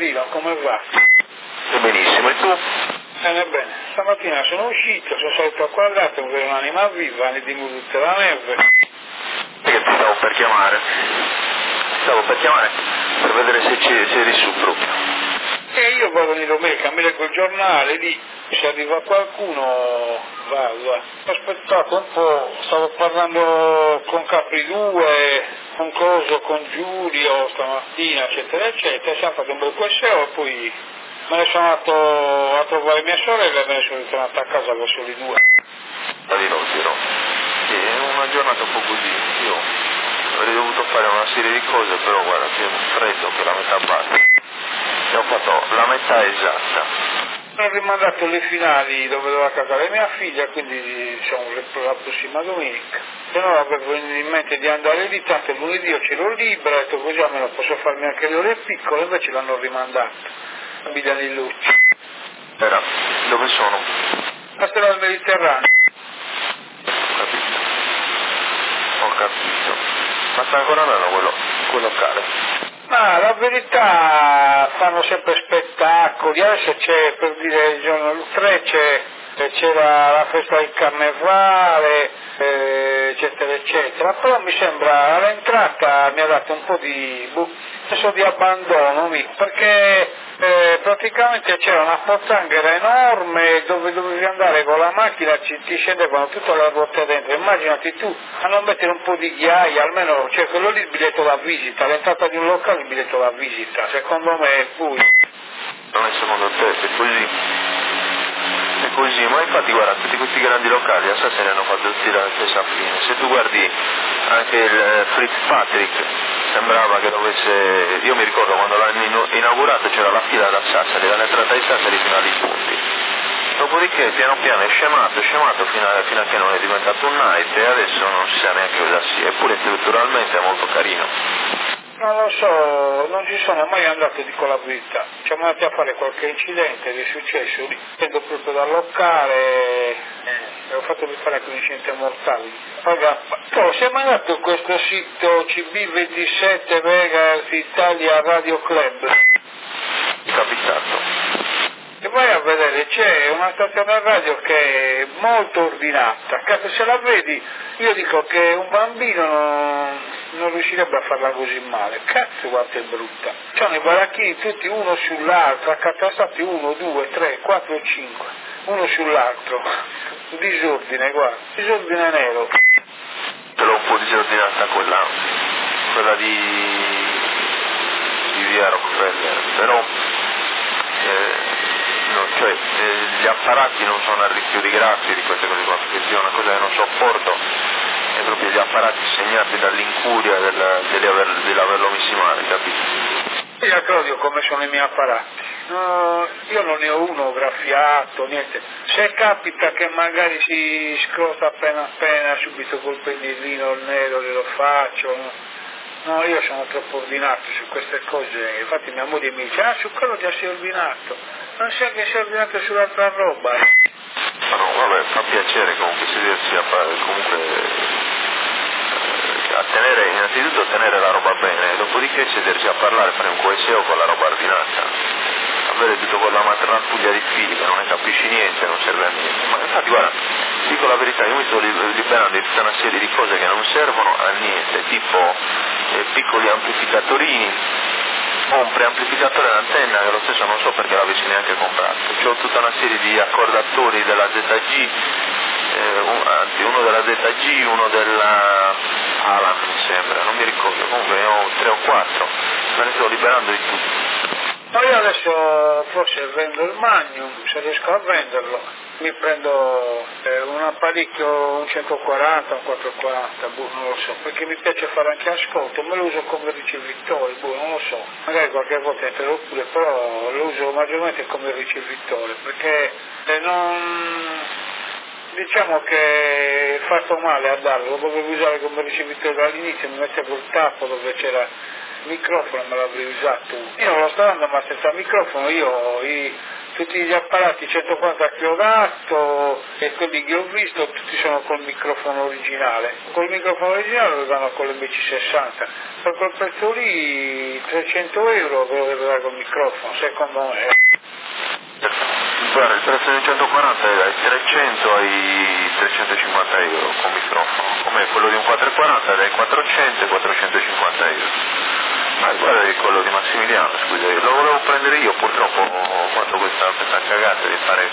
Bernardino, come va? Benissimo, e tu? Bene, bene. Stamattina sono uscito, sono salito al quadrato per vedere un'anima viva, ne dimmi tutta la neve. Perché ti stavo per chiamare? Per vedere se eri su proprio. E io vado in domenica, mi leggo il giornale, lì se arriva qualcuno vado. Ho aspettato un po', stavo parlando con Capri 2, con Coso, con Giulio stamattina, eccetera, eccetera, siamo fatti un bel queseo e poi me ne sono andato a trovare mia sorella e me ne sono ritornato a casa verso le 2. Dirò. Sì, è una giornata un po' così. Io avrei dovuto fare una serie di cose, però guarda, c'è un freddo che la metà basta. E ho fatto la metà esatta. Ho rimandato le finali dove doveva casare mia figlia, quindi diciamo la prossima domenica. Se no avevo in mente di andare lì, tanto lunedì io ce l'ho libera, ho detto così almeno posso farmi anche le ore piccole, invece l'hanno rimandato. A Bidanillucci. Era, dove sono? A Stella del Mediterraneo. Ho capito. Ma sta ancora andando quello locale? Ma la verità fanno sempre spettacoli, adesso c'è, per dire il giorno 3 c'era la festa del carnevale, eccetera eccetera, però mi sembra all'entrata mi ha dato un po' di senso di abbandono, perché praticamente c'era una pozzanghera enorme dove dovevi andare con la macchina, ti scendevano tutte le ruote dentro, immaginati tu a non mettere un po' di ghiaia, almeno cioè quello lì il biglietto da visita, all'entrata di un locale il biglietto da visita, secondo me è poi. Non è secondo te, è così. È così, ma infatti guarda, tutti questi grandi locali a Sassari hanno fatto tirare la stessa fine. Se tu guardi anche il Fritz Patrick, sembrava che dovesse... Io mi ricordo quando l'hanno inaugurato c'era la fila da Sassari, dall'entrata di Sassari fino agli punti. Dopodiché piano piano è scemato fino a che non è diventato un night e adesso non si sa neanche cosa sia, eppure culturalmente è molto carino. Non lo so, non ci sono mai andato, dico la verità. Siamo andati a fare qualche incidente che è successo lì, prendo proprio dal locale, ho fatto per fare anche un incidente mortale. Poi siamo andati a questo sito CB27 Vegas Italia Radio Club. È capitato. E vai a vedere, c'è una stazione radio che è molto ordinata, cazzo se la vedi, io dico che un bambino non riuscirebbe a farla così male, cazzo quanto è brutta. C'hanno i baracchini tutti uno sull'altro, accatastati 1, 2, 3, 4, 5, uno sull'altro, disordine, guarda, disordine nero. Però un po' disordinata quella di via Rockefeller, però gli apparati non sono a rischio di graffi di queste cose qua, perché sia una cosa che non sopporto è proprio gli apparati segnati dall'incuria dell'averlo messi male, capito? Io Claudio come sono i miei apparati? No, io non ne ho uno graffiato, niente. Se capita che magari si scrota appena subito col pennellino nero glielo faccio. No, io sono troppo ordinato su queste cose, infatti mia moglie mi dice, su quello già sei ordinato, non sai che sei ordinato sull'altra roba. Ma no, vabbè, fa piacere comunque sedersi a fare, comunque innanzitutto a tenere la roba bene, dopodiché sedersi a parlare, fare un coeseo con la roba ordinata. Avere tutto quella matrafuglia di fili che non ne capisci niente, non serve a niente. Ma infatti guarda, dico la verità, io mi sto liberando di tutta una serie di cose che non servono a niente, tipo piccoli amplificatorini, ho un preamplificatore d'antenna che lo stesso non so perché l'avessi neanche comprato, ho tutta una serie di accordatori della ZG, uno della ZG, uno della Alan mi sembra, non mi ricordo, comunque ne ho 3 o 4, me ne sto liberando di tutto. Ma io adesso forse vendo il Magnum, se riesco a venderlo, mi prendo un apparecchio, un 140, un 440, non lo so, perché mi piace fare anche ascolto, me lo uso come ricevitore, non lo so, magari qualche volta entro pure, però lo uso maggiormente come ricevitore, perché diciamo che è fatto male a darlo, lo dovevo usare come ricevitore dall'inizio, mi mettevo il tappo dove c'era il microfono, me l'avrei usato. Io non lo sto dando, ma senza microfono io tutti gli apparati 140 che ho dato e quelli che ho visto tutti sono col microfono originale. Col microfono originale lo danno con l'MC60, per quel prezzo lì 300 euro ve lo devo dare col microfono, secondo me. Guarda, il prezzo dei 140 è dai 300 ai 350 euro con microfono, come quello di un 440 è dai 400 ai 450 euro. Ma guarda che quello di Massimiliano, scusa, lo volevo prendere io, purtroppo ho fatto questa cagata di fare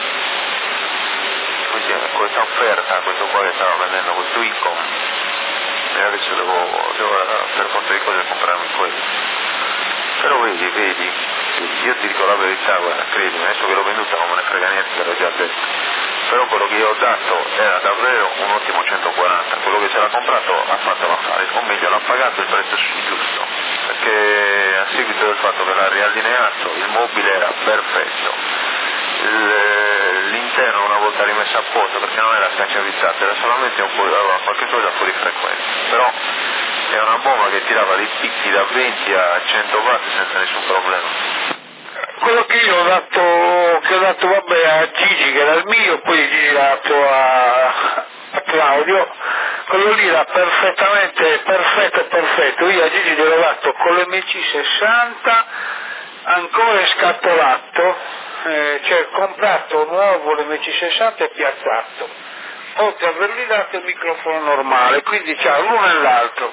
questa offerta, questo qua che stava vendendo, questo Icom, e adesso devo per forza di cose comprarmi quello. Però vedi, io ti dico la verità, guarda, credimi, adesso che l'ho venduta non me ne frega niente, te l'ho già detto. Però quello che io ho dato era davvero un ottimo 140, quello che se l'ha comprato ha fatto l'affare, o meglio l'ha pagato il prezzo giusto, perché a seguito del fatto che l'ha riallineato il mobile era perfetto, l'interno una volta rimesso a posto, perché non era sganciavizzata, era solamente aveva qualche cosa fuori frequenza, però è una bomba che tirava dei picchi da 20 a 100 watt senza nessun problema. Quello che io ho dato vabbè a Gigi che era il mio, poi Gigi l'ha dato a Claudio, quello lì era perfettamente perfetto, io a Gigi gliel'ho dato con l'MC60 ancora scatolato, cioè comprato nuovo l'MC60 e piazzato, oltre a avergli dato il microfono normale, quindi c'ha l'uno e l'altro.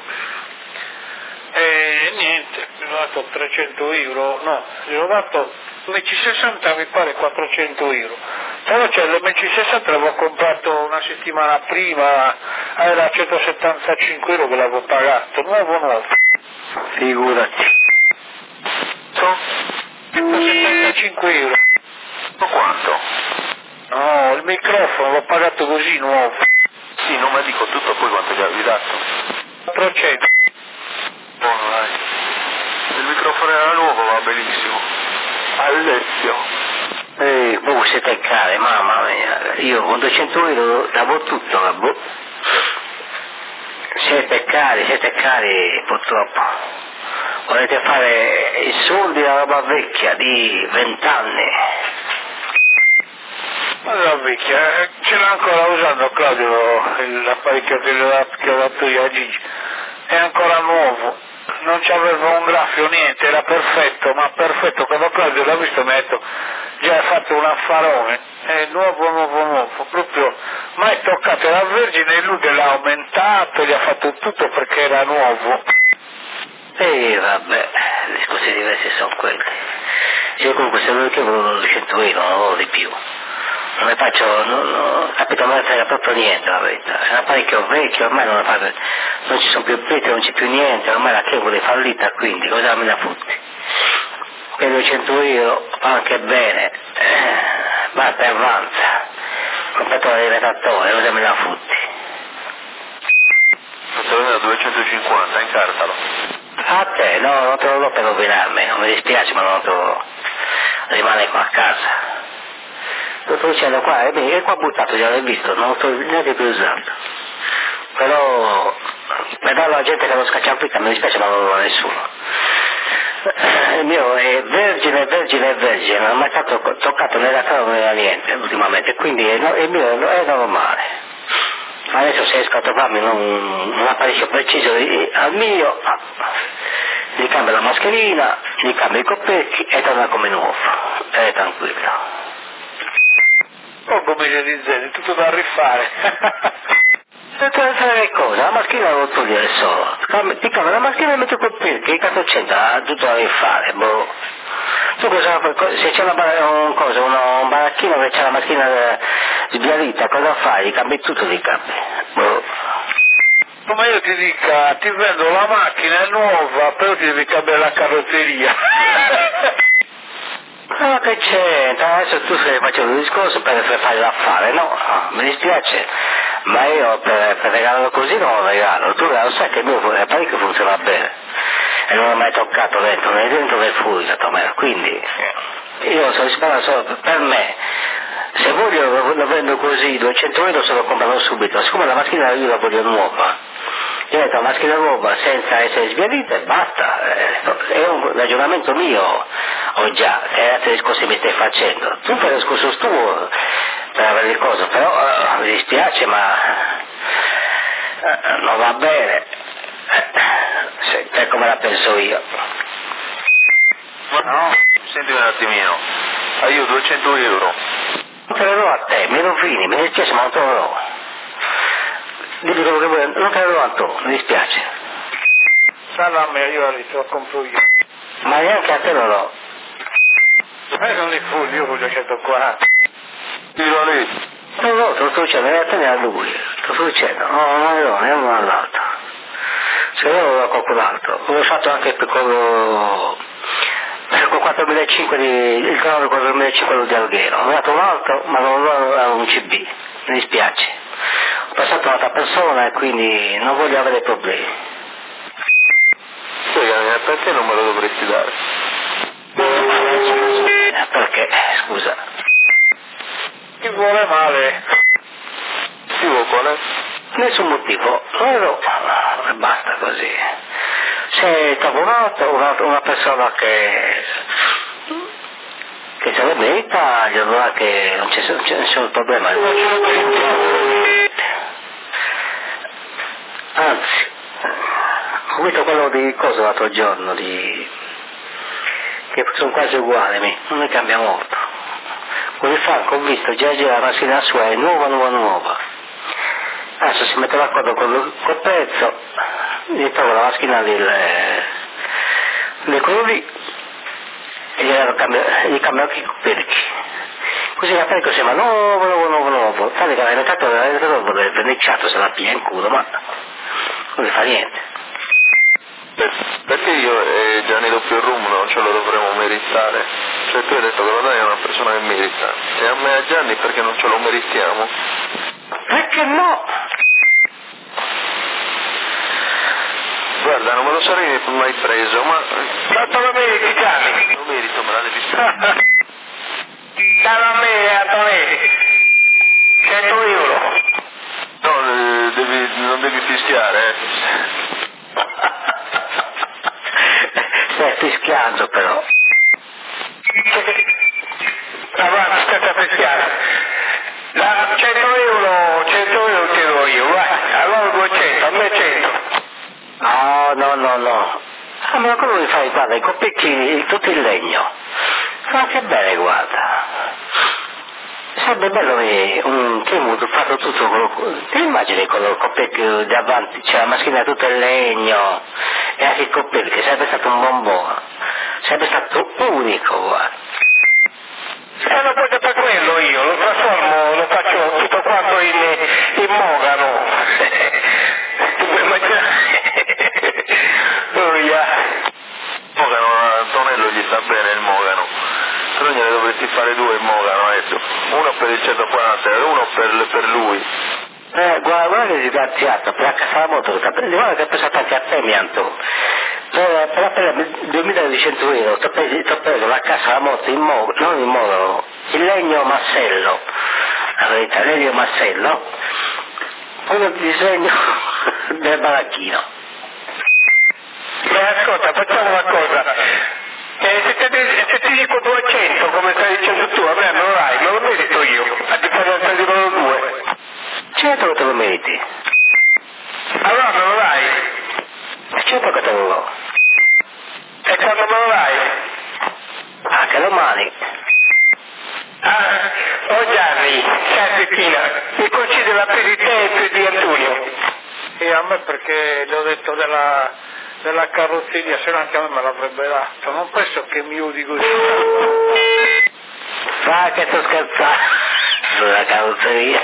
E niente, gli ho dato 300 euro, no, gli ho dato l'MC60 mi pare 400 euro, però c'è l'MC60 l'avevo comprato una settimana prima, era 175 euro che l'avevo pagato, nuovo, figurati. 175 euro. Ma quanto? No, il microfono l'ho pagato così nuovo. Sì, non mi dico tutto, poi quanto gli avevi dato? 400. Buono, dai. Il microfono era nuovo, va benissimo. Alessio. Voi siete cari, mamma mia, io con 200 euro davo tutto, vabbè. Siete cari purtroppo. Volete fare i soldi della roba vecchia di 20 anni. Ma la vecchia, ce l'ha ancora usando Claudio l'apparecchio che ho dato io a Gigi, è ancora nuovo, non c'aveva un graffio niente, era perfetto, ma perfetto, quando Claudio l'ha visto mi ha detto già hai fatto un affarone, è nuovo, proprio mai toccato, era vergine e lui l'ha aumentato, gli ha fatto tutto perché era nuovo. Vabbè, le discorsi diversi sono quelli. Io comunque se lo chiedo 200 euro, non voglio di più. Non ne faccio, capito, non ne frega proprio niente la verità. È un apparecchio vecchio, ormai non ci sono più pezzi, non c'è più niente, ormai la Cable è fallita, quindi cosa me la fotti? Per 200 euro fa anche bene, basta e avanza. Comprato l'elevatore, cosa me la fotti? Non te lo vedo a 250, incartalo. A te, no, non te lo do per rovinarmi, non mi dispiace, ma non te lo rimane qua a casa. Lo sto dicendo qua, è qua buttato, già l'hai visto, non lo sto neanche più usando. Però per darlo alla gente che lo scacciafitta mi dispiace, ma non lo do a nessuno. Il mio è vergine, non è mai stato toccato né da casa né da niente ultimamente, quindi il mio è normale. Adesso se riesco a trovarmi un apparecchio preciso al mio, gli cambio la mascherina, gli cambio i coppetti e torna come nuovo, è tranquillo. O come si dice, tutto da rifare. Fare che cosa? La mascherina la devo togliere solo. Ti cambio la mascherina e metti quel perché il cazzo c'entra, tutto da rifare, boh. Tu cosa, se c'è un baracchino che c'è la macchina sbiadita, cosa fai? Gli cambi tutto, gli cambi. Boh. Come io ti dica, ti vendo la macchina, è nuova, però ti devi cambiare la carrozzeria. Ma che c'entra? Adesso tu stai facendo un discorso per fare l'affare, no? Mi dispiace, ma io per regalarlo così non lo regalo. Tu lo sai che il mio apparecchio funziona bene e non l'ho mai toccato dentro, né dentro né fuori, quindi io sono disposto solo per me. Se voglio lo vendo così, 200 euro se lo comprano subito, siccome la macchina io la voglio nuova, Io ho detto macchina nuova senza essere sbiadita e basta, è un ragionamento mio, ho già, che altri discorsi mi stai facendo. Tu fai il discorso tuo per avere le cose, però mi dispiace ma non va bene, per come la penso io. No, senti un attimino, io 200 euro. Non te lo do a te, mi rovini, mi dispiace ma non te lo do. Dimmi quello che vuoi, non te lo do a tu, mi dispiace. Salva a me, io li lo compro io. Ma neanche a te lo do. Non li voglio, io voglio 140. Tiro lì. Non lo so, te lo sto dicendo, ne attende a lui, te lo sto dicendo, no, non lo do, ne uno all'altro. Se io lo do a qualcun altro, come ho fatto anche per quello, con 4.500 il canale 4.500 di Alghero, ho dato un altro, ma non lo do a un CB, mi dispiace. Ho passato a un'altra persona e quindi non voglio avere problemi. Spiegami, perché non me lo dovresti dare? Perché, scusa? Chi vuole male? Motivo qual è? Nessun motivo, non lo e basta così. Se trovo una persona che se lo merita, gli dirò che non c'è nessun problema. Anzi, ho visto quello di cosa l'altro giorno, che sono quasi uguali, non ne cambia molto. Quello di Franco ho visto già la macchina sua è nuova. Adesso si mette d'accordo col prezzo, gli trova la macchina di quello lì e gli cambia anche i coperchi. Così la pelle sembra nuovo, tale che l'alimentatore vuole verniciato se la piglia in culo, ma non gli fa niente. Perché io e Gianni Doppio Rum non ce lo dovremmo meritare? Cioè tu hai detto che lo dai a una persona che merita, e a me e a Gianni perché non ce lo meritiamo? Perché no? Guarda, non me lo sarei mai preso, ma... Quanto lo meriti, Gianni? Lo merito, me la devi spiegare. Dalla a me, Antonelli. 100 euro. No, non devi fischiare, Stai fischiando però. Guarda, aspetta fischiare. 100 euro ti do io, vai. Allora 200, a me 100. No. Ah, ma quello che fai, guarda, i coppicchi, tutto in legno. Ma che bene, guarda. Sarebbe bello che ho fatto tutto quello. Ti immagini con il coppicchio davanti, c'è la maschina tutta in legno e anche il coppicchio, sarebbe stato un bombone. Sarebbe stato unico, guarda. Non voglio per quello io, lo trasformo, lo faccio tutto quanto in mogano. Tu puoi immaginare? Mogano, a Antonello gli sta bene il mogano. Tu gliene dovresti fare due il mogano, adesso. Uno per il 140 e uno per lui. Guarda che si è graziato, per la casa la moto, guarda che ha preso tanti a te, Mianto. Per la 2200 euro, ti ho preso la casa la moto non in mogano, il legno massello, la verità, il legno massello, con il disegno del baracchino. Ascolta, facciamo una cosa. Se ti dico 200, come stai dicendo tu, a me non lo dai, me lo merito io, a differenza di loro due. Certo che te lo meriti. Allora me lo dai? Certo che te lo do. E quando me lo dai? Ah, che domani. Oh Gianni, Cettina, mi concede la più di te e più di Antonio. E a me perché le ho detto della carrozzeria, se no anche a me l'avrebbe dato, non penso che mi udi così. Fa che sto scherzando sulla carrozzeria.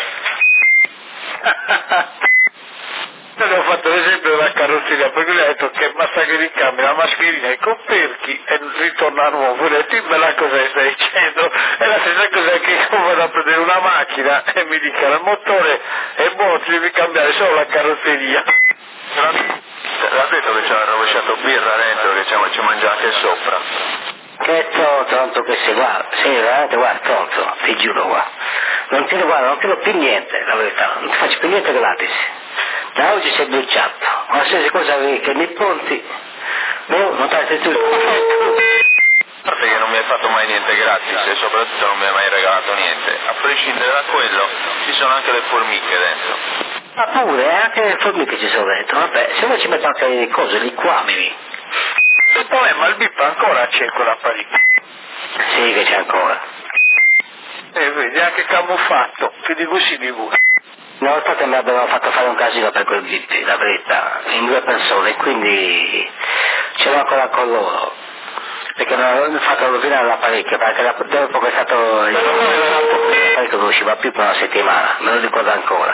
Io le ho fatto l'esempio della carrozzeria, perché lui ha detto che basta che ricambi la mascherina e i coperchi e ritorna a nuovo. Io ho detto, bella cosa stai dicendo? È la stessa cosa che io vado a prendere una macchina e mi dicono il motore è buono, ti devi cambiare solo la carrozzeria. L'ha detto che c'era rovesciato birra dentro, che ci mangia anche sopra. Che tonto che sei, guarda, sei veramente, guarda, tonto, ti giuro, guarda. Non ti do più niente, la verità, non ti faccio più niente gratis. da oggi si è bruciato, qualsiasi cosa che mi porti, notate tu. A parte che non mi hai fatto mai niente gratis e soprattutto non mi hai mai regalato niente. A prescindere da quello ci sono anche le formiche dentro. Ma pure, anche le formiche ci sono dentro, vabbè, se noi ci mettiamo anche le cose, liquamini. Il problema, il bip ancora c'è quell'apparecchio. Sì che c'è ancora. Vedi, anche camuffato, più di così di voi. Una volta che mi avevano fatto fare un casino per quel bip, la verità, in 2 persone, quindi ce l'ho ancora con loro. Perché mi hanno fatto rovinare l'apparecchio, perché dopo che è stato l'apparecchio non usciva più per 1 settimana, me lo ricordo ancora.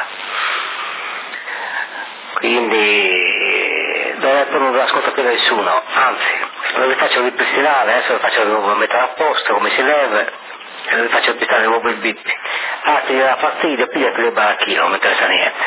Quindi non lo ascolta più nessuno, anzi, lo rifaccio ripristinare, adesso lo faccio mettere a posto come si deve, e lo rifaccio ripristinare di nuovo il bip. Ti dà fastidio, pigliati le baracchine, non mi interessa niente.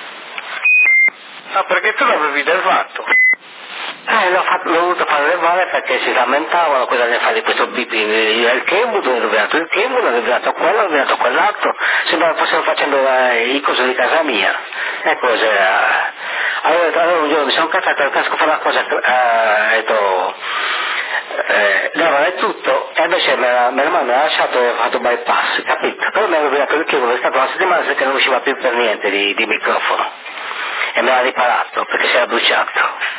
Ah, perché tu l'avevi dervato? L'ho voluto fare levare perché si lamentavano cosa ne fa di questo bip, il cable, dove è rovinato il cable, è rovinato quello, è rovinato quell'altro, sembrava che fossero facendo i cosi di casa mia. E cos'era? Allora un giorno mi sono cazzato, casco a fare una cosa, ho detto, levare tutto, e invece me l'ha lasciato e ho fatto bypass, capito? Però mi ha rovinato il cable, è stata 1 settimana che non usciva più per niente di microfono, e me l'ha riparato perché si era bruciato.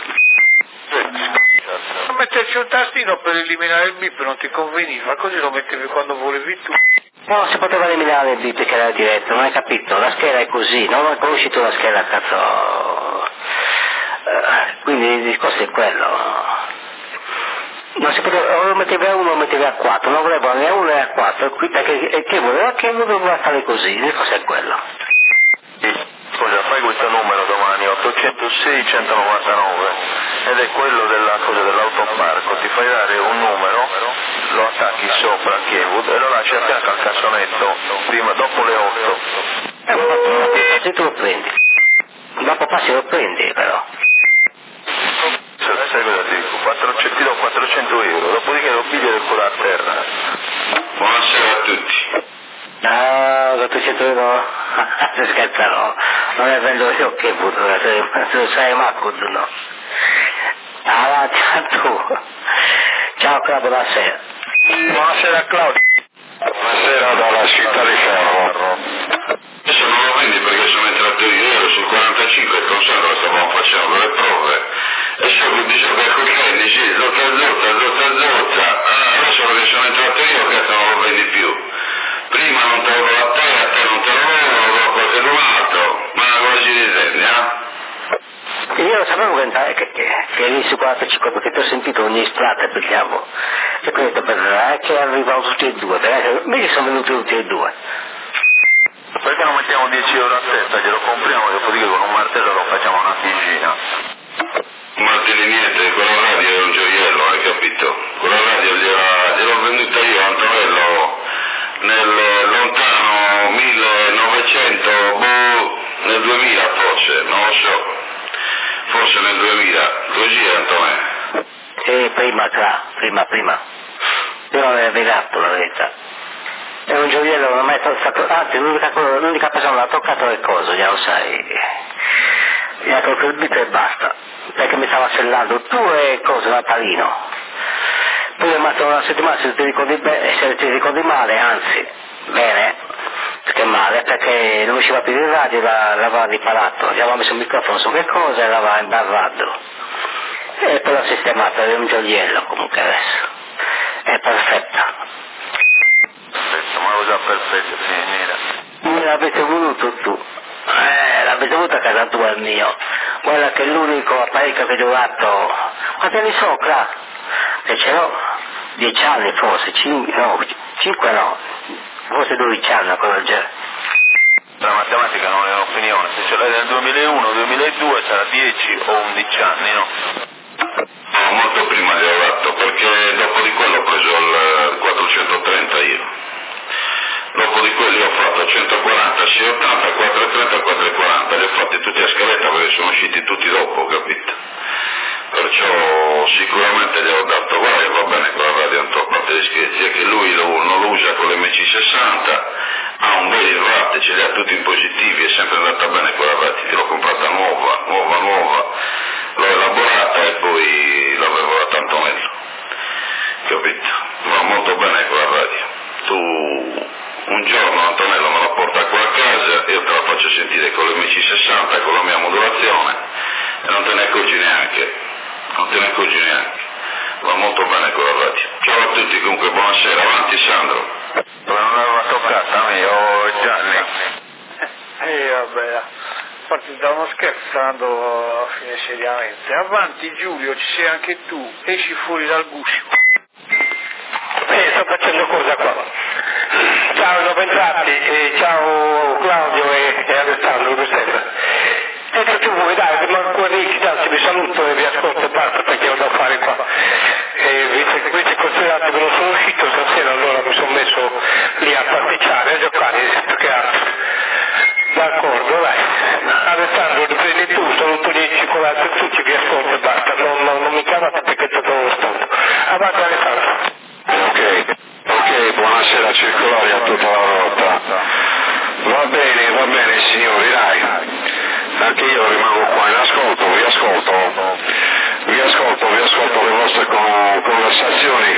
Non metterci un tastino per eliminare il bip non ti conveniva, così lo mettevi quando volevi tu. No, si poteva eliminare il bip perché era diretto, non hai capito? La scheda è così, non hai conosciuto la scheda, cazzo. Quindi il discorso è quello. Non si poteva, o lo mettevi a 1 o lo mettevi a 4, non volevo né a 1 né a 4, perché che voleva fare così, il discorso è quello. Scusa, fai questo numero domani, 806 199, ed è quello della cosa dell'autoparco, ti fai dare un numero, lo attacchi sopra a Kenwood e lo lasci a fianco al cassonetto prima, dopo le 8. Se tu lo prendi, dopo passi lo prendi però. Sai cosa ti dico? Ti do 400 euro, dopodiché lo pigli del culo a terra. Buonasera a tutti. No, 400 euro, si scherza no, non è vendo io che puto, se sai Marco no. Avanti tu. Ciao Claudio, buonasera. Buonasera Claudio. Buonasera dalla città di Ferro. Adesso non lo vendi perché sono entrato io sul 45 il conservo stavamo facendo le prove. E so che dicevo che con Kenny, sì, zotta, adesso che sono entrato io che non lo vendi più. Prima non te lo do a te non te lo do a qualcun altro, ma come ci disegni, Io lo sapevo che eri su 45 perché ti ho sentito ogni strada per chiamo. E quindi ho detto che arrivano tutti e due, perché invece sono venuti tutti e due. Perché non mettiamo 10 euro a testa, glielo compriamo e dopodiché con un martello lo facciamo una tigina. Martelli niente, quella radio è un gioiello, hai capito? Quella radio gliel'ho venduta io a Antonello nel lontano 1900, nel 2000 forse, non lo so, forse nel 2000, così Antonello. Sì, prima. Io non l'avevo dato la verità. È un gioiello, non è mai stato, anzi l'unica persona che l'ha toccato è il coso, già lo sai. Gli ha tolto il bip e basta, perché mi stava sellando tu e cosa, Natalino. Poi è rimasto 1 settimana se ti ricordi male, anzi, bene, che male, perché non usciva più il radio, l'aveva riparato, gli aveva messo il microfono su che cosa e l'aveva imbarrato. E poi l'ho sistemato, è un gioiello comunque adesso, è perfetta. Perfetto, ma cosa perfetta, signora? L'avete voluto tu, l'avete voluto a casa tua il mio, guarda che è l'unico apparecchio che ho giocato, quanti anni so, Cla? Che ce l'ho 10 anni forse, 5 no, forse 12 anni, cosa del genere. La matematica non è un'opinione, se ce l'hai nel 2001-2002 sarà 10 o 11 anni, no? No, molto prima di aver fatto, perché dopo di quello ho preso il 430 io. Dopo di quelli ho fatto 140, 680, 430, 440, li ho fatti tutti a scaletta perché sono usciti tutti dopo, capito? Perciò sicuramente gli ho dato, guarda che va bene con la radio, a parte gli scherzi, è che lui non lo usa con l'MC60, ha un bel irrate, ce li ha tutti in positivi, è sempre andata bene con la radio, ti l'ho comprata te ne accorgi neanche, va molto bene con la radio. Ciao a tutti, comunque buonasera, avanti Sandro. Ma non l'aveva toccata a me, Gianni. Vabbè, infatti stavamo scherzando a fine seriamente. Avanti Giulio, ci sei anche tu, esci fuori dal guscio. Sto facendo cosa qua. Ciao Noventratti, ciao Claudio e Alessandro, come sempre. Se tu vuoi dai, rimango lì, anzi vi saluto e vi ascolto e basta perché ho da fare qua. Visto considerate che non sono uscito stasera, allora mi sono messo lì a pasticciare, a giocare, più che altro. D'accordo, dai. Alessandro, riprendi tu, saluto lì cioccolato e tutti, vi ascolto e basta. Non mi chiamate perché è tutto stanco. Avanti Alessandro. Ok, buonasera circolare a tutta la rotta. Va bene signori, dai. Anche io rimango qua in ascolto, vi ascolto le vostre conversazioni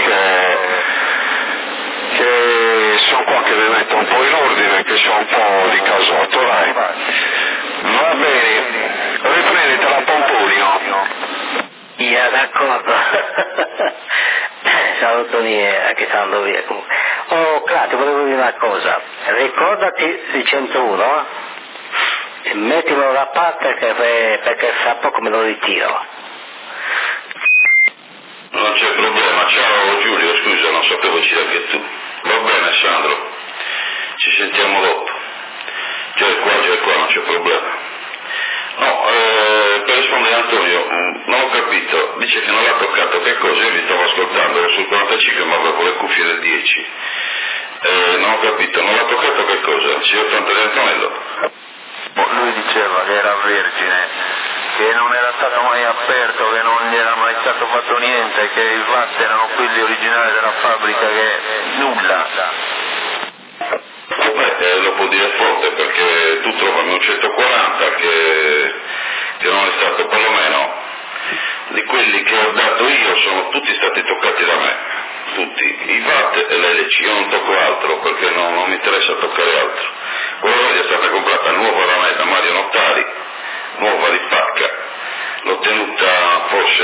che sono qua che mi metto un po' in ordine, che sono un po' di casotto, dai. Va bene, riprenditela Pomponio. D'accordo. Saluto anche stando via comunque. Oh Claudio, volevo dire una cosa, ricordati il 101 e mettilo da parte perché fra poco me lo ritiro. Non c'è problema, ciao Giulio, scusa, non sapevo c'era anche tu. Va bene Sandro, ci sentiamo dopo. Già è qua, non c'è problema. No, per rispondere a Antonio, non ho capito, dice che non l'ha toccato, che cosa? Io vi stavo ascoltando, ero sul 45 ma avevo le cuffie del 10. Non ho capito, non l'ha toccato che cosa? Il signor Tante di Antonello? Lui diceva che era vergine, che non era stato mai aperto, che non gli era mai stato fatto niente, che i VAT erano quelli originali della fabbrica, che nulla. Lo può dire forte perché tu trovami un 140 che non è stato perlomeno di quelli che ho dato io sono tutti stati toccati da me, tutti, i VAT e l'LC, io non tocco altro perché non mi interessa toccare altro. Quella radio è stata comprata nuova da me, da Mario Nottari, nuova di pacca, l'ho tenuta forse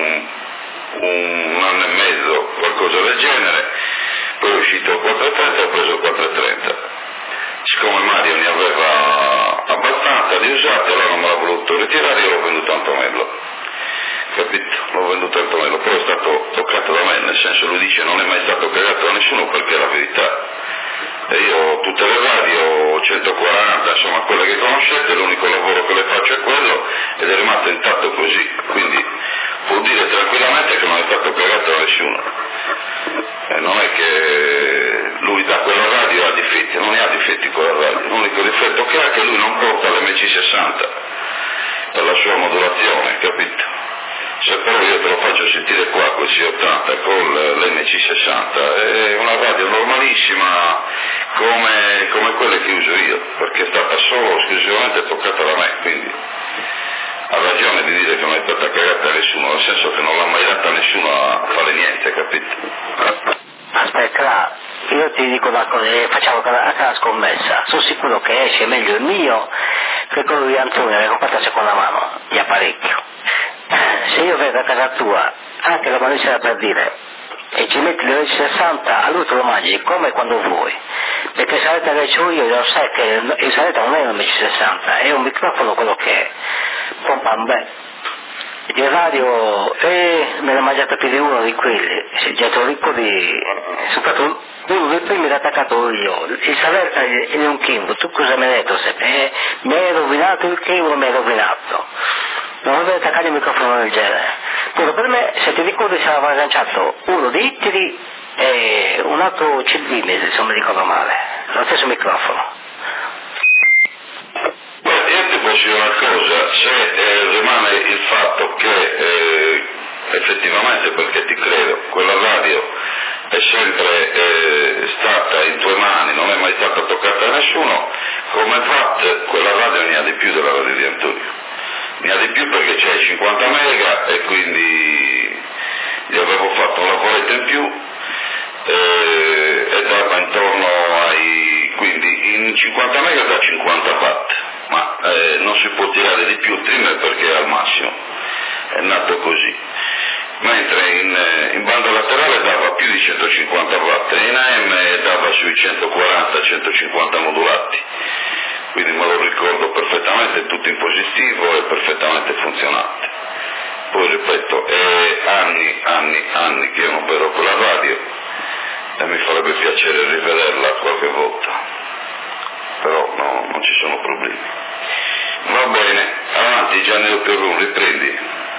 un anno e mezzo, qualcosa del genere, poi è uscito il 430 e ho preso il 430. Siccome Mario ne aveva abbastanza di usate, allora non me l'ha voluto ritirare, io l'ho venduto a Antonello. Capito? L'ho venduto a Antonello, però è stato toccato da me, nel senso lui dice non è mai stato cagato da nessuno perché è la verità. E io tutte le radio 140, insomma quelle che conoscete, l'unico lavoro che le faccio è quello ed è rimasto intatto così, quindi può dire tranquillamente che non è stato cagato da nessuno. Non è che lui da quella radio ha difetti, non ne ha difetti quella radio, l'unico difetto che ha è che lui non porta l'MC60 per la sua modulazione, capito? Se però io te lo faccio sentire qua col C80 con l'MC60 è una radio normalissima come quelle che uso io, perché è stata solo esclusivamente toccata da me, quindi ha ragione di dire che non è stata cagata da nessuno, nel senso che non l'ha mai data nessuno a fare niente, capito? Aspetta, io ti dico una cosa, facciamo anche la scommessa, sono sicuro che esce meglio il mio che quello di Antonio, che ho comprato a seconda mano, di apparecchio. Se io vedo a casa tua anche la manicina per dire e ci metti le 60, a lui te lo mangi come quando vuoi, perché il saletta che ho io lo sai che il saletta non è un MC60, è un microfono quello che è, pompa un bel il radio me l'ha mangiato più di uno di quelli, già sono ricco di soprattutto uno dei primi l'ho attaccato io, il saletta è un Kimbo, tu cosa mi hai detto? Mi hai rovinato il Kimbo, mi hai rovinato. Non avevo attaccato il microfono del genere. Pure per me, se ti ricordi, si aveva agganciato uno di Ittiri e un altro Cildini, se non mi ricordo male, lo stesso microfono. Beh, io ti posso dire una cosa, se rimane il fatto che effettivamente, perché ti credo, quella radio è sempre stata in tue mani, non è mai stata toccata da nessuno, come VAT quella radio ne ha di più della radio di Antonio. Ne ha di più perché c'è 50 mega e quindi gli avevo fatto un lavoretto in più e dava intorno ai, quindi in 50 mega da 50 watt, ma non si può tirare di più il trimmer perché è al massimo. è nato così, mentre in banda laterale dava più di 150 watt e in AM dava sui 140-150 modulati, quindi me lo ricordo perfettamente, tutto in positivo e perfettamente funzionante. Poi ripeto, è anni che io non vedo quella radio e mi farebbe piacere rivederla qualche volta, però no, non ci sono problemi. Va bene, avanti Gianni Perrun, riprendi.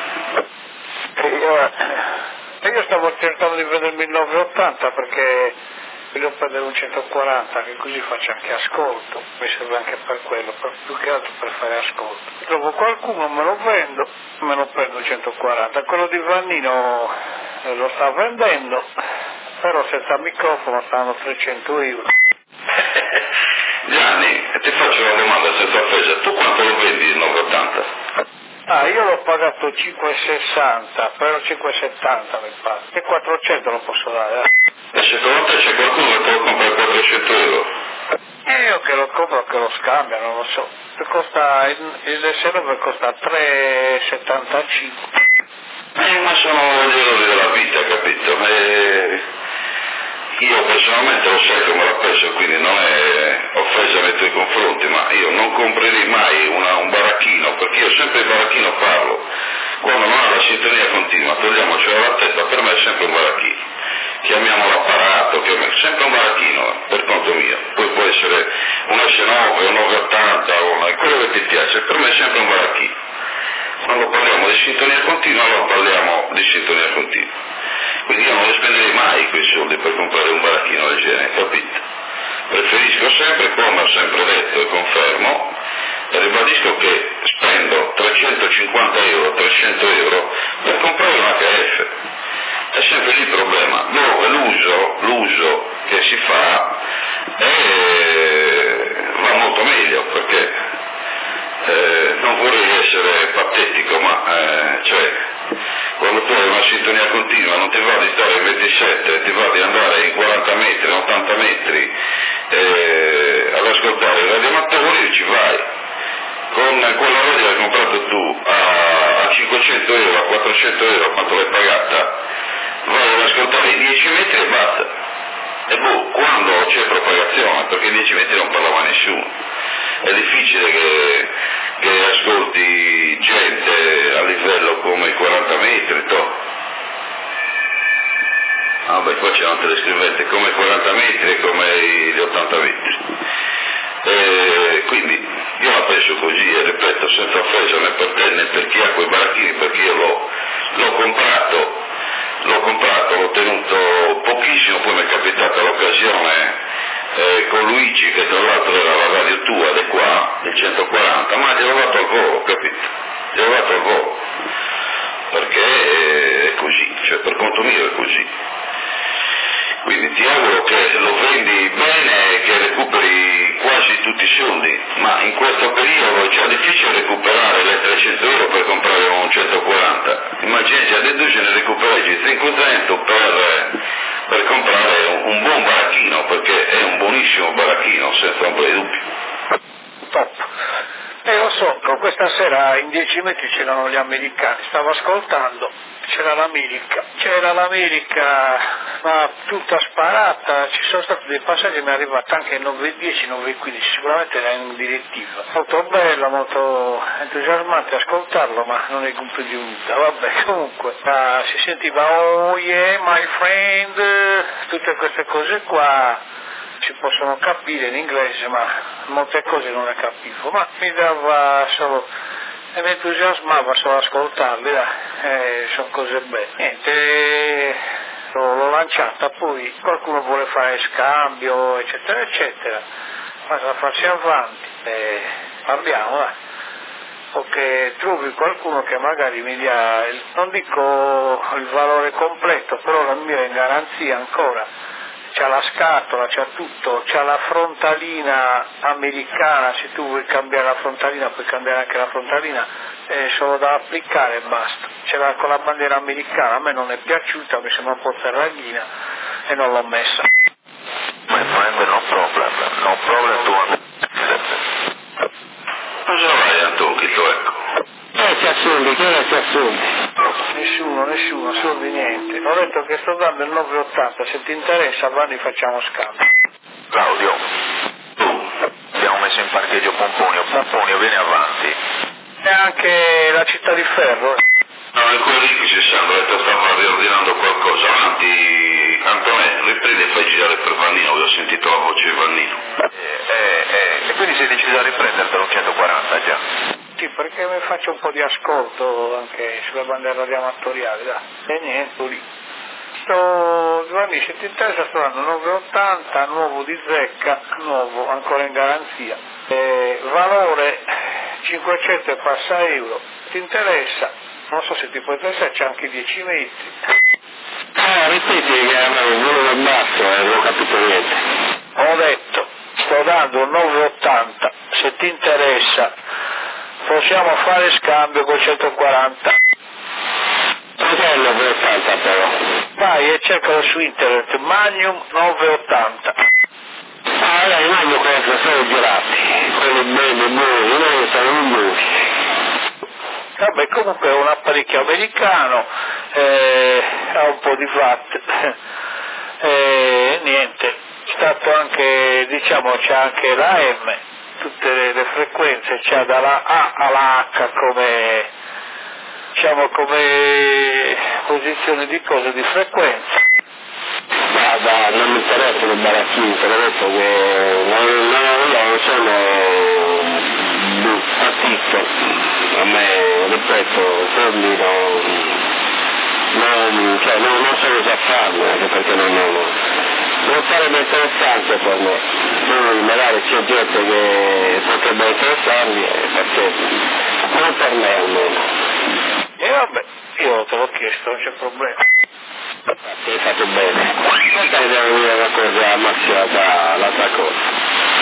Io stavo cercando di vedermi il 980 perché voglio prendere un 140 che così faccio anche ascolto, mi serve anche per quello, più che altro per fare ascolto. Trovo qualcuno, me lo vendo, me lo prendo il 140, quello di Vannino lo sta vendendo, però senza microfono stanno 300 euro. Gianni, ti faccio una domanda senza offesa, tu quanto lo vendi il 980? Io l'ho pagato 5,60, però 5,70 mi pare, e 400 lo posso dare. E secondo te c'è qualcuno che te lo compra a 400 euro? Io che lo compro, che lo scambia, non lo so. Costa, il server costa 3,75. Ma sono gli errori della vita, capito? Io personalmente lo sai come l'ho preso, quindi non è offesa nei tuoi confronti, ma io non comprerei mai un baracchino, perché io sempre il baracchino parlo. Quando non ha la sintonia continua, togliamocela dalla testa, per me è sempre un baracchino. Chiamiamolo apparato, sempre un baracchino, per conto mio. Poi può essere un S9, un 980, quello che ti piace, per me è sempre un baracchino. Quando parliamo di sintonia continua, allora parliamo di sintonia continua. Quindi io non spenderei mai quei soldi per comprare un baracchino del genere, capito? Preferisco sempre, come ho sempre detto e confermo, e ribadisco che spendo 350 euro, 300 euro per comprare un HF. È sempre lì il problema, dove l'uso che si fa va molto meglio, perché non vorrei essere patetico, ma quando tu hai una sintonia continua non ti va di stare in 27, ti va di andare in 40 metri, 80 metri ad ascoltare i radioamatori, ci vai. Con quella radio che hai comprato tu a 500 euro, a 400 euro, quanto l'hai pagata, vai ad ascoltare i 10 metri e basta. E quando c'è propagazione, perché i 10 metri non parlava nessuno, è difficile che ascolti gente a livello come i 40 metri, qua c'erano telescriventi, come i 40 metri e come gli 80 metri. Quindi io la penso così e ripeto senza offesa né per te né per chi ha quei baracchini, perché io l'ho comprato, l'ho tenuto pochissimo, poi mi è capitata l'occasione con Luigi, che tra l'altro era la radio tua di qua, il 140, ma gliel'ho dato al volo, capito? Gliel'ho dato al volo, perché è così, cioè per conto mio è così. Quindi ti auguro che lo vendi bene e che recuperi quasi tutti i soldi, ma in questo periodo è già difficile recuperare le 300 euro per comprare un 140. Immagini già deduce ne recuperare 500 per comprare un buon baracchino, perché è un buonissimo baracchino, senza ombra di dubbio. Top. Lo so, questa sera in 10 metri c'erano gli americani, stavo ascoltando, c'era l'America, ma tutta sparata, ci sono stati dei passaggi, mi è arrivata anche 9.10, 9.15, sicuramente era in direttiva. Molto bello, molto entusiasmante ascoltarlo, ma non è più di unità. Vabbè, comunque, si sentiva oh yeah, my friend, tutte queste cose qua. Si possono capire in inglese, ma molte cose non le capivo, ma mi dava solo, e mi entusiasmava solo ascoltarli, sono cose belle. Niente, l'ho lanciata, poi qualcuno vuole fare scambio, eccetera, eccetera, basta farsi avanti, parliamo, o che trovi qualcuno che magari mi dia, non dico il valore completo, però la mia è in garanzia ancora. C'ha la scatola, c'ha tutto, c'ha la frontalina americana, se tu vuoi cambiare la frontalina puoi cambiare anche la frontalina, è solo da applicare e basta. C'era con la bandiera americana, a me non è piaciuta, mi sembra un po' ferraghina e non l'ho messa. My friend, no problem to understand. Cosa vai Antonchito, ecco? Che ora si assume? Nessuno, solo di niente. Ho detto che sto dando il 9,80, se ti interessa Vanni facciamo scambio. Claudio, abbiamo messo in parcheggio Pomponio, vieni avanti. E anche la città di Ferro. No, è quello lì che ci stanno, ho detto stava riordinando qualcosa. Avanti, Antonè, riprendi e fai girare per Vannino, ho sentito la voce di Vannino. E quindi sei deciso a riprendertelo 140 già? Sì, perché mi faccio un po' di ascolto anche sulle bande amatoriali, dai. E niente, lì. Giovanni, se ti interessa sto dando 9,80, nuovo di zecca, nuovo, ancora in garanzia. Valore 500 e passa euro. Ti interessa? Non so se ti può interessare, c'è anche 10 metri. Ripeti che avevo il volume basso, non ho capito niente. Ho detto, sto dando 9,80, se ti interessa possiamo fare scambio con 140. Cos'è il 9,80 però? Vai e cercalo su internet, Magnum 9,80. Allora, i Magnum questo sono girati, quelli belli, buoni, non sono migliori. Vabbè, comunque è un apparecchio americano, ha un po' di watt, niente, stato anche, diciamo, c'è anche la M, tutte le frequenze, c'ha dalla A alla H come, diciamo, come posizione di cose di frequenza. Guarda, non mi interessa il baracchino, te l'ho detto che non sono partito. A me, ripeto, soldi non so cosa farne, anche perché non sarebbe interessante per me. Poi magari c'è gente che potrebbe interessarmi, perché non per me almeno. E vabbè, io te l'ho chiesto, non c'è problema. Hai fatto bene. Non te devo dire una cosa massima l'altra cosa.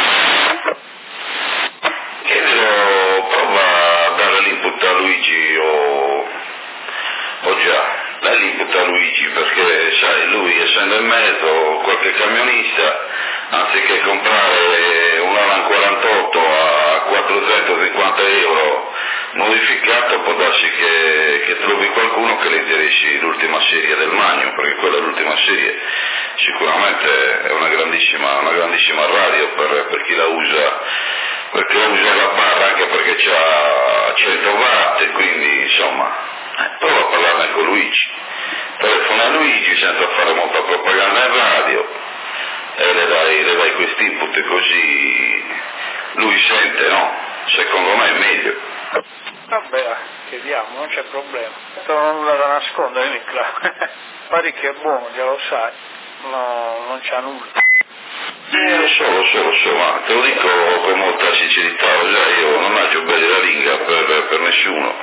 Chiedevo, prova a dare l'input a Luigi o già, dai l'input a Luigi perché sai, lui essendo in mezzo, qualche camionista, anziché comprare un Alan 48 a 450 euro modificato, può darsi che trovi qualcuno che le interessi l'ultima serie del Magnum, perché quella è l'ultima serie, sicuramente è una grandissima radio per chi la usa, perché usa la barra anche perché c'ha 100 watt e quindi insomma prova a parlarne con Luigi, telefona a Luigi senza fare molta propaganda in radio e le dai questi input così lui sente, no? Secondo me è meglio. Vabbè, chiediamo, non c'è problema. Non ho nulla da nascondere, Nicla. Parecchio è buono, già lo sai, no, non c'ha nulla. Lo so, ma te lo dico con molta sincerità, io non mangio bene la linga per nessuno,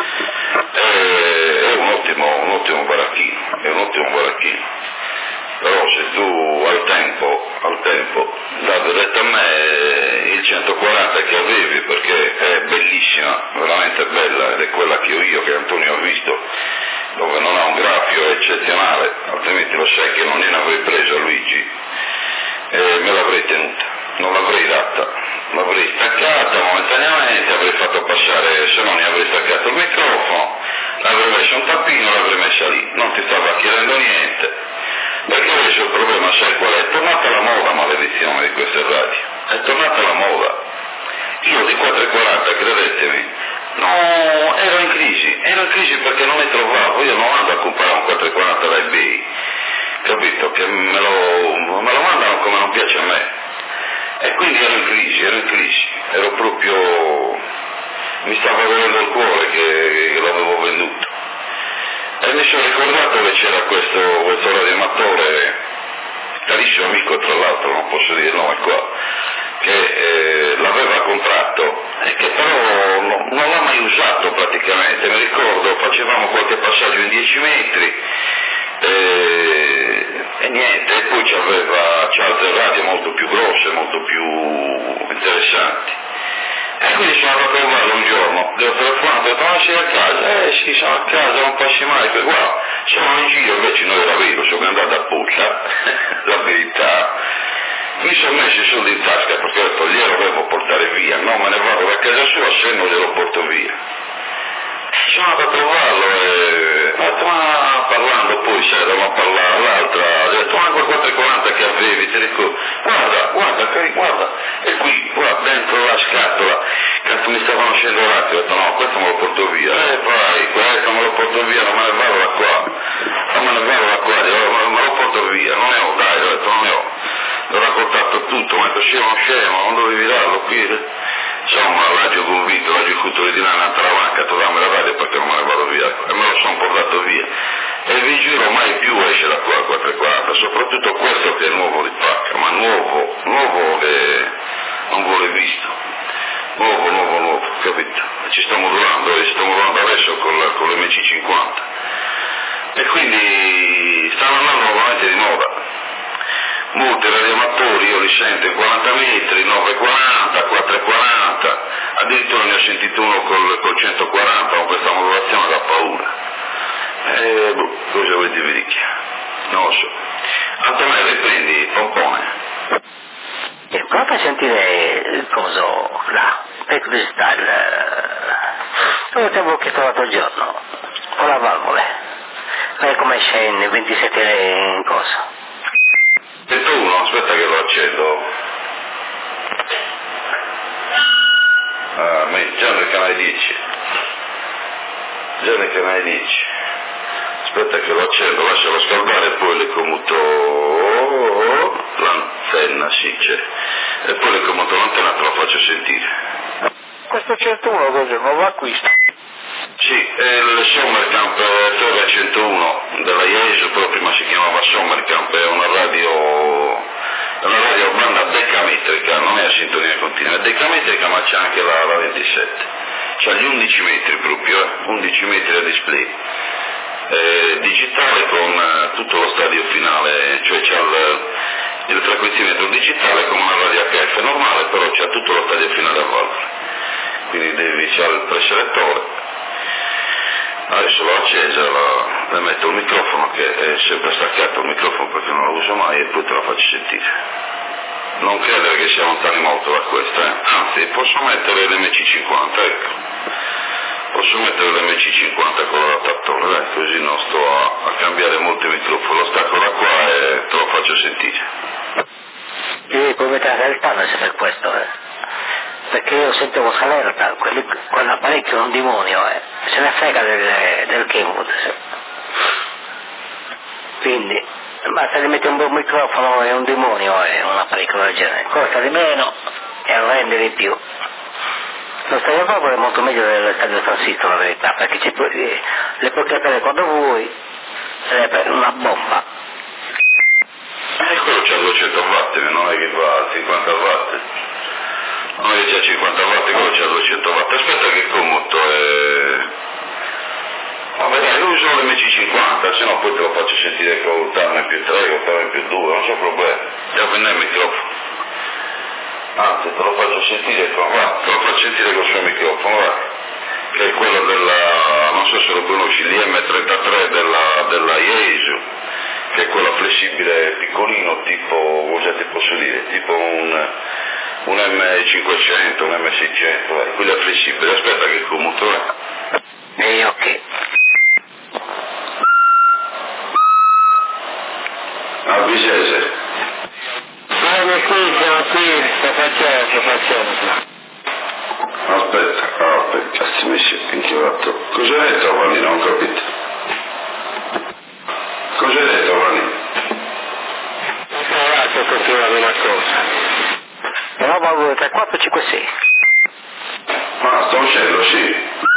è un ottimo baracchino, però se tu al tempo davi retta a me il 140 che avevi, perché è bellissima, veramente bella, ed è quella che io che Antonio ha visto, dove non ha un graffio eccezionale, altrimenti lo sai che non gliene avrei preso a Luigi. Me l'avrei tenuta, non l'avrei data, l'avrei staccata momentaneamente, avrei fatto passare, se no ne avrei staccato il microfono, l'avrei messo un tappino, l'avrei messa lì, non ti stava chiedendo niente, perché adesso il problema sai qual è? È tornata la moda, maledizione di queste radio, è tornata la moda. Io di 440, credetemi, no, ero in crisi perché non ne trovavo, io non vado a comprare un 440 da eBay, capito? Che me lo mandano come non piace a me. E quindi ero in crisi, ero proprio, mi stava venendo il cuore che l'avevo venduto. E mi sono ricordato che c'era questo radioamatore, carissimo amico tra l'altro, non posso dire il nome qua, che l'aveva comprato e che però non l'ha mai usato praticamente. Mi ricordo, facevamo qualche passaggio in 10 metri, e niente, e poi c'ha altre radio molto più grosse, molto più interessanti. E quindi sono andato a trovarlo un giorno, gli ho telefonato, ho detto, ma sei a casa? Sì, sono a casa, non passi mai, poi guarda, sono in giro, invece non era vero, sono andato a Puzza, la verità. Mi sono messo i soldi in tasca perché ho detto, glielo devo portare via, no, me ne vado da casa sua, se no glielo porto via. Sono andato a trovarlo e detto, ma parlando poi c'era, a parlare l'altra, ha detto, ma quel 440 che avevi, ti dico, guarda, e qui, guarda, dentro la scatola, cazzo mi stavano scendendo l'attimo, ho detto, no, questo me lo porto via, vai, questo me lo porto via, non me ne vado da qua, me lo porto via, non ne ho, dai, ho detto, non ne ho. L'ho raccontato tutto, ma ho detto scemo, non dovevi darlo qui. Insomma, l'agio convinto, l'agio futuro di nana tra la banca, tu dammi la radio perché non me ne vado via. E me lo sono portato via. E vi giuro, mai più esce da qua il 440, soprattutto questo che è nuovo di pacca, ma nuovo che non vuole visto. Nuovo, capito? Ci sto modulando adesso con l'MC50. E quindi stanno andando nuovamente di moda. Molti radioamatori io li sento in 40 metri, 940, 440, addirittura ne ho sentito uno col 140, con questa modulazione da paura. Cosa vuoi dire? Non lo so. Antonello, prendi pompone. Prova a sentire il coso là, per curiosità, quello che avevo chiesto l'altro giorno, con la valvole. Vedi come scende, 27 in cosa. Aspetta che lo accendo. Già nel canale 10. Aspetta che lo accendo, lascialo scaldare e poi le commuto l'antenna, sì c'è. E poi le commuto l'antenna, te lo faccio sentire. Questo 101 cos'è? Un nuovo acquisto? Sì, è il Sommerkamp Torre 101 della IESO, però prima si chiamava Sommerkamp, è una radio banda decametrica, non è a sintonia continua, è decametrica ma c'è anche la 27, c'ha gli 11 metri proprio, 11 metri a display, digitale con tutto lo stadio finale, cioè c'ha il frequenzimetro digitale come una radio HF normale, però c'ha tutto lo stadio finale a valvole, quindi c'ha il preselettore. Adesso l'ho accesa, le metto il microfono che è sempre staccato il microfono perché non lo uso mai e poi te lo faccio sentire. Non credere che sia lontani molto da questa, anzi posso mettere l'MC50, ecco. Posso mettere l'MC50 con l'adattatore, dai, così non sto a cambiare molto il microfono, lo stacco da qua e te lo faccio sentire. Io come te la realtà non c'è per questo, perché io sentivo Salerno, quell'apparecchio è un demonio, se ne frega del Kenwood. Quindi basta che metti un buon microfono e un demonio un apparecchio del genere, costa di meno e rende di più. Lo stadio proprio è molto meglio dello stadio transistor, la verità, perché le puoi capire quando vuoi, è una bomba. E quello c'ha 200 watt, non è che va a 50 watt. Non è che c'ha 50 watt, quello c'ha 200 watt. Aspetta che commuto vabbè dai, uso l'MC50, se no poi te lo faccio sentire con l'ottavo più 3, l'ottavo più 2, non c'è problema. Già prende il microfono. Anzi, te lo faccio sentire col suo microfono, va. Che è quello non so se lo conosci, l'IM33 della IESO, che è quello flessibile piccolino, tipo, cosa ti posso dire, tipo un M500, un M600, quello è flessibile, aspetta che commuto è. Ok. Avvisese. Siamo qui, sto facendo. Aspetta, cazzo mi si è inchiavato. Cosa hai detto, Vanni? Non ho capito. Cosa hai detto, Vanni? Ho provato continuare una cosa. Però valvole 3456. Ma sto uscendo, sì.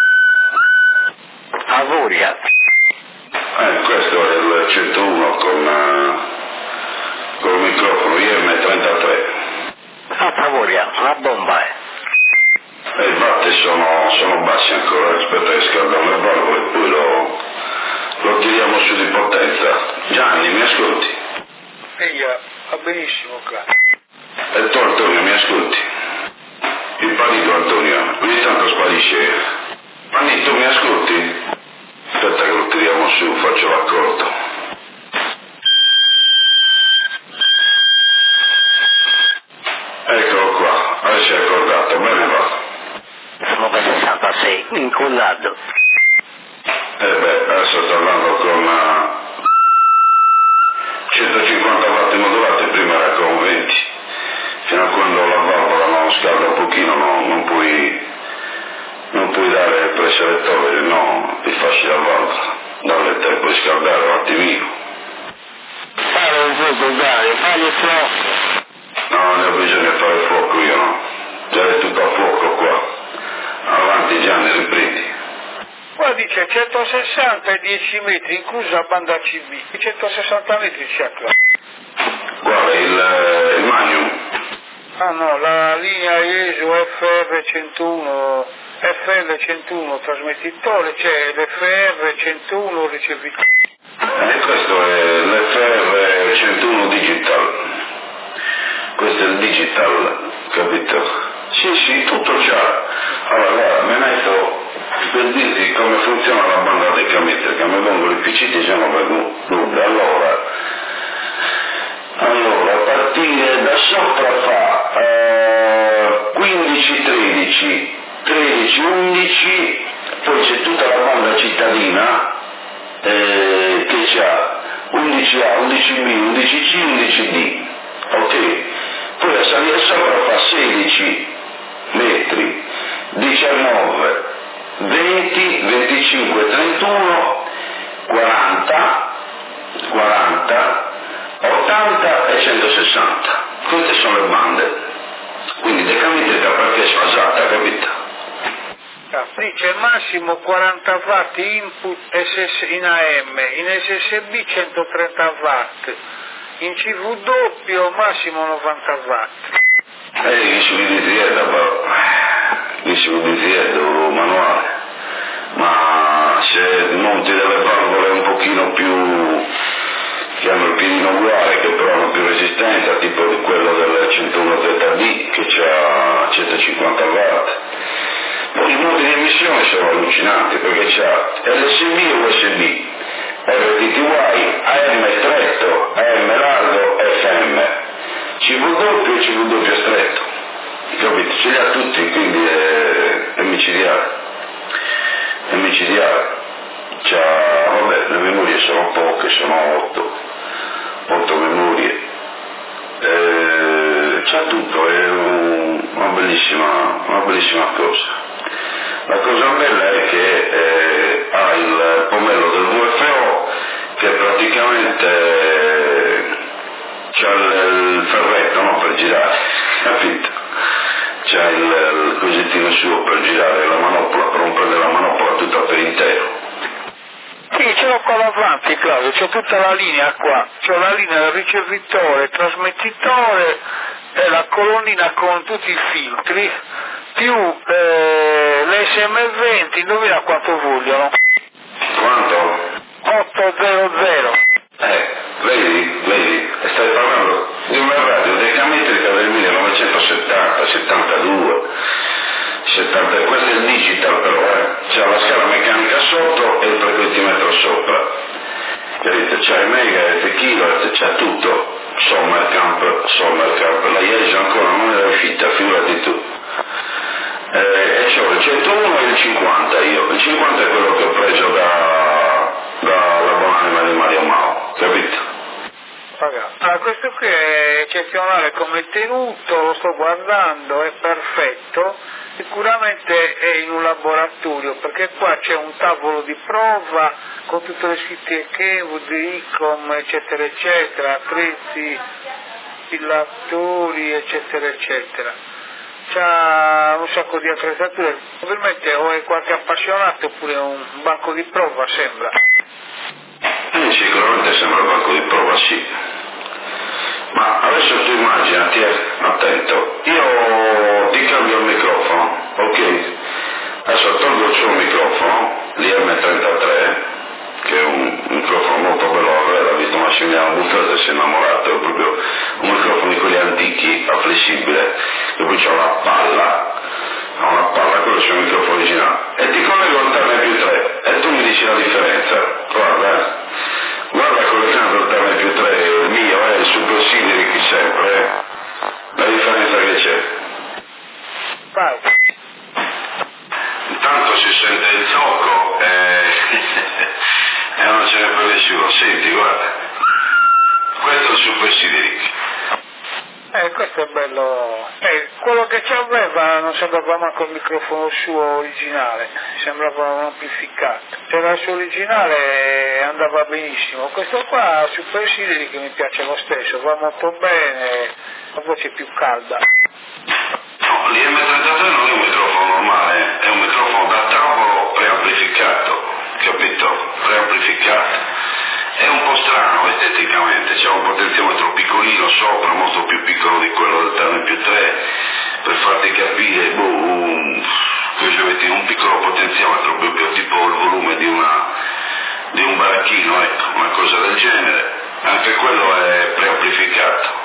A voglia. Questo è il 101 con il microfono IM33. A voglia, una bomba E i batti sono bassi ancora, aspetta che scaldano le valvole e poi lo tiriamo su di potenza. Gianni, mi ascolti? Va benissimo qua. E tu Antonio, mi ascolti? Il panito Antonio, ogni tanto sparisce. Panito, mi ascolti? Aspetta che lo tiriamo su, faccio l'accordo. Eccolo qua, adesso è accordato, bene va. sono per 66, incollato. Adesso sto andando con 150 watt modulati, prima era con 20, fino a quando la valvola non scalda un pochino non puoi dare preselettore, no, ti fasci la valvola, darle il tempo di scaldare un attimino. Fare un fuoco, Dario, fare il fuoco. No, non ho bisogno di fare fuoco io, no, già è tutto a fuoco qua, avanti Gianni, riprendi. Qua dice 160 e 10 metri, inclusa la banda CB, 160 metri c'è qua. Guarda, il Magnum. Ah no, la linea IESU FR101 trasmettitore, c'è l'FR101 ricevitore. Questo è l'FR101 digital, questo è il digital, capito? Sì, tutto c'ha. Allora guarda, me ne sto per dirti come funziona la banda decametrica, mi vengono i PC diciamo per nulla. Allora, a partire da sopra fa 15, 13, 11, poi c'è tutta la banda cittadina che c'ha 11A, 11B, 11C, 11D, ok? Poi a salire sopra fa 16 metri, 19, 20, 25, 31, 40, 80 e 160. Queste sono le bande. Quindi decametrica perché è sfasata, capito? Dice massimo 40 watt input in AM, in SSB 130 watt, in CW massimo 90 watt. Dicevo di ziedo manuale, ma se monti delle valvole un pochino più, che hanno il piedino uguale, che però hanno più resistenza, tipo di quello del 101ZD che ha 150 watt, poi i modi di emissione sono allucinanti perché c'ha LSB e USB, RTTY, AM stretto, AM largo, FM, CV e CV stretto, capito? Ce li ha tutti, quindi è micidiale. Vabbè, le memorie sono poche, sono 8 memorie, c'ha tutto, è una bellissima cosa. La cosa bella è che ha il pomello del VFO che praticamente c'ha il ferretto, no, per girare, capito? C'ha il cosettino suo per girare la manopola, per rompere la manopola tutta per intero. Sì, ce l'ho qua davanti, Claudio, c'è tutta la linea qua, c'è la linea del ricevitore, trasmettitore e la colonnina con tutti i filtri, più l'SM20, indovina quanto vogliono? Quanto? 800. Vedi, stai parlando di una radio decametrica del 1970, 72, 70, questo è il digital però, c'è la scala meccanica sotto e il frequentimetro sopra, capite? C'è il megahertz, il kilohertz, c'è tutto, Sommerkamp, la IESO ancora non è uscita, figurati tu. E c'ho il 101 e il 50 io, il 50 è quello che ho preso dalla buonanima di Mario Mao, capito? Allora, questo qui è eccezionale come tenuto, lo sto guardando, è perfetto, sicuramente è in un laboratorio perché qua c'è un tavolo di prova con tutte le scritte Kenwood, ICOM, eccetera eccetera, attrezzi, filatori, eccetera eccetera. C'ha un sacco di attrezzature, probabilmente o è qualche appassionato oppure un banco di prova, sembra. Sicuramente sembra un banco di prova, sì. Ma adesso tu immaginati, attento, io ti cambio il microfono, ok? Adesso tolgo il suo microfono, l'IM33, che è un microfono molto veloce, l'ha visto Massimiliano Buffetta, si è innamorato, è proprio un microfono di quelli antichi, a flessibile, e poi c'ha una palla, quello è il suo microfono originale, e ti collego al Turner più 3, e tu mi dici la differenza, guarda collegando il Turner più 3, il mio è il Super Silveri qui sempre, la differenza che c'è. Vai. Intanto si sente il gioco, E non ce n'è per nessuno. Senti, guarda, questo è il Super Sideric. Questo è bello. Quello che ci aveva non sembrava manco il microfono suo originale, sembrava un amplificato. C'era il suo originale andava benissimo. Questo qua, Super Sideric, che mi piace lo stesso, va molto bene, la voce più calda. No, l'IM33 non è un microfono normale, è un microfono da tavolo preamplificato, capito? Preamplificato. È un po' strano esteticamente, c'è un potenziometro piccolino sopra, molto più piccolo di quello del Tano più 3, per farti capire, un piccolo potenziometro, proprio tipo il volume di un baracchino, ecco, una cosa del genere. Anche quello è preamplificato.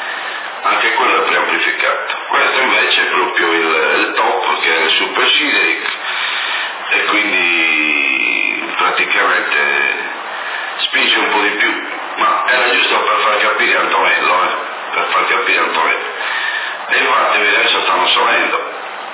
Questo invece è proprio il top, che è il Super Sideric, e quindi praticamente spinge un po' di più, ma era giusto per far capire Antonello, E infatti adesso stanno salendo.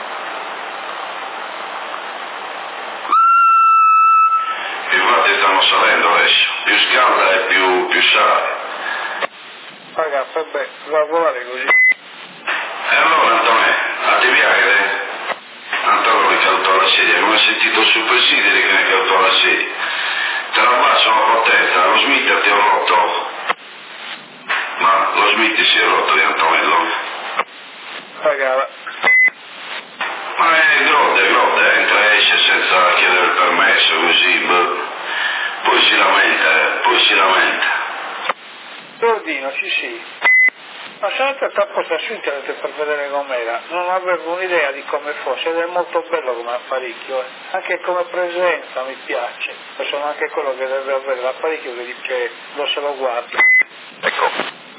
Adesso, più scalda e più sale. Ragazzi, vabbè, va a volare così. E allora Antonello, a te piace? Antonello mi calzò la sedia, come hai sentito il Super Sideric che mi calzò la sedia. Te la bacio la protesta, lo Smith ti ho rotto. Ma lo Smith si è rotto di Antonello. Ragazzi. Ma è grode, entra e esce senza chiedere il permesso, così, Poi si lamenta. Ordino, sì. Ma sono andato apposta su internet per vedere com'era, non avevo un'idea di come fosse ed è molto bello come apparecchio, anche come presenza mi piace, sono anche quello che deve avere l'apparecchio che dice se lo guardi. Ecco.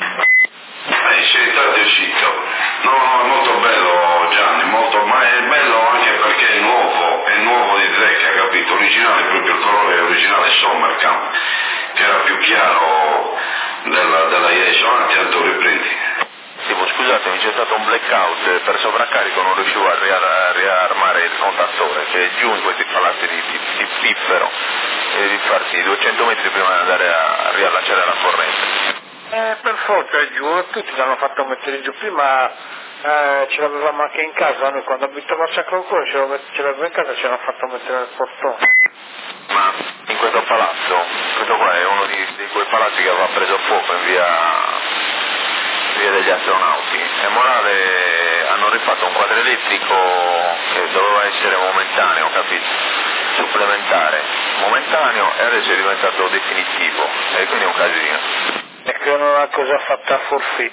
Sei entrato e uscito. No, è molto bello Gianni, ma è bello anche perché è nuovo di Zecca, capito? Originale, proprio il colore originale Sommerkamp, che era più chiaro della Ieso, tanto riprendi. Scusatemi, c'è stato un blackout, per sovraccarico non riuscivo a riarmare il contattore, che è giù in questi palazzi di piffero, e devi farti 200 metri prima di andare a riallacciare la corrente. Per forza è giù, tutti l'hanno fatto mettere giù, prima ce l'avevamo anche in casa, noi quando abitavamo a Sacro Cuore ce l'avevamo in casa, ce l'hanno fatto mettere nel portone. Ma in questo palazzo, questo qua è uno di quei palazzi che aveva preso fuoco in via degli astronauti, e morale hanno rifatto un quadro elettrico che doveva essere momentaneo, capito? Supplementare, momentaneo, e adesso è diventato definitivo, e quindi è un casino. E che non è una cosa fatta a forfì.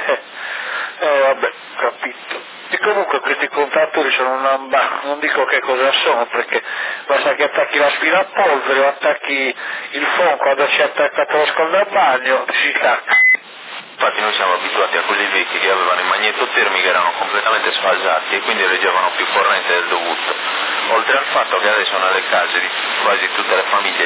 Vabbè, capito. E comunque questi contatori sono non dico che cosa sono, perché basta che attacchi l'aspirapolvere o attacchi il phon quando ci è attaccato lo scaldabagno, si stacca. Infatti noi siamo abituati a quelli vecchi che avevano i magnetotermi che erano completamente sfasati e quindi reggevano più corrente del dovuto. Oltre al fatto che adesso nelle case di quasi tutte le famiglie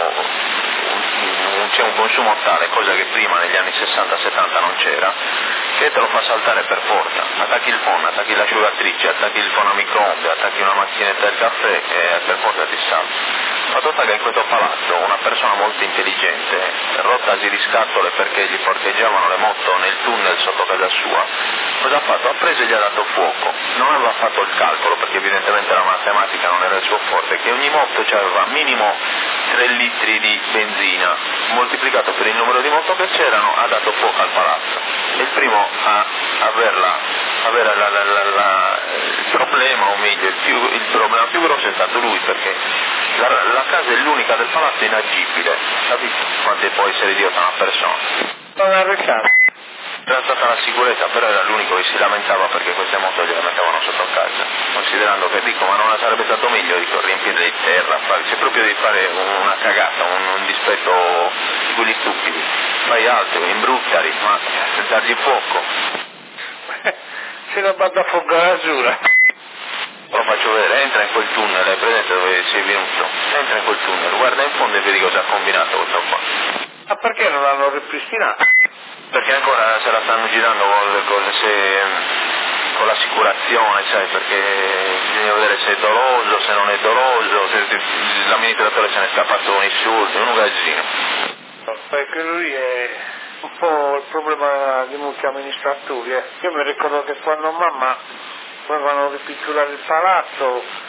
c'è un consumo tale, cosa che prima negli anni 60-70 non c'era, che te lo fa saltare per forza. Attacchi il phon, attacchi l'asciugatrice, attacchi il phon a microonde, attacchi una macchinetta del caffè e per forza ti salta. Fatto sta che in questo palazzo una persona molto intelligente, rottasi di scatole perché gli parcheggiavano le moto nel tunnel sotto casa sua, cosa ha fatto? Ha preso e gli ha dato fuoco. Non aveva fatto il calcolo, perché evidentemente la matematica non era il suo forte, che ogni moto aveva minimo 3 litri di benzina, moltiplicato per il numero di moto che c'erano, ha dato fuoco al palazzo. E il primo a avere il problema, o meglio, il problema più grosso è stato lui, perché la casa è l'unica del palazzo inagibile. Capite quanto può essere idiota una persona? Non arrestare. Era stata la sicurezza, però era l'unico che si lamentava perché queste moto gliele mettevano sotto casa, considerando che dico, ma non sarebbe stato meglio riempirle di terra, se proprio devi fare una cagata, un dispetto di quelli stupidi, fai altro, imbruttali, ma senza dargli fuoco. Se la banda fuoco azzurra. Lo faccio vedere, entra in quel tunnel, hai presente dove sei venuto? Entra in quel tunnel, guarda in fondo e vedi cosa ha combinato questo qua. Ma perché non l'hanno ripristinato? Perché ancora se la stanno girando con le cose, con l'assicurazione, sai, perché bisogna vedere se è doloso, se non è doloso, se l'amministratore se ne sta fatto con i soldi, un casino. Perché lui è un po' il problema di molti amministratori. Io mi ricordo che quando mamma volevano ripitturato il palazzo,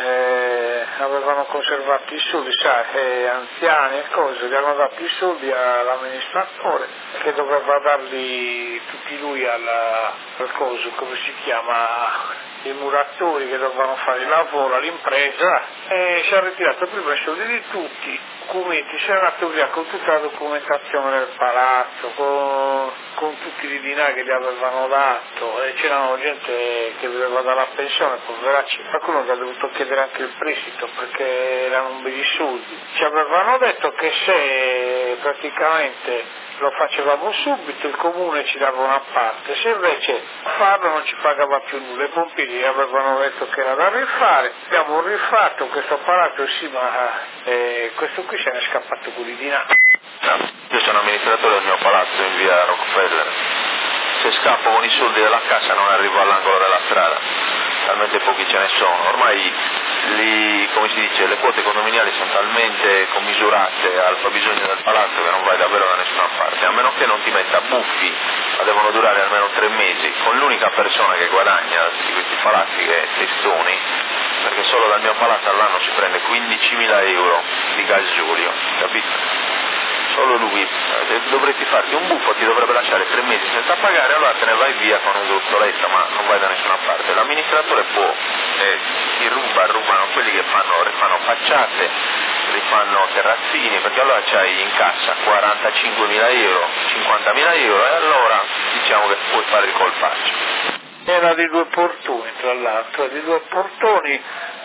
avevano conservato i soldi, sai, anziani e cose, gli hanno dato i soldi all'amministratore che doveva darli tutti lui al coso, come si chiama, i muratori che dovevano fare il lavoro all'impresa, e si è ritirato prima i soldi di tutti, documenti, si è andato via con tutta la documentazione del palazzo, con tutti i dinari che gli avevano dato, e c'erano gente che voleva dare la pensione, poveracci, qualcuno gli ha dovuto chiedere anche il prestito perché erano un bel soldi. Ci avevano detto che se praticamente lo facevamo subito, il comune ci dava una parte, se invece farlo non ci pagava più nulla. I pompieri avevano detto che era da rifare, abbiamo rifatto questo palazzo, sì, ma questo qui se ne è scappato con i dinari. Io sono amministratore del mio palazzo in via Rockefeller, se scappo con i soldi della cassa non arrivo all'angolo della strada, talmente pochi ce ne sono, ormai come si dice, le quote condominiali sono talmente commisurate al fabbisogno del palazzo che non vai davvero da nessuna parte, a meno che non ti metta buffi, ma devono durare almeno 3 mesi, con l'unica persona che guadagna di questi palazzi che è Testoni, perché solo dal mio palazzo all'anno si prende 15.000 euro di gasolio, capito? Solo lui, dovresti farti un buffo, ti dovrebbe lasciare 3 mesi senza pagare, allora te ne vai via con un gruzzoletto, ma non vai da nessuna parte. L'amministratore può, chi rubano quelli che rifanno facciate, rifanno terrazzini, perché allora c'hai in cassa 45.000 euro, 50.000 euro, e allora diciamo che puoi fare il colpaccio. Era di 2 portoni, tra l'altro, di 2 portoni,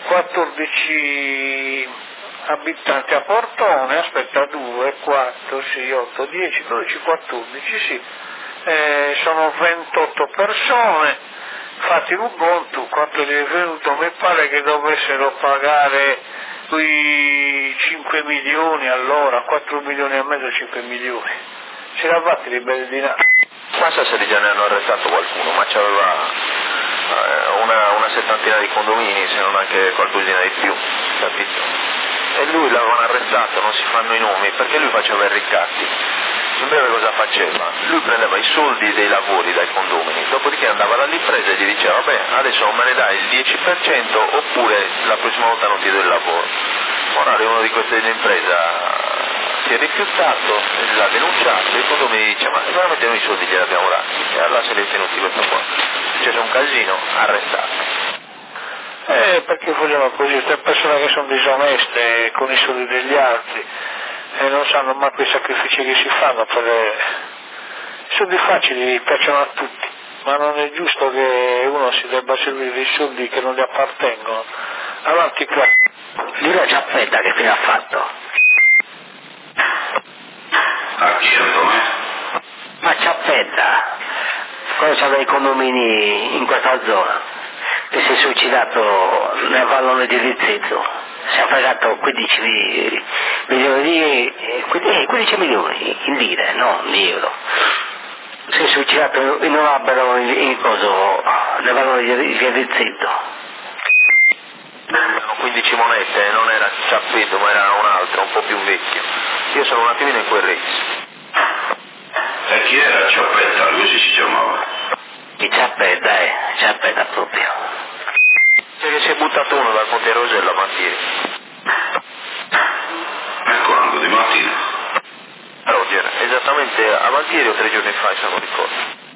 14 abitanti a portone, aspetta, 2, 4, 6, 8, 10, 12, 14, sì, sono 28 persone, fatti un conto, quanto gli è venuto, mi pare che dovessero pagare quei 5 milioni allora, 4 milioni e mezzo, 5 milioni, si era fatti dei belli dinari. Qua se già ne hanno arrestato qualcuno, ma c'aveva una settantina di condomini, se non anche qualcosina di più, capito? E lui l'avevano arrestato, non si fanno i nomi, perché lui faceva i ricatti. In breve cosa faceva? Lui prendeva i soldi dei lavori dai condomini, dopodiché andava dall'impresa e gli diceva vabbè, adesso me ne dai il 10% oppure la prossima volta non ti do il lavoro. Ora uno di queste dell'impresa si è rifiutato, l'ha denunciato, e il condomino dice ma veramente noi i soldi glieli abbiamo dati, e allora se li è tenuti questo qua. C'è un casino, arrestato. Perché facevano così, queste persone che sono disoneste con i soldi degli altri e non sanno mai quei sacrifici che si fanno i soldi facili piacciono a tutti, ma non è giusto che uno si debba servire dei soldi che non gli appartengono. Avanti qua. Lì la Ciappetta che fine ha fatto? A chi Antonio? Ma Ciappetta, cosa c'ha dei condomini in questa zona? Che si è suicidato nel vallone di Rizzetto, si è fregato 15 milioni in lire, no, in euro. Si è suicidato in un albero nel vallone di Rizzetto. Erano 15 monete, non era Ciappetto, ma era un altro, un po' più vecchio. Io sono un attimino in quel Rizzo. E chi era Ciappetta? Lui si chiamava? Di Ciappetta proprio. Che si è buttato uno dal Ponte Rosello a Mantieri. E quando? Di mattina? Roger, esattamente a Mantieri o 3 giorni fa, se non ricordo.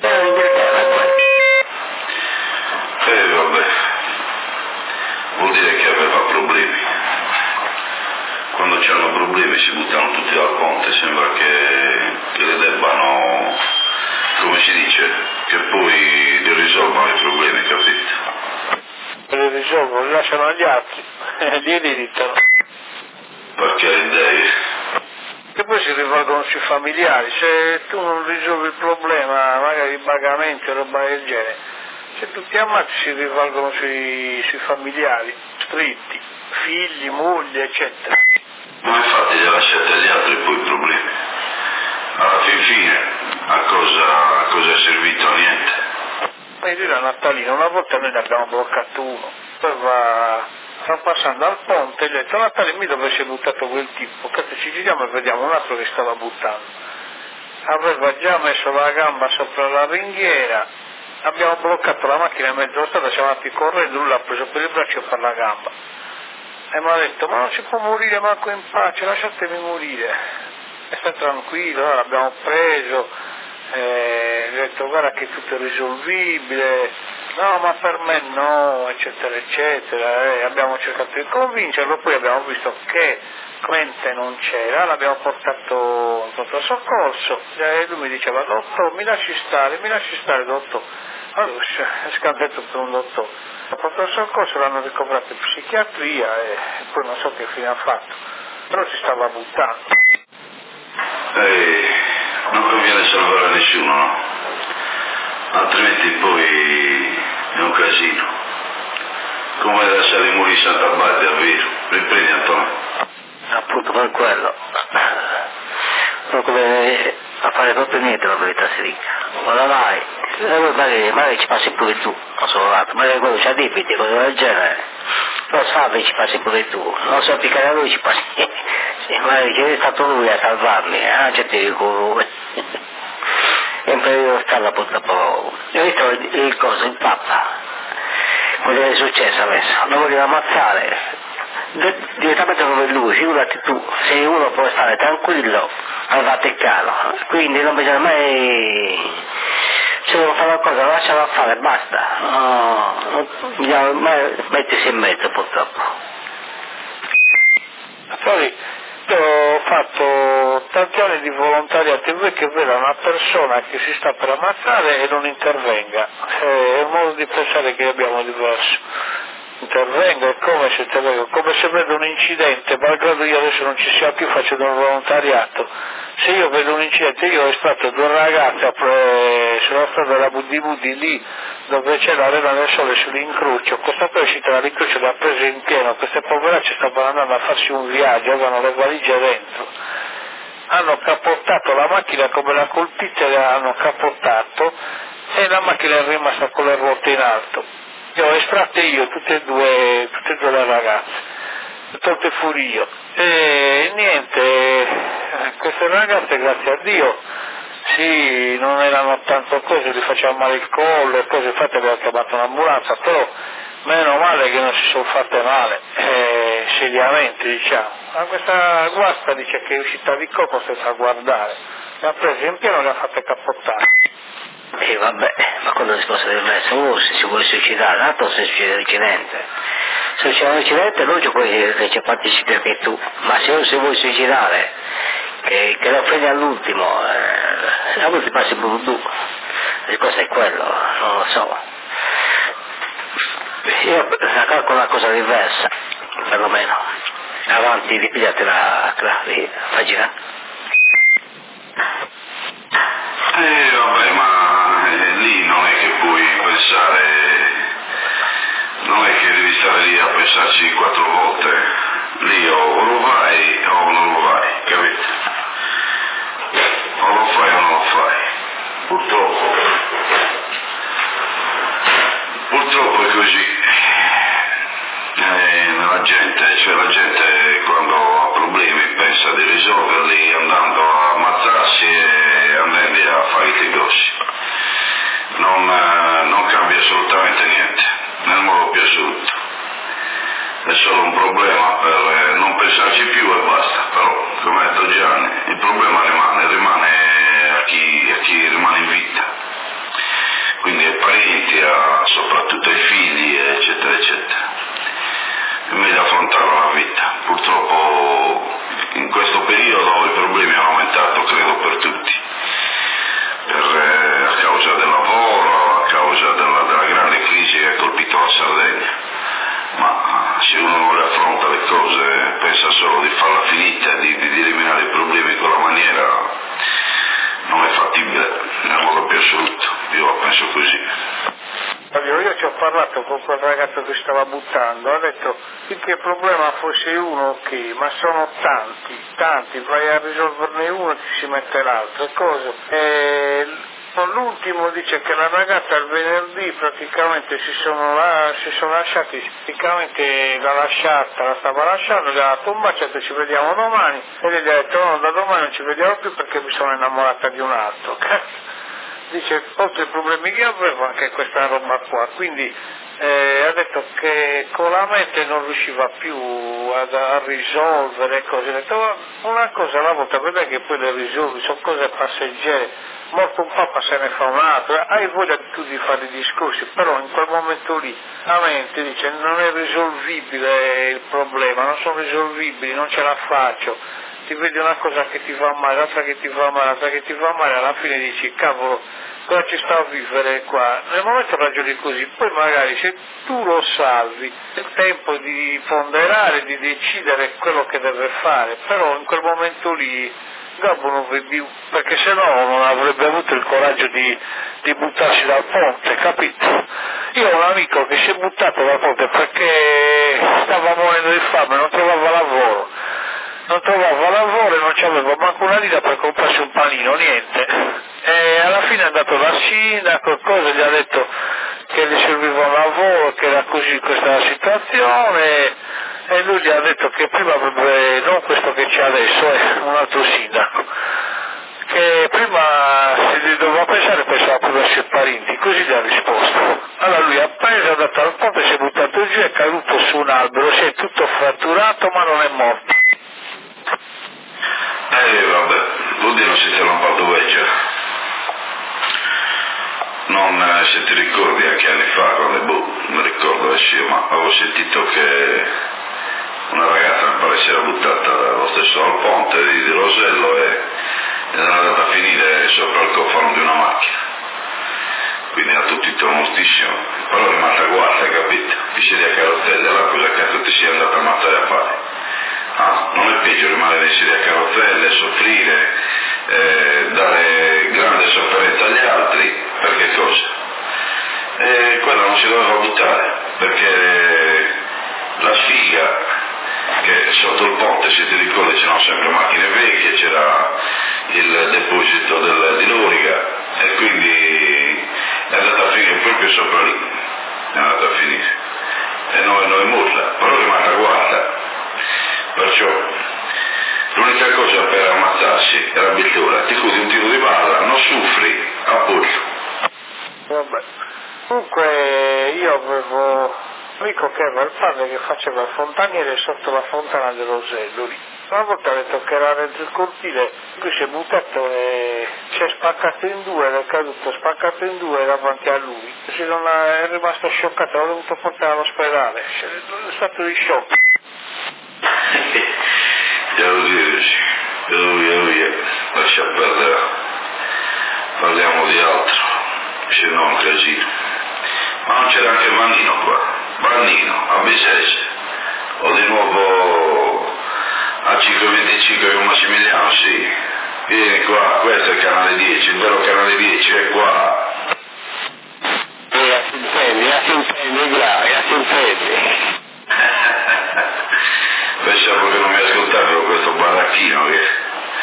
Vabbè, vuol dire che aveva problemi. Quando c'hanno problemi si buttano tutti dal ponte, sembra che le debbano, come si dice, che poi li risolvano i problemi, capito? Li risolvono, li lasciano agli altri, li ereditano. Perché le idee? E poi si rivolgono sui familiari, se tu non risolvi il problema, magari i pagamenti o roba del genere, se tu ti ammazzi si rivolgono sui familiari, stretti, figli, mogli, eccetera. Ma infatti le lasciate agli altri poi i problemi. Alla fine, a cosa è servito? A niente. pomeriggio era Natalino, una volta noi ne abbiamo bloccato uno, poi sta passando al ponte e gli ho detto Natalino mi dove si è buttato quel tipo, che ci giriamo e vediamo un altro che stava buttando. Aveva già messo la gamba sopra la ringhiera, abbiamo bloccato la macchina in mezzo alla strada, siamo andati correndo, lui l'ha preso per il braccio e per la gamba e mi ha detto ma non si può morire manco in pace, lasciatemi morire, e sta tranquillo, allora l'abbiamo preso, gli ho detto guarda che tutto è risolvibile, no ma per me no, eccetera eccetera, e abbiamo cercato di convincerlo, poi abbiamo visto che mente non c'era, l'abbiamo portato in pronto soccorso e lui mi diceva dottor mi lasci stare dottor, allora è scandetto per un dottore, al pronto soccorso l'hanno ricoverato in psichiatria e poi non so che fine ha fatto, però si stava buttando. Non conviene salvare nessuno, no? Altrimenti poi è un casino, come lasciare morire Santa Badia al vero, riprendi Antonio. Appunto per quello non conviene a fare proprio niente la verità si dica, ora vai, magari ci passi pure tu, non solo l'altro, magari quello c'ha debiti, cose del genere, però salvi ci passi pure tu, non so piccare a lui ci passi, magari c'è stato lui a salvarmi, c'è te dico è un periodo stalla purtroppo, ho visto il coso, il Papa, quello che è successo adesso, lo voleva ammazzare, direttamente come lui, figurati tu, se uno può stare tranquillo al Vaticano, quindi non bisogna mai, se devo fare qualcosa lascialo fare, basta, non bisogna mai mettersi in mezzo purtroppo. Poi ho fatto tanti anni di volontariato e vuoi che veda una persona che si sta per ammazzare e non intervenga, è un modo di pensare che abbiamo diverso. Intervengo, è come se intervengo, come se vedo un incidente, malgrado io adesso non ci sia più facendo un volontariato, se io vedo un incidente, io ho estratto due ragazze sulla strada della Buddi lì dove c'è l'Arena del Sole sull'incrocio, questa qua è uscita dall'incrocio, l'ha presa in pieno, queste poveracce stavano andando a farsi un viaggio, avevano le valigie dentro, hanno cappottato la macchina come l'ha colpita, l'hanno cappottato e la macchina è rimasta con le ruote in alto. Io ho estratte io tutte e due le ragazze, tolte fuori io. E niente, queste ragazze grazie a Dio, sì, non erano tanto cose, gli facevano male il collo e cose, infatti abbiamo chiamato un'ambulanza, però meno male che non si sono fatte male, seriamente diciamo. Ma questa guasta dice che è uscita di coco senza guardare, l'ha presa in pieno e l'ha fatta cappottare. E vabbè, ma quello si può essere uno se si vuole suicidare, l'altro se succede un incidente. Se c'è un incidente è logico che ci partecipi anche tu, ma se uno si vuole suicidare, che lo prendi all'ultimo, all'ultimo passi pure tu. Il cosa è quello, non lo so. Io la calcolo una cosa diversa, perlomeno. Avanti, ripigliate la pagina. Vabbè, ma lì non è che puoi pensare, non è che devi stare lì a pensarci 4 volte, lì o lo vai o non lo vai, capito? O lo fai o non lo fai. Purtroppo è così. La gente quando ha problemi pensa di risolverli andando a ammazzarsi e andando a fare i grossi. Non cambia assolutamente niente, nel modo più assoluto. È solo un problema per non pensarci più e basta, però come ha detto Gianni, il problema rimane a chi rimane in vita. Quindi ai parenti, soprattutto ai figli, eccetera, eccetera. È meglio affrontare la vita. Purtroppo in questo periodo i problemi hanno aumentato, credo, per tutti, a causa del lavoro, a causa della grande crisi che ha colpito la Sardegna. Ma se uno non le affronta le cose, pensa solo di farla finita, di eliminare i problemi in quella maniera, non è fattibile nel modo più assoluto. Io la penso così. Io ci ho parlato con quel ragazzo che stava buttando, ha detto che il problema fosse uno ok, ma sono tanti, vai a risolverne uno e ci si mette l'altro, e L'ultimo dice che la ragazza il venerdì praticamente si sono lasciati, praticamente la stava lasciando, gli ha dato un bacio, ci vediamo domani, e lei gli ha detto no, da domani non ci vediamo più perché mi sono innamorata di un altro. Dice, oltre ai problemi che avevo anche questa roba qua, quindi ha detto che con la mente non riusciva più a risolvere cose. Ha detto, una cosa alla volta, vedrai che poi le risolvi, sono cose passeggere. Morto un papa se ne fa un altro, hai voglia tu di fare i discorsi, però in quel momento lì la mente dice non è risolvibile il problema, non sono risolvibili, non ce la faccio, ti vedi una cosa che ti va male, l'altra che ti va male, l'altra che ti va male, alla fine dici cavolo, cosa ci sta a vivere qua? Nel momento ragioni così, poi magari se tu lo salvi, è il tempo di ponderare, di decidere quello che deve fare, però in quel momento lì Gabbo non vedi, perché se no non avrebbe avuto il coraggio di buttarsi dal ponte, capito? Io ho un amico che si è buttato dal ponte perché stava morendo di fame, non trovava lavoro e non c'aveva manco una lira per comprarsi un panino, niente. E alla fine è andato dal sindaco e cosa, gli ha detto che gli serviva un lavoro, che era così questa la situazione. E lui gli ha detto che prima avrebbe, non questo che c'è adesso, è un altro sindaco, che prima si doveva pensava prima ai suoi parenti, così gli ha risposto. Allora lui ha preso, è andato al ponte, si è buttato giù, è caduto su un albero, si è tutto fratturato ma non è morto. Vabbè, vuol dire non si sia lampato vecchio. Non se ti ricordi anche anni fa, quando non ricordo adesso io, ma avevo sentito che una ragazza mi pare si era buttata lo stesso al ponte di Rosello ed è andata a finire sopra il cofano di una macchina, quindi era tutto intornostissimo, però è rimasta guarda, capito? Sedia a carrozzella, allora cosa cazzo ti sei andata a ammazzare a fare? Non è peggio rimanere in sedia a carrozzelle, soffrire, dare grande sofferenza agli altri, per che cosa? Quella non si doveva buttare, perché la sfiga che sotto il ponte, se ti ricordi, c'erano sempre macchine vecchie, c'era il deposito di Loriga e quindi è andata a finire proprio sopra lì, è andata a finire e noi morta, però è rimasta guarda, perciò l'unica cosa per ammazzarsi era addirittura ti cudi un tiro di balla, non soffri, appoggio. Vabbè, comunque io avevo amico che aveva il padre che faceva il fontaniere sotto la fontana del Rosello lì. Una volta ha detto che era dentro il cortile, lui si è buttato e si è spaccato in due, è caduto spaccato in due davanti a lui. È rimasto scioccato, l'ha dovuto portare all'ospedale, è stato di shock. Lascia perdere, parliamo di altro, se no un casino. Ma non c'era anche Vannino qua, Vannino, a Bisese, o di nuovo a 525 con Massimiliano, sì. Vieni qua, questo è il canale 10, il vero canale 10 è qua. E si intendi. Pensavo che non mi ascoltassero questo baracchino che...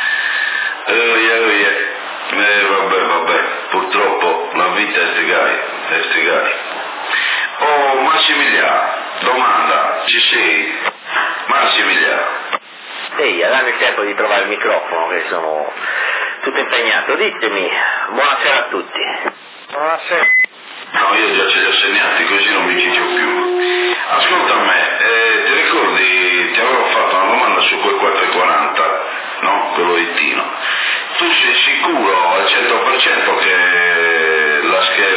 vabbè, purtroppo la vita è stegare. Oh, Massimiliano, domanda, ci sei? Massimiliano. Sì, dammi il tempo di trovare il microfono che sono tutto impegnato. Ditemi, buonasera a tutti. Buonasera. No, io già ce li ho segnati, così non mi ciccio più. Ascolta a me, ti ricordi, ti avevo fatto una domanda su quel 440, no? Quello ittino. Tu sei sicuro al 100% che la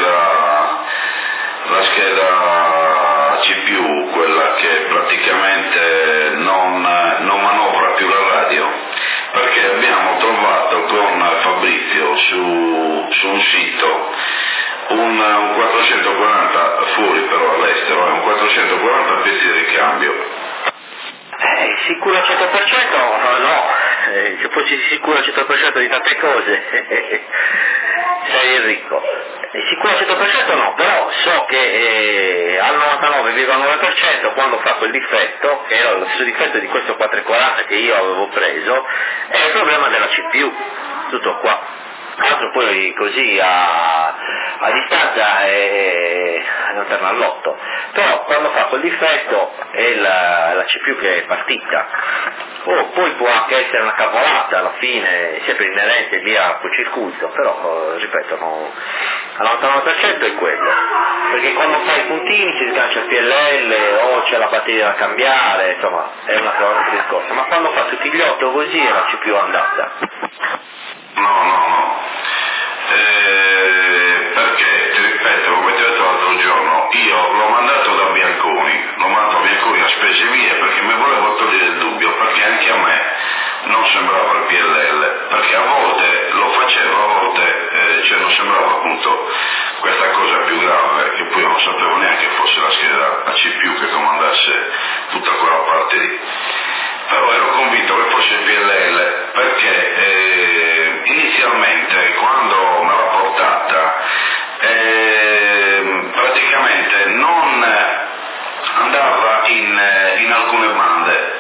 scheda CPU, quella che praticamente non manovra più la radio? Perché abbiamo trovato con Fabrizio su un sito un 440 fuori però all'estero, è un 440 pezzi di ricambio. Sicuro al 100%? No, se fossi sicuro al 100% di tante cose sei ricco. Sicuro al 100% no, però so che al 99,9% quando fa quel difetto, che era lo stesso difetto di questo 440 che io avevo preso, è il problema della CPU, tutto qua. altro poi così a distanza è non torna all'otto, però quando fa quel difetto è la CPU che è partita, poi può anche essere una cavolata alla fine, sempre inerente lì a quel circuito, però ripeto, no, al 99% è quello, perché quando fai i puntini si sgancia il PLL o c'è la batteria da cambiare, insomma è un altro discorso, ma quando fa tutti gli 8 così è la CPU andata. No. Perché, ti ripeto, come ti ho detto l'altro giorno, io l'ho mandato da Bianconi, a spese mie perché mi volevo togliere il dubbio, perché anche a me non sembrava il PLL, perché a volte lo facevo, a volte non sembrava appunto questa cosa più grave, che poi non sapevo neanche fosse la scheda a CPU che comandasse tutta quella parte lì. Però ero convinto che fosse il PLL, perché inizialmente quando me l'ha portata praticamente non andava in alcune bande,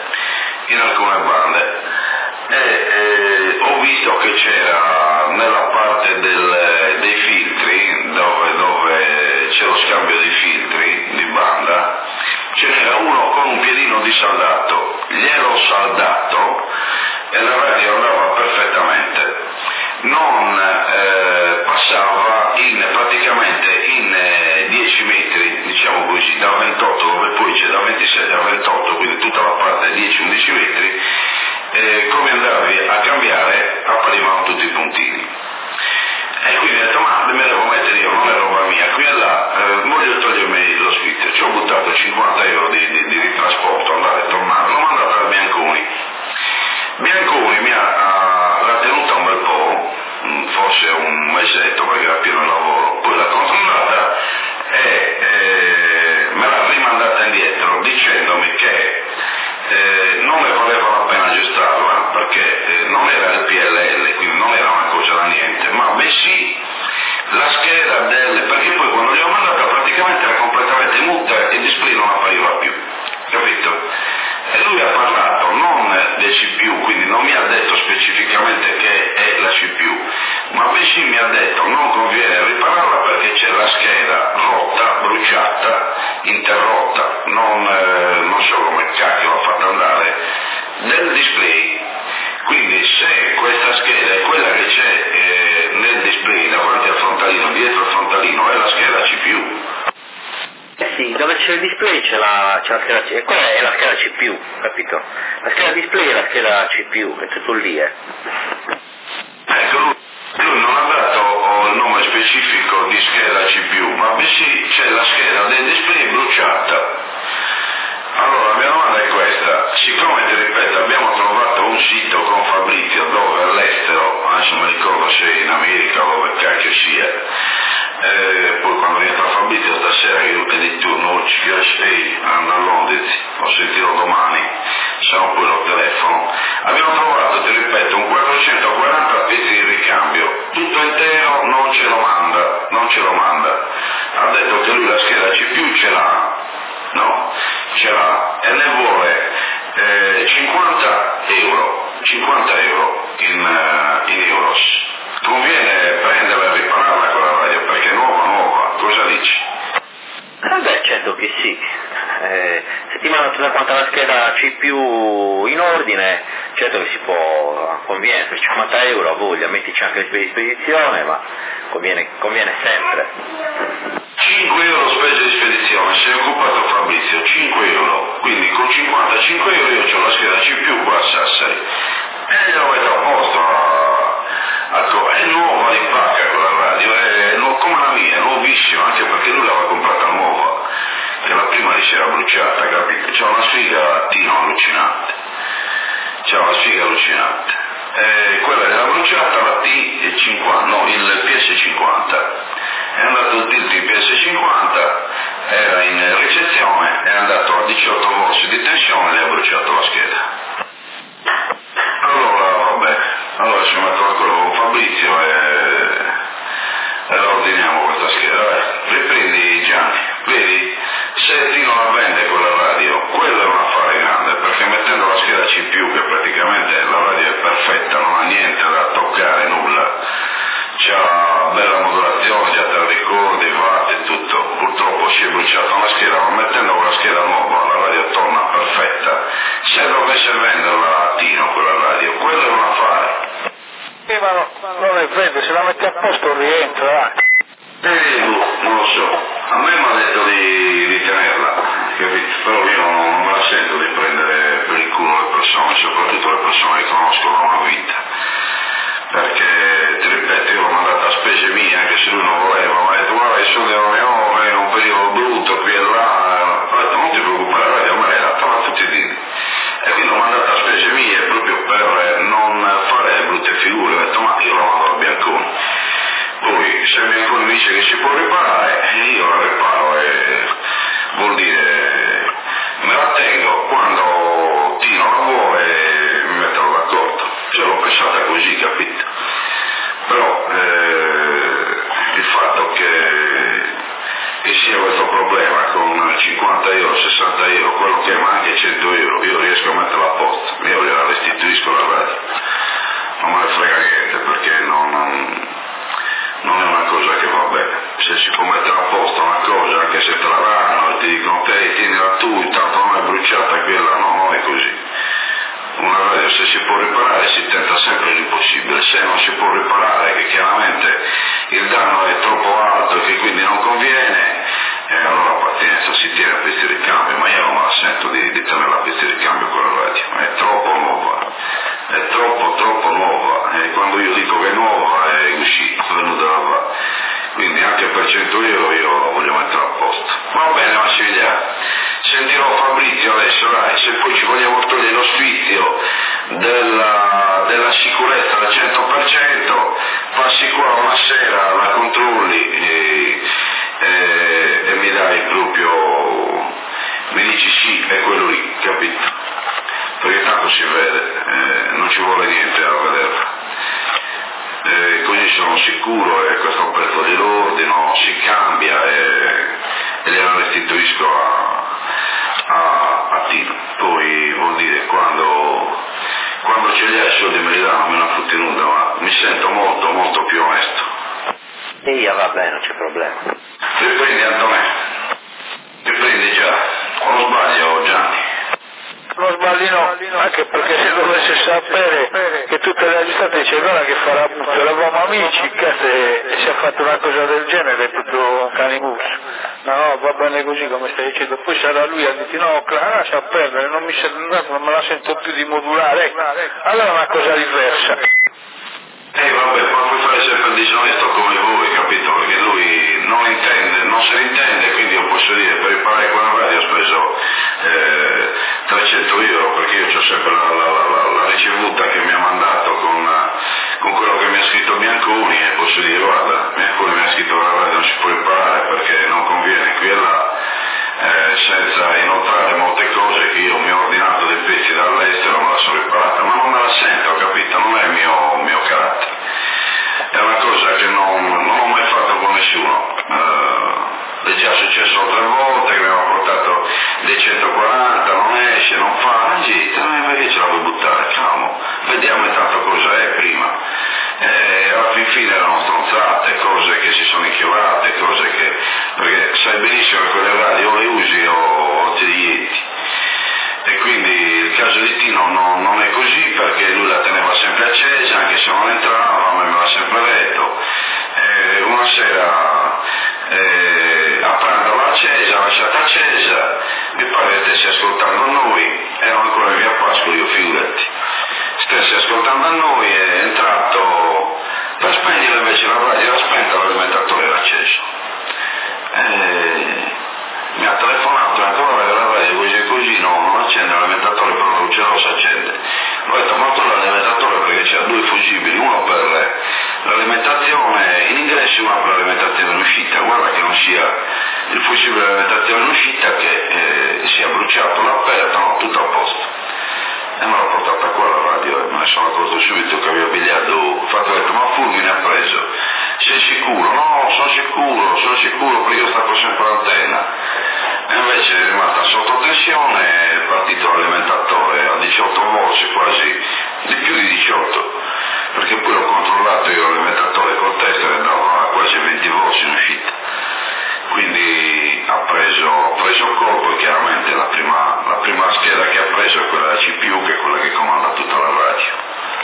e ho visto che c'era nella parte dei filtri dove c'è lo scambio di filtri di banda, ce n'era uno con un piedino di saldato, gliel'ho saldato e la radio andava perfettamente, non passava praticamente in 10 metri, diciamo così, da 28, dove poi c'è da 27 a 28, quindi tutta la parte 10-11 metri, come andavi a cambiare apparivano tutti i puntini. E quindi ho detto, ma me devo mettere io, non è roba mia, qui e là, voglio togliermi lo sfizio, ci ho buttato 50 euro di trasporto, andare e tornare, l'ho mandata da Bianconi. Bianconi l'ha tenuta un bel po', forse un mesetto perché era pieno di lavoro, poi l'ha controllata e me l'ha rimandata indietro dicendomi che non ne valeva la pena aggiustarla perché non era il PLL, quindi non era una cosa da niente, ma bensì la scheda perché poi quando gli ho mandata praticamente era completamente muta e il display non appariva più, capito? E lui ha parlato non del CPU, quindi non mi ha detto specificamente che è la CPU, ma bensì mi ha detto non conviene ripararla perché c'è la scheda rotta, bruciata, interrotta, non so come cacchio l'ha fatta andare, del display. Quindi se questa scheda è quella che c'è nel display davanti al frontalino, dietro al frontalino, è la scheda CPU. Sì, dove c'è il display c'è la scheda CPU, e quella è la scheda CPU, capito? La scheda display è la scheda CPU, è tutto lì, Ecco, lui non ha dato il nome specifico di scheda CPU, ma bensì c'è la scheda del display bruciata. Allora, la mia domanda è questa, siccome ti ripeto abbiamo trovato un sito con Fabrizio dove all'estero, adesso non mi ricordo se in America o dove cacchio sia, poi quando rientra Fabrizio stasera io di turno USA a Londra, lo sentirò domani, se no poi lo telefono, abbiamo trovato, ti ripeto, un 440 pezzi di ricambio, tutto intero, non ce lo manda, ha detto che lui la scheda CPU ce l'ha, no? Ce l'ha e ne vuole 50 euro in euros. Conviene prenderla e ripararla con la radio perché è nuova, cosa dici? Beh, certo che sì. Se ti mandano tutta quanta la scheda CPU in ordine, certo che si può, conviene, per 50 euro a voglia, mettici anche le spese di spedizione, ma conviene sempre. 5 euro spese di spedizione, si è occupato Fabrizio, 5 euro, quindi con 55 euro io ho la scheda CPU qua a Sassari e glielo metto a posto, è nuova di pacca quella radio, è come la mia, è nuovissima, anche perché lui l'aveva comprata nuova, che la prima gli si era bruciata, capito? C'è una sfiga a Tino allucinante, quella era bruciata, la T50, no, il PS50. È andato il tilt in PS50, era in ricezione, è andato a 18 volts di tensione e gli ha bruciato la scheda. Allora ci metto d'accordo con Fabrizio e la ordiniamo questa scheda. Riprendi Gianni, vedi, se Tino la vende quella radio, quello è un affare grande, perché mettendo la scheda CPU, che praticamente la radio è perfetta, non ha niente da toccare, nulla, quello è un affare. Ma non è vero, se la metti a posto rientra. Non lo so, a me mi ha detto di tenerla, capito? Però io non me la sento di prendere per il culo le persone, soprattutto le persone che conoscono una vita. Perché, ti ripeto, io l'ho mandata a spese mie, anche se lui non voleva, mi ha detto guarda i soldi non ne ho, è un periodo brutto qui e là, ho detto non ti preoccupare, la radio me l'hai data, ma tutti i diti. E quindi l'ho mandata a spese mie proprio per non fare brutte figure, ho detto ma io la mando a Bianconi. Poi se Bianconi mi dice che si può riparare, io la riparo e vuol dire me la tengo, quando Tino la vuole mi metterò d'accordo. Cioè l'ho pensata così, capito? Però il fatto che sia questo problema con 50 euro, 60 euro, quello che è, ma anche 100 euro, io riesco a metterla a posto, io gliela restituisco la radio, non me ne frega niente perché non è una cosa che va bene. Se si può mettere a posto una cosa, anche se te la danno e ti dicono ok, tienila tu, intanto non è bruciata quella, no, non è così. Una radio se si può riparare si tenta sempre l'impossibile, se non si può riparare, che chiaramente il danno è troppo alto e che quindi non conviene, allora pazienza, si tiene a pezzi di cambio, ma io non me la sento di tenere la pezzi di cambio con la radio, è troppo nuova, è troppo nuova, e quando io dico che è nuova è uscita, è venuta da là, quindi anche per 100 euro io la voglio mettere a posto. Va bene Massimiliano, sentirò Fabrizio adesso, dai, se poi ci vogliamo togliere lo sfizio della sicurezza al 100%, passi qua una sera, la controlli e mi dai proprio, mi dici sì, è quello lì, capito? Perché tanto si vede, non ci vuole niente a vederla. Così sono sicuro e questo prezzo dell'ordine si cambia e gliela restituisco a Tino. Poi vuol dire quando ce li hai i soldi me li danno, me ne fotti nulla, ma mi sento molto più onesto. Io va bene, non c'è problema. Riprendi Antonè, riprendi già, o non sbaglio Gianni? Non sbagli no, anche perché se dovesse sapere che tutte le aggiustate dice guarda che farà butto, eravamo amici, e si è fatto una cosa del genere, è tutto un canimus. No, va bene così come stai dicendo, poi sarà lui a dirti no, lascia perdere, non me la sento più di modulare, allora è una cosa diversa. Vabbè, ma puoi fare sempre il disonesto come voi, capito? Perché lui non se ne intende, quindi io posso dire per riparare quella radio ho speso 300 euro, perché io ho sempre la ricevuta che mi ha mandato con quello che mi ha scritto Bianconi e posso dire guarda, Bianconi mi ha scritto che la radio non si può riparare perché non conviene qui e là, senza inoltrare molte cose che io mi ho ordinato dei pezzi dall'estero, me la sono riparata, ma non me la sento, capito? Non è il mio carattere, è una cosa che non ho mai fatto con nessuno. È già successo 3 volte che mi hanno portato dei 140, non esce, non fa, perché ce la vuoi buttare? Calmo, vediamo intanto cosa è prima. Alla fin fine erano stronzate, cose che si sono inchiodate, perché sai benissimo che quelle radio o le usi o ti dieti. E quindi il caso di Tino non è così, perché lui la teneva sempre accesa, anche se non entrava, ma me l'ha sempre detto. Una sera aprendola accesa, lasciata accesa, mi pare che stessi ascoltando a noi, ero ancora via Pascoli, io figurati, stessi ascoltando a noi, è entrato per spegnere, invece la radio era spenta, l'alimentatore era acceso. Mi ha telefonato e ha detto guarda la radio così non accende l'alimentatore, però la luce rossa accende. Ho detto ma tu l'alimentatore perché c'ha 2 fusibili, uno per l'alimentazione in ingresso e uno per l'alimentazione in uscita, guarda che non sia il fusibile dell'alimentazione in uscita che sia bruciato, l'ha aperto, no, tutto a posto. E me l'ho portata qua alla radio e me ne sono accorto subito che aveva pigliato, ho detto ma fulmine ha preso, sei sicuro? No, sono sicuro perché io stavo sempre all'antenna. E invece è rimasta sotto tensione, è partito l'alimentatore a 18 volte, quasi di più di 18, perché poi ho controllato io l'alimentatore col tester e andava a quasi 20 volte in uscita. Quindi ha preso colpo e chiaramente la prima scheda che ha preso è quella da CPU, che è quella che comanda tutta la radio.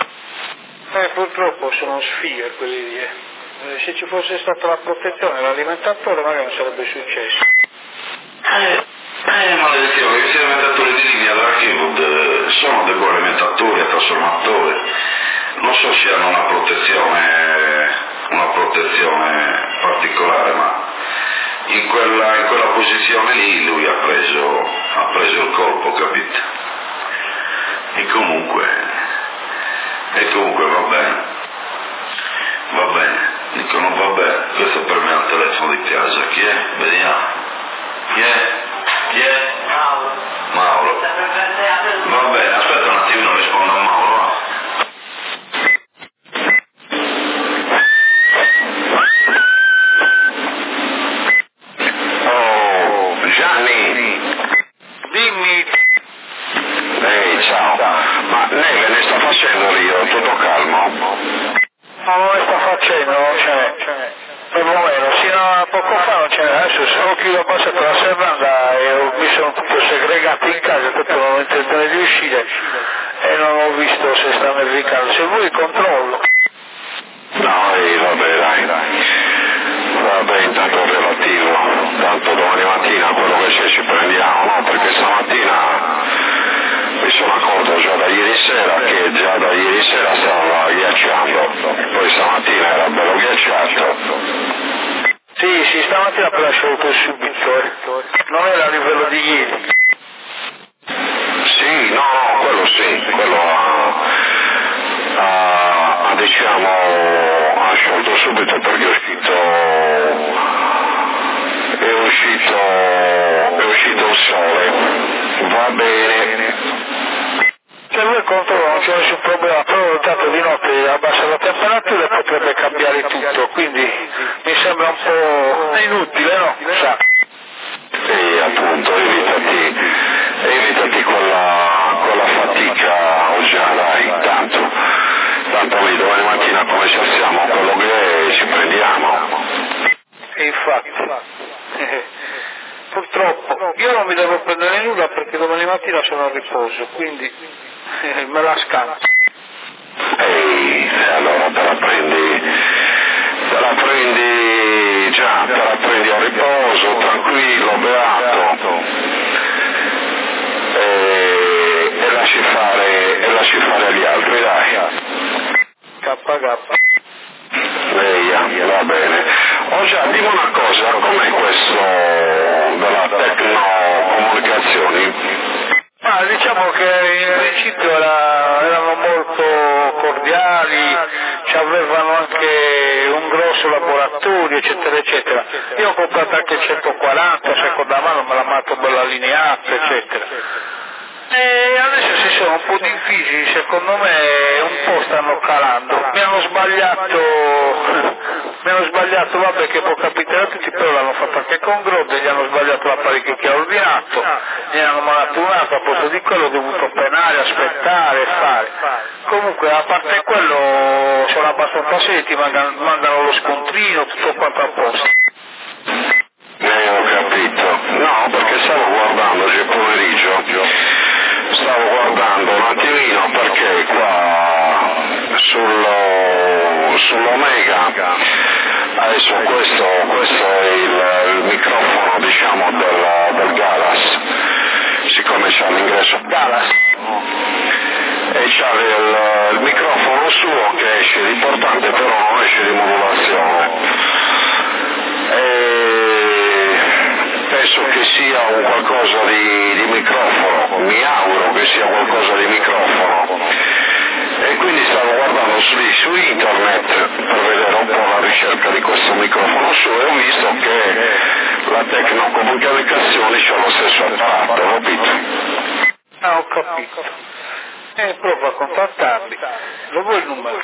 purtroppo sono sfighe quelli lì. Se ci fosse stata la protezione dell'alimentatore magari non sarebbe successo. Maledizione, questi alimentatori di linea della Kenwood sono dei buoni alimentatori, trasformatori, non so se hanno una protezione particolare, ma in quella posizione lì lui ha preso il colpo, capito? E comunque va bene, dicono va bene, questo per me è il telefono di casa, chi è? Vediamo, chi è? Mauro. Va bene, aspetta un attimino, rispondo a Mauro. Oh, Gianni. Dimmi. Ehi, ciao. Ma neve ne sta facendo lì, tutto calmo? Ma non ne sta facendo, non ce n'è. Perlomeno, sino a poco fa non ce n'è. Adesso sono chiuso a passato la serranda e mi sono tutto segregato in casa perché non ho intenzione di uscire e non ho visto se sta nevicando. Se vuoi controllo. No, vabbè, dai. Vabbè, intanto è relativo. Tanto domani mattina quello che c'è ci prendiamo, no? Perché stamattina mi sono accorto già da ieri sera stava ghiacciando, poi stamattina era bello ghiacciato. Sì, stamattina però è sciolto subito, non era a livello di ieri. Sì, no, quello ha sciolto subito perché è uscito il sole, va bene. Se lui controlla non c'è nessun problema, però tanto di notte abbassa la temperatura e potrebbe cambiare tutto, quindi mi sembra un po' inutile, no? Sa. Sì, appunto, evitati quella fatica già, dai, tanto lì domani mattina come ci siamo, quello che è, ci prendiamo. E infatti, purtroppo, io non mi devo prendere nulla perché domani mattina sono a riposo, quindi me la scampo. Ehi, allora te la prendi a riposo, tranquillo, beato, e lasci fare agli altri, dai. KK. Va bene. Già, dimmi una cosa, com'è questo della tecnocomunicazioni? Ma diciamo che in principio erano molto cordiali, ci avevano anche un grosso laboratorio, eccetera, eccetera. Io ho comprato anche il 140, seconda mano, me l'ha fatto bella allineata, eccetera. E adesso si sono un po' divisi, secondo me un po' stanno calando. Mi hanno sbagliato, vabbè che può capitare a tutti, però l'hanno fatto anche con Grode, gli hanno sbagliato l'apparecchio che ha ordinato, gli hanno mandato un altro, a posto di quello ho dovuto penare, aspettare, fare. Comunque a parte quello sono abbastanza seri, ti mandano lo scontrino, tutto quanto a posto. Ho capito. No, perché stavo guardando oggi pomeriggio, un attimino perché qua sull'Omega, adesso questo è il microfono, diciamo, del Galas, siccome c'ha l'ingresso Galas, e c'ha il microfono suo che esce di portante, però non esce di modulazione. Penso che sia un qualcosa di microfono, mi auguro che sia qualcosa di microfono, e quindi stavo guardando su internet per vedere un po' la ricerca di questo microfono su e ho visto che la Tecnocomunicazioni c'ha lo stesso apparato, capito? Ah, ho capito. Prova a contattarli. Lo vuoi il numero?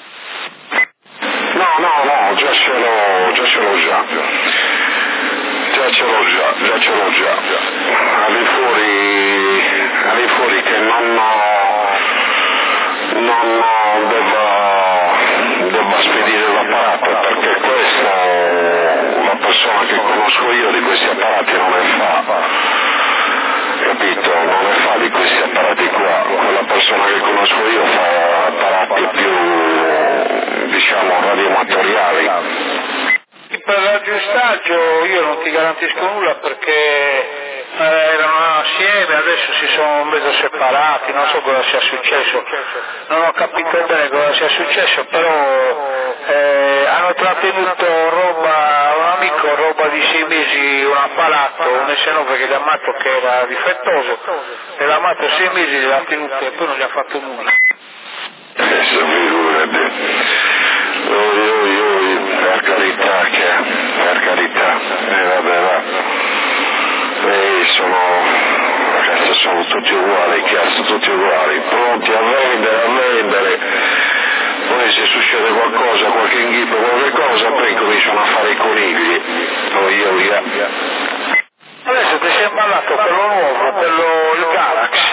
No, già ce l'ho già. All'infuori che non debba spedire l'apparato, perché questo, la persona che conosco io di questi apparati non ne fa, capito? Non ne fa di questi apparati qua, quella persona che conosco io fa apparati più stagio in stagio io non ti garantisco nulla perché erano assieme, adesso si sono mezzo separati, non so cosa sia successo, non ho capito bene cosa sia successo, però hanno trattenuto un amico roba di 6 mesi, un appalato, un S9 che gli ha amato che era difettoso, e l'ha amato 6 mesi, gli ha tenuto e poi non gli ha fatto nulla. Adesso figurati, per carità, vabbè va. Sono tutti uguali, cazzo, tutti uguali, pronti a vendere, poi se succede qualcosa, qualche inghippo, qualche cosa, poi cominciano a fare i conigli, Adesso ti sei imballato quello nuovo, il Galaxy.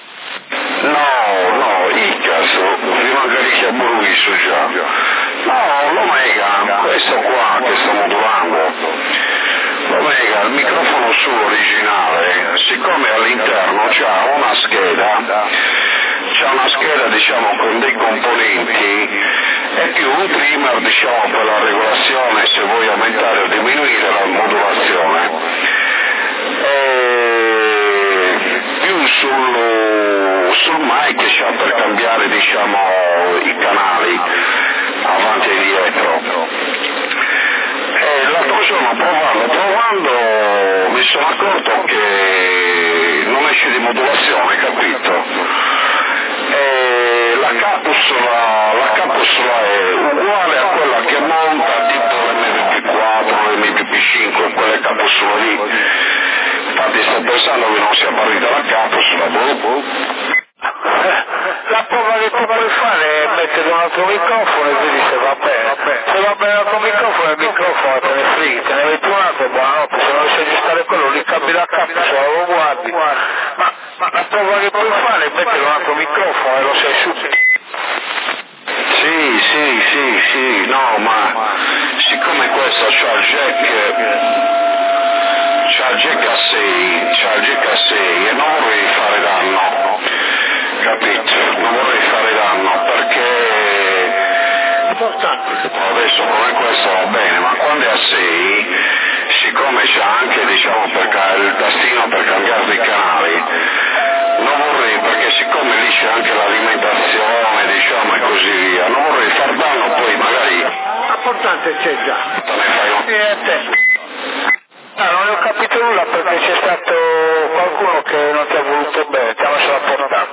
No, Icas, prima che li chiamo già. No, l'Omega, questo qua che sto modulando. L'Omega, il microfono suo originale, siccome all'interno c'ha una scheda diciamo con dei componenti e più un trimmer diciamo per la regolazione se vuoi aumentare o diminuire la modulazione e più sul mic c'ha per cambiare diciamo i canali avanti e dietro. L'altro giorno provando mi sono accorto che non esce di modulazione, capito? La capsula è uguale a quella che monta tipo l'MVP4, l'MVP5, quelle capsule lì. Infatti sto pensando che non sia partita la capsula, La prova che tu puoi fare è mettere un altro microfono e vedi se va bene. Se va bene l'altro microfono, il microfono te ne frighi, te ne metti un altro, buonanotte, se non riesci a aggiustare quello, li cambi la capsula, lo guardi. Ma la prova che puoi fare è mettere un altro microfono e lo sai subito. Sì, no, ma siccome questo c'ha il jack a 6 e non vorrei fare danno, capito? Non vorrei fare danno perché adesso come questo va bene, ma quando è a 6, siccome c'ha anche diciamo il tastino per cambiare i canali, non vorrei perché siccome lì c'è anche l'alimentazione diciamo e così via, non vorrei far danno poi magari l'importante c'è già. te ne fai un... Non ne ho capito nulla perché c'è stato qualcuno che non ti ha voluto bene, ti ha messo la portata.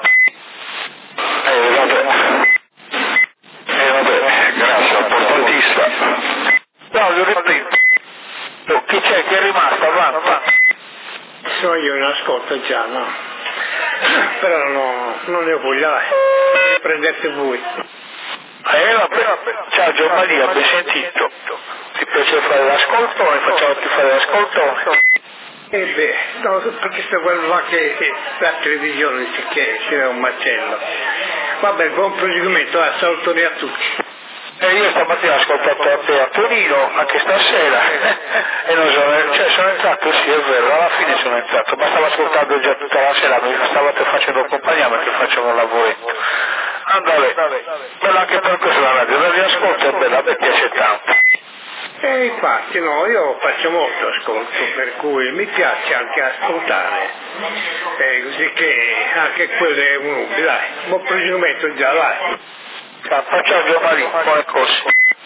Vabbè, grazie al portantista. No, lo ripeto. Chi c'è che è rimasto? Avanti. Sono io in ascolto già, no? Però non ne ho voglia, prendete voi. Vabbè. Ciao Gianmaria, ben sentito. Ti piace fare l'ascoltone? Facciamoci fare l'ascoltone. No, perché sto guardando che la televisione dice che c'è un macello. Vabbè, buon proseguimento, salutoni a tutti. Io stamattina ho ascoltato a te a Torino, anche stasera, e non sono entrato, sì è vero, alla fine sono entrato, ma stavo ascoltando già tutta la sera, mi stavate facendo compagnia perché facciamo un lavoretto. Andale, bella anche per questo la radio ascolto è bella, a me piace tanto. Infatti no, io faccio molto ascolto, per cui mi piace anche ascoltare, così che anche quello è un hobby, dai, buon proseguimento già, dai. Ciao Gianmaria, buone cose.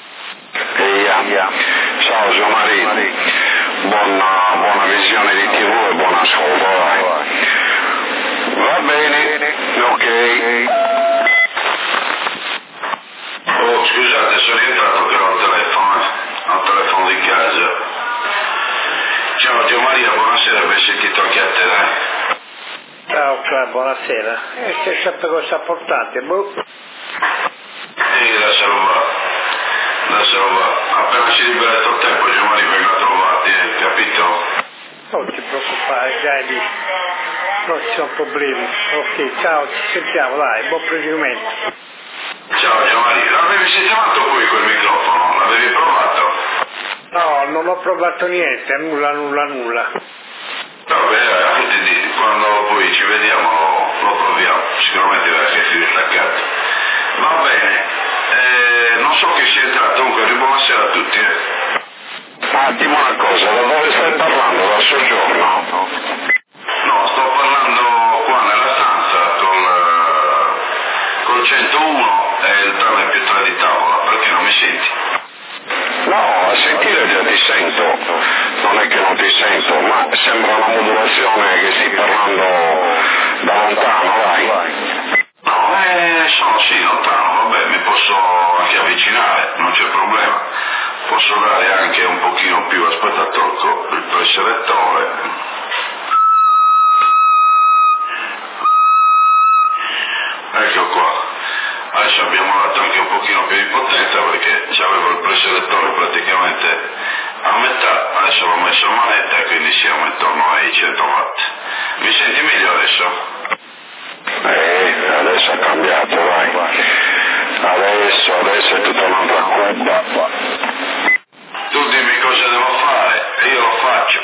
Ciao Gianmaria, buona visione di TV e buon ascolto, va bene, ok. Oh, scusate, sono rientrato però al telefono di casa. Ciao Gianmaria, buonasera, ben sentito anche a te, dai. Ciao, buonasera. C'è sempre cosa importante, Lascialo va. Appena ci liberato il tempo, Gianmaria, vengo a trovarti, capito? Non ti preoccupare, già è lì. Non ci sono problemi. Ok, ciao, ci sentiamo, dai, buon proseguimento. Ciao Gianmaria, l'avevi sistemato poi quel microfono? L'avevi provato? No, non ho provato niente, nulla. Vabbè, tutti diti, quando poi ci vediamo lo proviamo, sicuramente deve essere distaccato. Va bene, non so chi sia entrato, comunque buonasera a tutti. Dimmi una cosa, da dove stai parlando? Dal Soggiorno? No, sto parlando qua nella stanza col 101 e il tram più 3 di tavola, perché non mi senti? No, a sentire già ti sento, non è che non ti sento, ma sembra una modulazione che stai parlando da lontano, vai. No, sono sì lontano, vabbè, mi posso anche avvicinare, non c'è problema. Posso dare anche un pochino più, aspetta, tolgo il preselettore. Ecco qua. Adesso abbiamo dato anche un pochino più di potenza perché c'avevo il preselettore praticamente a metà, adesso l'ho messo a manetta e quindi siamo intorno ai 100 watt. Mi senti meglio adesso? Adesso ha cambiato, vai. Adesso è tutta un'altra cuba. Tu dimmi cosa devo fare e io lo faccio.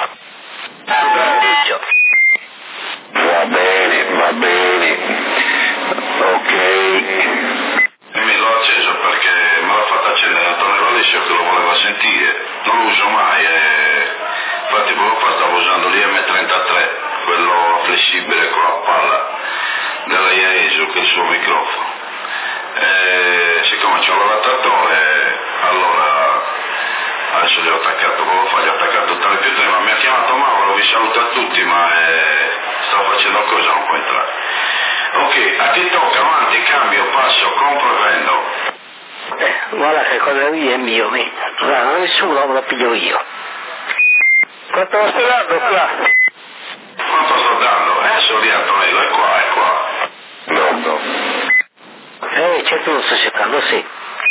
Va bene. Ok. Dimmi, l'ho acceso perché me l'ha fatto accendere Antonio Alessio che lo voleva sentire. Non lo uso mai infatti poco fa stavo usando l'IM33, quello flessibile con la palla della Iaesu che è il suo microfono. Siccome c'è un l'adattatore, allora adesso gli ho attaccato, poco fa gli ho attaccato tale più 3, ma mi ha chiamato Mauro, vi saluta a tutti, ma stavo facendo cosa, non può entrare. Ok, a chi tocca, avanti, cambio, passo, compro e vendo. Guarda che quello lì è mio, guarda, nessuno lo piglio io. Quanto lo stai dando qua? Quanto sto dando? Sono lì Antonello, è qua. No. Certo lo sto cercando, sì.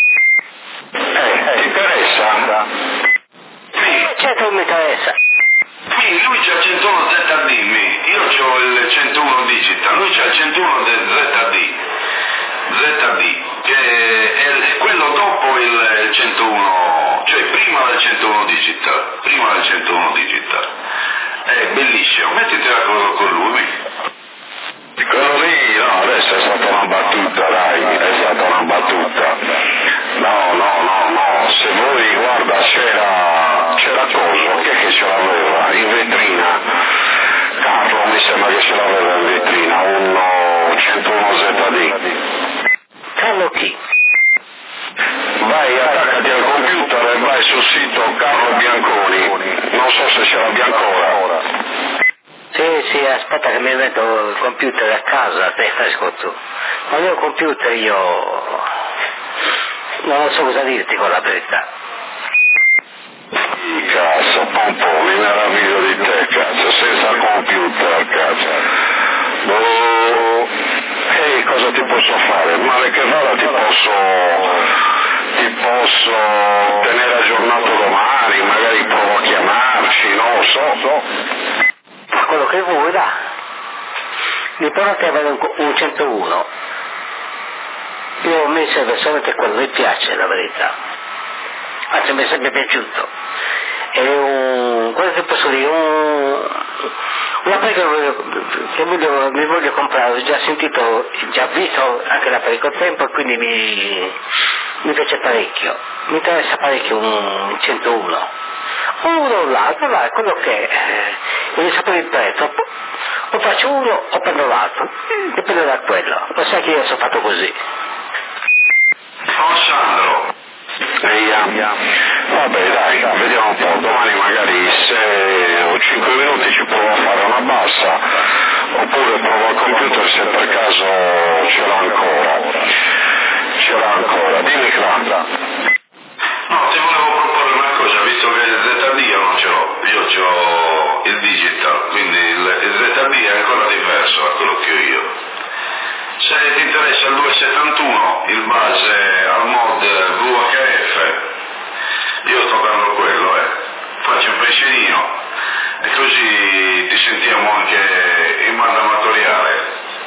Ti interessa? Sì. Certo mi interessa. Sì, lui c'ha il 101 ZD, io ho il 101 digital, lui c'ha il 101 ZD, che è quello dopo il 101, cioè prima del 101 digital, è bellissimo, mettiti d'accordo con lui. Quello lì, no, adesso è stata una battuta, dai, è stata una battuta. No, se voi, guarda, c'era Coso, chi è che ce l'aveva? In vetrina. Carlo mi sembra che ce l'aveva in vetrina, un 101 ZD. Carlo chi? Vai, attaccati al computer e vai sul sito Carlo Bianconi, non so se ce l'abbia ancora. Sì, aspetta che mi metto il computer a casa, te stai ascoltando. Ma io il computer non so cosa dirti con la verità. Cazzo, Pompo, mi meraviglio di te, cazzo, senza computer, cazzo. Cosa ti posso fare? Male che vada ti posso tenere aggiornato domani, magari provo a chiamarci, non lo so. Quello che vuoi, dai. L'importante è avere un 101. Io mi serve solamente quello, mi piace la verità. Anzi, mi è sempre piaciuto. È quello che posso dire, l'apparecchio che mi voglio comprare, ho già sentito, già visto anche da parecchio tempo e quindi mi piace parecchio. Mi interessa parecchio un 101. Uno o l'altro, là, quello che voglio sapere il prezzo, o faccio uno o prendo l'altro, dipende da quello, lo sai che io sono fatto così. Ciao Sandro. Vabbè dai, vediamo un po', domani magari se ho 5 minuti ci provo a fare una bassa, oppure provo al computer se per caso ce l'ho ancora, dimmi Clandra. No, ti volevo proporre una cosa, visto che il ZD io non ce l'ho, io ho il digital, quindi il ZD è ancora diverso da quello che ho io. Se ti interessa il 271, il base al mod VHF, io sto dando quello, faccio un pensierino e così ti sentiamo anche in banda amatoriale.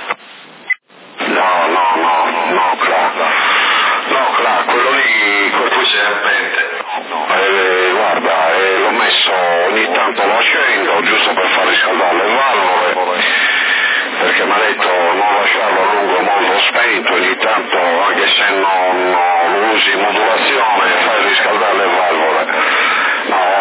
No, quello lì, Poi serpente. Guarda, l'ho messo, ogni tanto lo accendo, giusto per far riscaldare le valvole, perché mi ha detto non lasciarlo a lungo molto spento, ogni tanto, anche se non usi modulazione, fai riscaldare le valvole. No,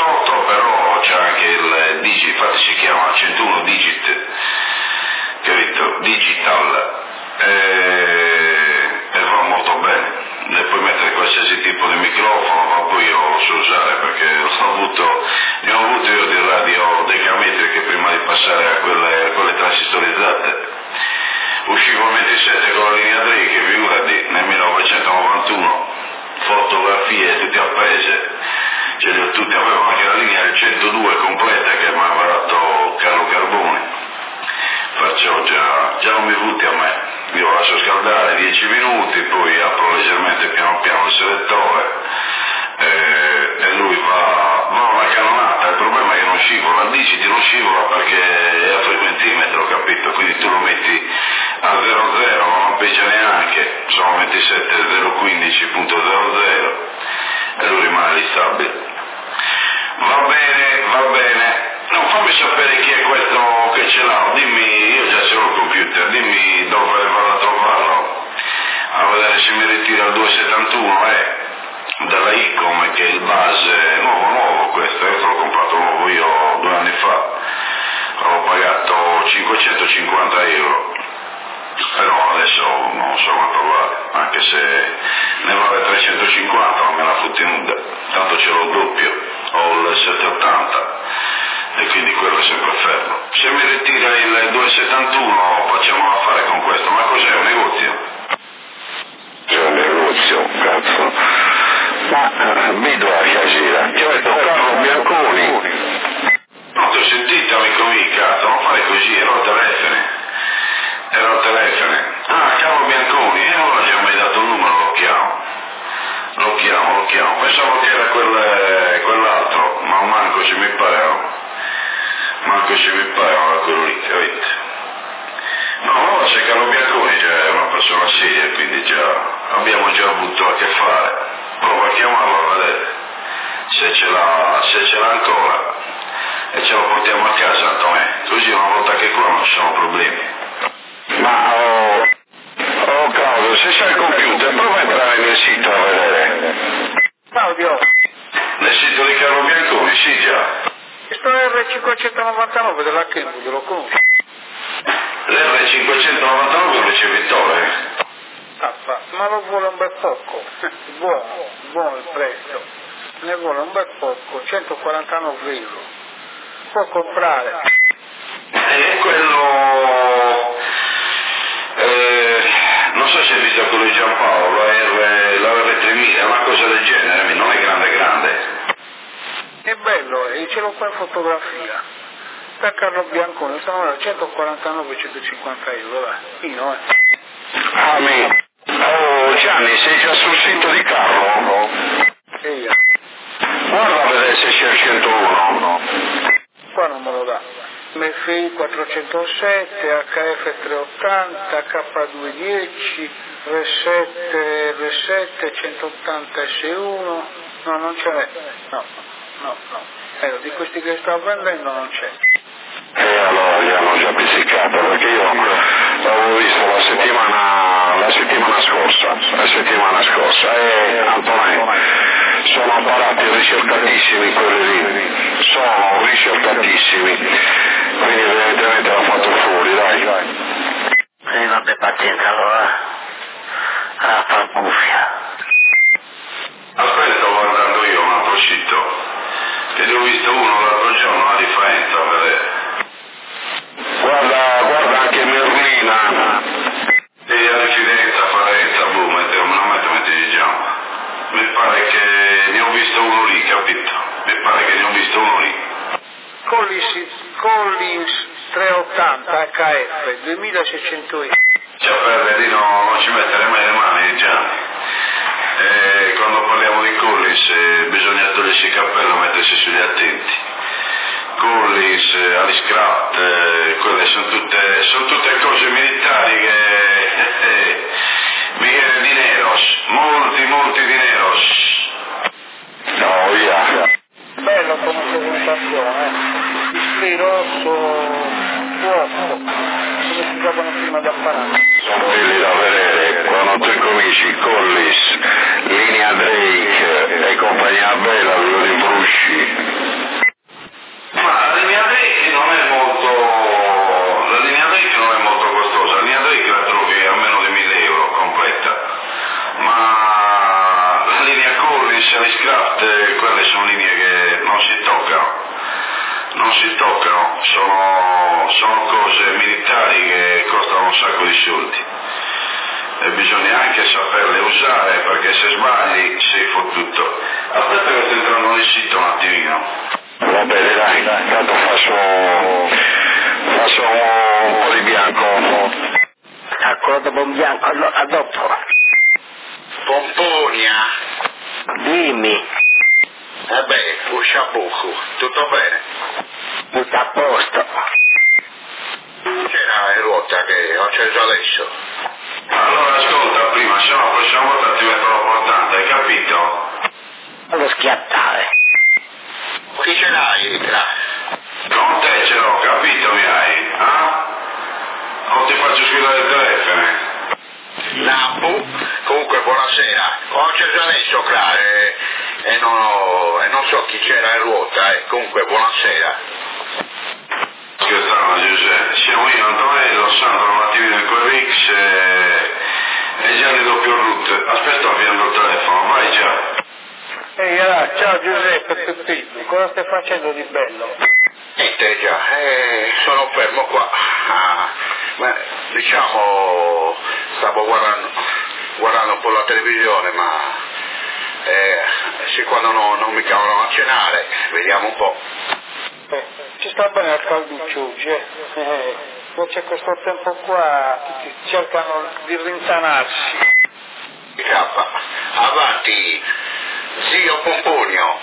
sotto, però c'è anche il digit, infatti si chiama 101 digit, capito? Digital, e va molto bene. Ne puoi mettere qualsiasi tipo di microfono, ma poi io lo so usare perché ne ho avuto io di radio decametriche prima di passare a quelle transistorizzate. Uscivo a 27 con la linea Drake, figurati, nel 1991, fotografie tutte appese, ce li ho tutti, avevo anche la linea del 102 completa che mi ha barato Carlo Carboni, perciò già non mi butti a me, io lo lascio scaldare 10 minuti, poi apro leggermente piano piano il selettore e lui va una cannonata. Il problema è che non scivola, il digiti non scivola perché è a frequentimetro, capito? Quindi tu lo metti a 00, non peggia neanche, sono 27.015.00 e lui rimane lì stabile. Va bene, no, fammi sapere chi è questo che ce l'ha, dimmi, io già ce l'ho il computer, dimmi dove vado a trovarlo, a vedere se mi ritira il 271, dalla Icom, che è il base nuovo questo, io te l'ho comprato nuovo io 2 anni fa, avevo pagato 550 euro, però adesso non so quanto vale, anche se ne vale 350 non me la fotti nuda, tanto ce l'ho doppio, ho il 780 e quindi quello è sempre fermo. Se mi ritira il 271 facciamo l'affare con questo, ma cos'è, un negozio? C'è un negozio, cazzo. Ma mi piace, certo, Carlo Bianconi. Non ti ho sentito, amico mio, cazzo, non fare così, ero al telefono. Ah, Carlo Bianconi, e allora ci ha mai dato il numero, lo chiamo. Pensavo che era quell'altro, ma manco ci mi pareva quello lì, capito? No, se Carlo Bianconi già è una persona seria, quindi abbiamo già avuto a che fare. Prova a chiamarlo a vedere se ce l'ha ancora e ce lo portiamo a casa, Antonio, così una volta che qua non ci sono problemi. Ma Claudio, se c'è il computer prova a entrare nel sito a vedere. Claudio, Nel sito di Carlo Bianconi, sì già. questo R599 della Kenwood, lo conosci? L'R599 è un ricevitore. Ma lo vuole un bel poco, buono il prezzo, ne vuole un bel poco, 149 euro, può comprare. E quello, non so se hai visto quello di Giampaolo, la R3000, è una cosa del genere, non è grande. È bello, e ce l'ho qua in fotografia, da Carlo Bianconi, sono 149,150 euro, dai, fino Amen. Oh Gianni, sei già sul sito di Carlo? Sì. Guarda a vedere se c'è il 101. Qua non me lo dà. MFI 407, HF 380, K210, R7, 180 S1, no, non ce n'è, no. Di questi che sto vendendo non c'è. E allora li hanno già pizzicato, perché io l'avevo visto la settimana scorsa e Antonio, sono apparati ricercatissimi quelli lì, quindi evidentemente l'ha fatto fuori, dai. Vabbè, pazienza, allora a far cuffia. Aspetta, sto guardando io un altro sito, che ne ho visto uno l'altro giorno, la differenza, a vedere. Guarda anche Merlina. E a residenza, Farenza, non metti diciamo. Mi pare che ne ho visto uno lì, capito? Collins 380 HF 2600 euro. Cioè per di non ci mettere mai le mani, già. Quando parliamo di Collins bisogna togliersi il cappello e mettersi sugli attenti. Collins, Alice Craft, quelle sono tutte cose militari che Michele Dineros, molti Dineros. No, via. Bello come presentazione, display rosso, fuoco, come si trovano prima da apparare. Sono quelli da vedere quando tu cominci Collins, linea Drake e compagnia bella, due di Brusci. Saliscraft, quelle sono linee che non si toccano, sono cose militari che costano un sacco di soldi e bisogna anche saperle usare, perché se sbagli sei fottuto. Aspetta che sto entrando nel sito un attimino. Va bene, dai, intanto faccio un po' di bianco. Ancora dopo un bianco, a dopo. Pomponia. Dimmi, Uscia buco, tutto bene? tutto a posto. C'era la ruota che ho acceso adesso. Allora ascolta prima, se no la prossima volta ti metto l'importante, hai capito? Non lo schiattare. Chi ce l'hai? Con te ce l'ho, capito mi hai? O ti faccio squillare il telefono? Lampo, comunque buonasera, ho acceso adesso e non so chi c'era in ruota, comunque buonasera. Scherzano Giuseppe, siamo io Antonello, Sandro un attimino in quel Rix e Gianni doppio root, aspetta avviando il telefono, vai già. Ehi, allora, ciao Giuseppe Peppino, cosa stai facendo di bello? Niente già, sono fermo qua, ma diciamo stavo guardando un po' la televisione, ma sì, quando non mi chiamano a cenare, vediamo un po'. Ci sta bene al calduccio oggi, poi c'è questo tempo qua, tutti cercano di rintanarsi. Avanti, zio Pomponio.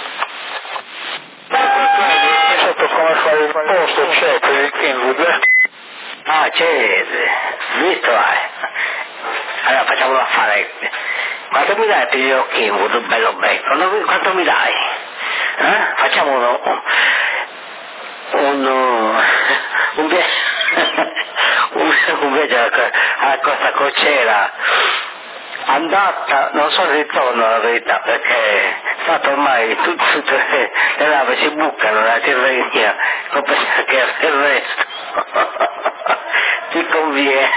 Sotto come fare il posto c'è per il Kingwood? Ah, c'è, visto Allora facciamo un affare. Quanto mi dai per gli occhi, bello becco? Quanto mi dai? Facciamo un viaggio alla Costa Crociera, andata, non so se ritorno la verità, perché stato ormai tutte le navi si bucano nella Tirrenia, non penso che il resto ti conviene.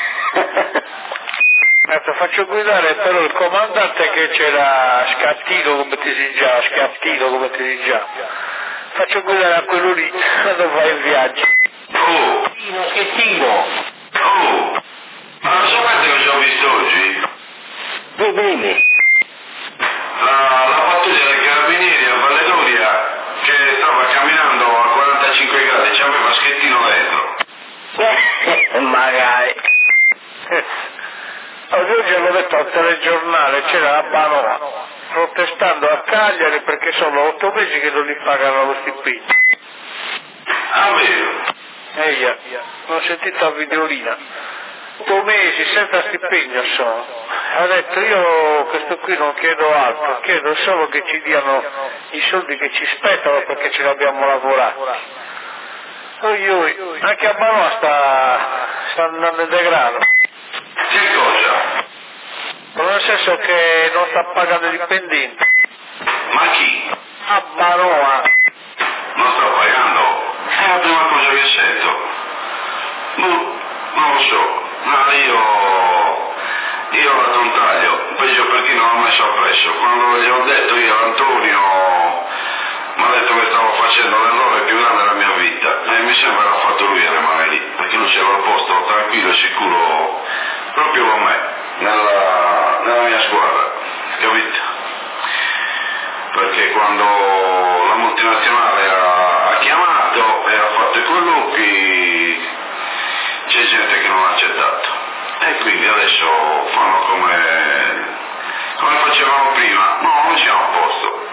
Faccio guidare però il comandante che c'era scattino come ti si già. Faccio guidare a quello lì quando fai il viaggio. Schettino. Ma non sapete cosa ho visto oggi? Dimmi. La pattuglia dei carabinieri a Valle Doria che stava camminando a 45 gradi, c'aveva Schettino dentro. Magari. Oggi l'ho detto al telegiornale, c'era la Banoa protestando a Cagliari perché sono 8 mesi che non gli pagano lo stipendio. Ah, vero? Non ho sentito la videolina. 8 mesi senza stipendio sono. Ha detto io questo qui non chiedo altro, chiedo solo che ci diano i soldi che ci spettano perché ce l'abbiamo lavorato. Anche a Banoa sta andando in degrado. Che cosa? Nel senso che non sta pagando i dipendenti. Ma chi? A Banoa. Non sta pagando? È la prima cosa che sento. Non lo so, ma io ho dato un taglio, peggio per chi non l'ho messo appresso. Quando gli ho detto io all'Antonio, mi ha detto che stavo facendo l'errore più grande della mia vita e mi sembra che l'ha fatto lui a rimanere lì, perché lui c'era al posto tranquillo e sicuro proprio con me, nella mia squadra, capito? Perché quando la multinazionale ha chiamato e ha fatto i colloqui c'è gente che non ha accettato e quindi adesso fanno come facevamo prima, no, non siamo a posto,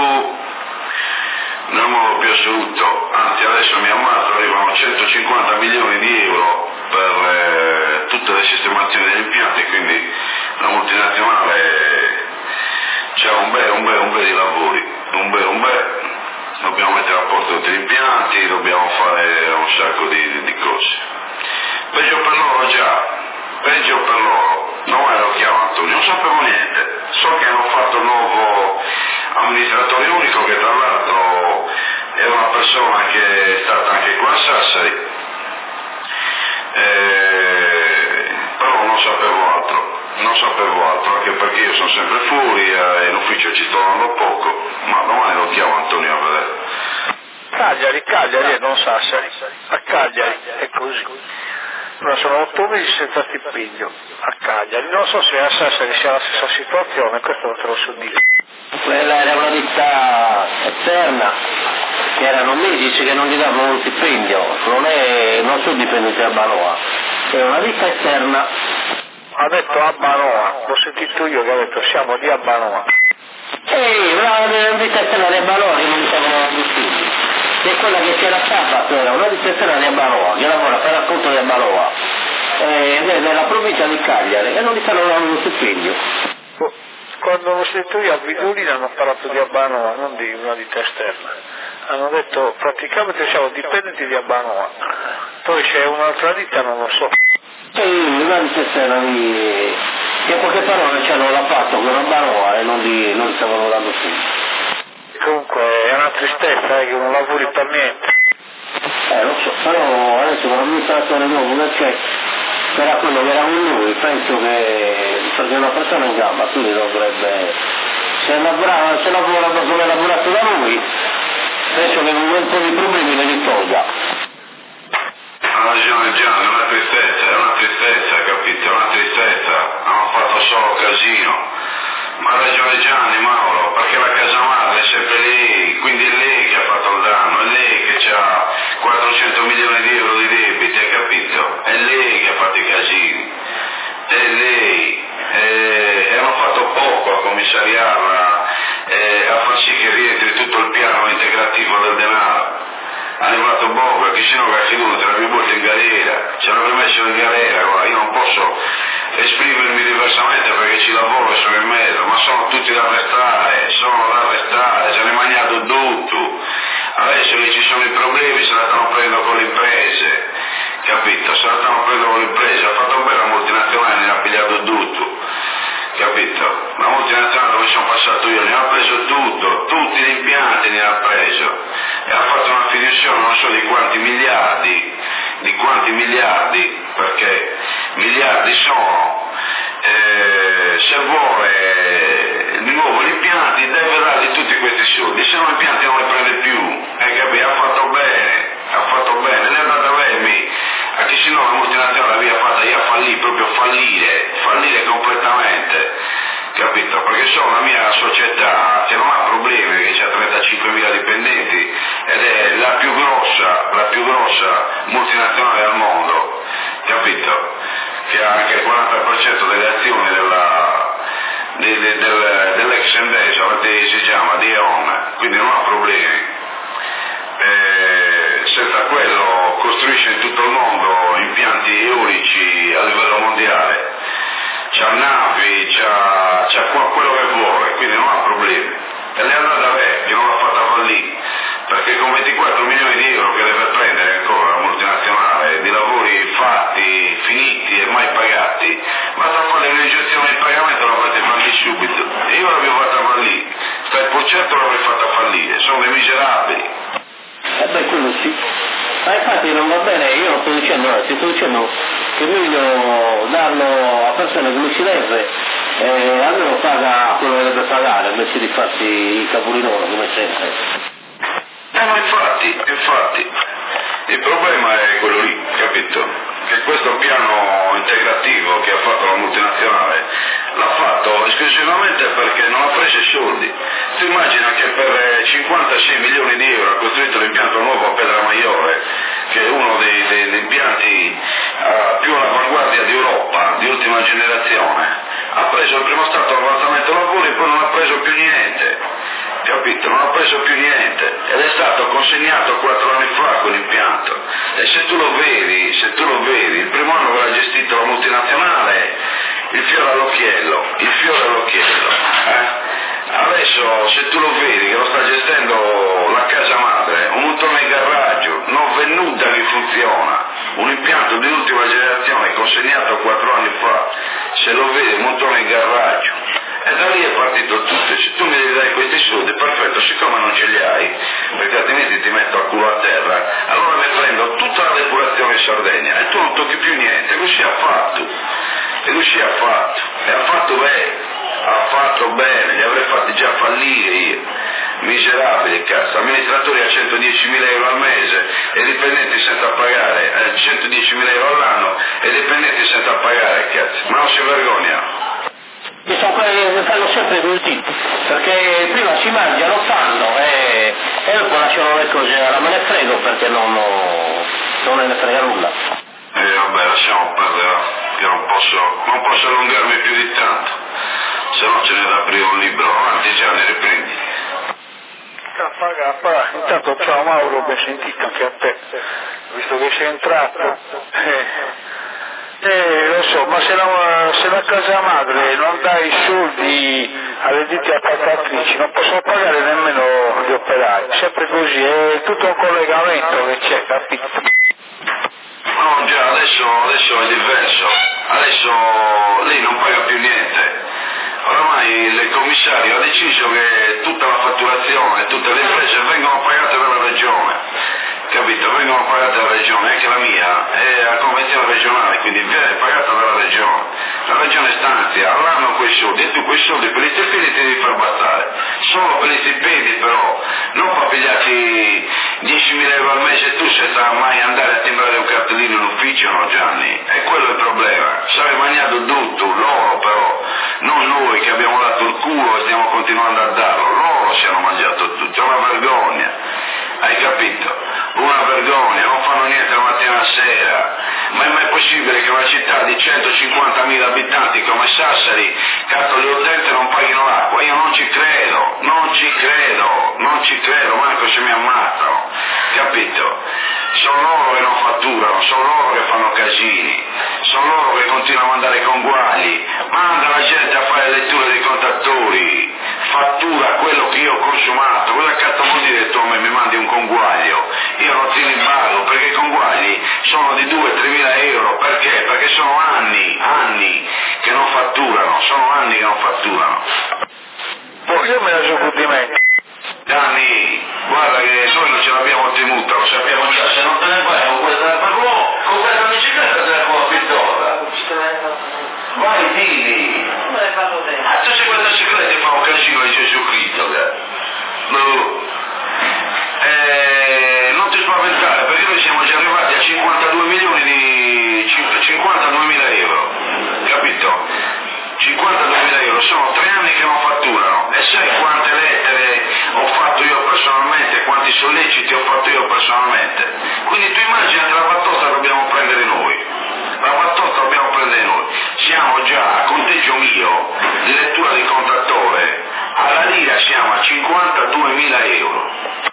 nel modo più assoluto, anzi adesso mi ammazzo, arrivano 150 milioni di euro per tutte le sistemazioni degli impianti, quindi la multinazionale c'è un bel di lavori, dobbiamo mettere a posto tutti gli impianti, dobbiamo fare un sacco di cose. Peggio per loro, non me lo chiamato, non sapevo niente, so che hanno fatto il nuovo amministratore unico che tra l'altro è una persona che è stata anche qua a Sassari, però non sapevo altro, anche perché io sono sempre fuori e in ufficio ci sto andando poco, ma domani lo chiamo Antonio a vedere. Cagliari e non Sassari, a Cagliari è così. Allora sono 8 mesi senza stipendio a Cagliari, non so se a Sassari sia la stessa situazione, questo non te lo so dire. Quella era una ditta esterna, che erano mesi che non gli davano uno stipendio, non sono dipendenti da Banoa, è una ditta esterna. Ha detto Abbanoa, l'ho sentito io che ha detto siamo di Abbanoa. Una ditta esterna di Abbanoa che non mi davano uno stipendio, che è quella che c'era sabato, era una ditta esterna di Abbanoa, che lavora per racconto di Abbanoa, ed è nella provincia di Cagliari, e non gli stanno dando uno stipendio. Quando l'ho sentito io a Vidolina hanno parlato di Abbanoa, non di una ditta esterna. Hanno detto praticamente siamo dipendenti di Abbanoa, poi c'è un'altra ditta non lo so. Una ditta esterna che poche parole ci hanno fatto con Abbanoa e non gli stavano dando più. Comunque è una tristezza che non lavori per niente. Lo so, però adesso con l'amministratore nuovo che c'è, era quello che era con lui, penso che perché è una persona in gamba, quindi dovrebbe, se lavora come ha lavorato da lui, penso che con un po' di problemi li tolga. Ha ragione Gianni, è una tristezza, capito? È una tristezza, hanno fatto solo casino. Ma ha ragione Gianni, Mauro, perché la casa madre è sempre lei, quindi è lei che ha fatto il danno, è lei che ha 400 milioni di euro di debiti, hai capito? È lei che ha fatto i casini, è lei, e hanno fatto poco a commissariarla, a far sì che rientri tutto il piano integrativo del denaro. Ha arrivato poco, chi se no che ha fiducia, l'abbiamo buttato in galera, ci hanno messo in galera, guarda, io non posso esprimermi diversamente perché ci lavoro e sono in mezzo, ma sono tutti da arrestare, ci hanno mangiato tutto, adesso che ci sono i problemi se la stanno prendendo con le imprese, capito? Se la stanno prendendo con le imprese, ha fatto bene la multinazionale, ne ha pigliato tutto, capito? La multinazionale dove sono passato io ne ha preso tutto, tutti gli impianti ne ha preso e ha fatto una fiduzione non so di quanti miliardi, perché miliardi sono, se vuole di nuovo gli impianti deve dargli tutti questi soldi, se no gli impianti non li prende più, capito? Ha fatto bene, ne è andata bene, a chi se no la multinazionale l'aveva fatta, io proprio fallire completamente, capito? Perché sono una mia società che non ha problemi, che ha 35.000 dipendenti ed è la più grossa multinazionale al mondo, capito? Che ha anche il 40% delle azioni dell'ex Endesa, si chiama di E.ON, quindi non ha problemi. Senza quello costruisce in tutto il mondo impianti eolici a livello mondiale, c'ha navi, c'ha quello che vuole, quindi non ha problemi. E le è andata bene, che non l'ha fatta fallire, perché con 24 milioni di euro che deve prendere ancora la multinazionale, di lavori fatti, finiti e mai pagati, basta fare un'iniezione di pagamento, la fate fallire subito. E io l'avevo fatta fallire, stai per certo l'avrei fatta fallire, sono dei miserabili. Quello sì. Ma infatti non va bene, io non sto dicendo, ti sto dicendo che è meglio darlo a persone come si deve, almeno paga quello che deve pagare invece di farsi i capolinoro come sempre. Ma infatti, il problema è quello lì, capito? Che questo piano integrativo che ha fatto la multinazionale l'ha fatto esclusivamente perché non ha preso i soldi. Tu immagina che per 56 milioni di euro ha costruito l'impianto nuovo a Pedramaiore, che è uno degli impianti più all'avanguardia d'Europa, di ultima generazione. Ha preso il primo stato avanzamento lavori e poi non ha preso più niente, capito? Non ha preso più niente ed è stato consegnato 4 anni fa quell'impianto. E se tu lo vedi, il primo anno che l'ha gestito la multinazionale, il fiore all'occhiello. Adesso se tu lo vedi che lo sta gestendo la casa madre, un montone di garraggio, non venuta che funziona, un impianto di ultima generazione consegnato 4 anni fa, se lo vedi un montone di garraggio. E da lì è partito tutto, se tu mi devi dare questi soldi, perfetto, siccome non ce li hai, perché altrimenti ti metto a culo a terra, allora ne prendo tutta la depurazione in Sardegna e tu non tocchi più niente, così ha fatto, e ha fatto fatto bene, li avrei fatti già fallire io, miserabili cazzo, amministratori a 110.000 euro al mese e dipendenti senza pagare, 110.000 euro all'anno e dipendenti senza pagare, cazzo, ma non si vergogna? Che sono quelli che fanno sempre così, perché prima si mangiano, fanno e dopo lasciano le cose, ora me ne frego perché non ne frega nulla. Vabbè, lasciamo perdere, che non posso allungarmi più di tanto, se no ce n'è da aprire un libro, avanti Gianni, riprendi. Intanto ciao Mauro, ben sentito anche a te, visto che sei entrato. Lo so, ma se la casa madre non dà i soldi alle ditte appaltatrici non possono pagare nemmeno gli operai, sempre così, è tutto un collegamento che c'è, capito? No, già, adesso è diverso, adesso lei non paga più niente. Oramai il commissario ha deciso che tutta la fatturazione, tutte le imprese vengono pagate dalla regione, capito? Vengono pagate dalla regione, anche la mia è a convenzione regionale, quindi viene pagata dalla regione. La regione stanzia all'anno quei soldi e tu quei soldi per gli stipendi ti devi far bastare, solo per gli stipendi però, non per pigliarti 10.000 euro al mese tu senza mai andare a timbrare un cartellino in ufficio, no Gianni? E quello è il problema, sarebbe mangiato tutto, loro però, non noi che abbiamo dato il culo e stiamo continuando a darlo, loro si hanno mangiato tutto, è una vergogna, hai capito? Una vergogna, non fanno niente la mattina alla sera, ma è mai possibile che una città di 150.000 abitanti come Sassari, cazzo gli utenti non paghino l'acqua? Io non ci credo, manco se mi ammazzano, capito? Sono loro che non fatturano, sono loro che fanno casini, sono loro che continuano a mandare conguagli, manda la gente a fare letture dei contattori, fattura quello che io ho consumato, cosa cazzo vuol dire che tu a me mi mandi un conguaglio? Io non ti ripago perché i conguagli sono di 2-3 mila euro, perché? Perché sono anni che non fatturano, Io me la gioco di me. Danni, guarda che noi non ce l'abbiamo temuta, lo sappiamo già, se non te ne vai con questa bicicletta te la può pistola. Vai, dilli. Tu sei questa bicicletta e fa un casino di Gesù Cristo, non ti spaventare, perché noi siamo già arrivati a 52.000 euro, capito? 52.000 euro, sono 3 anni che non fatturano, e sai quante lettere ho fatto io personalmente, quanti solleciti ho fatto io personalmente, quindi tu immagina che la batosta dobbiamo prendere noi, siamo già a conteggio mio di lettura di contatore, alla lira siamo a 52.000 euro.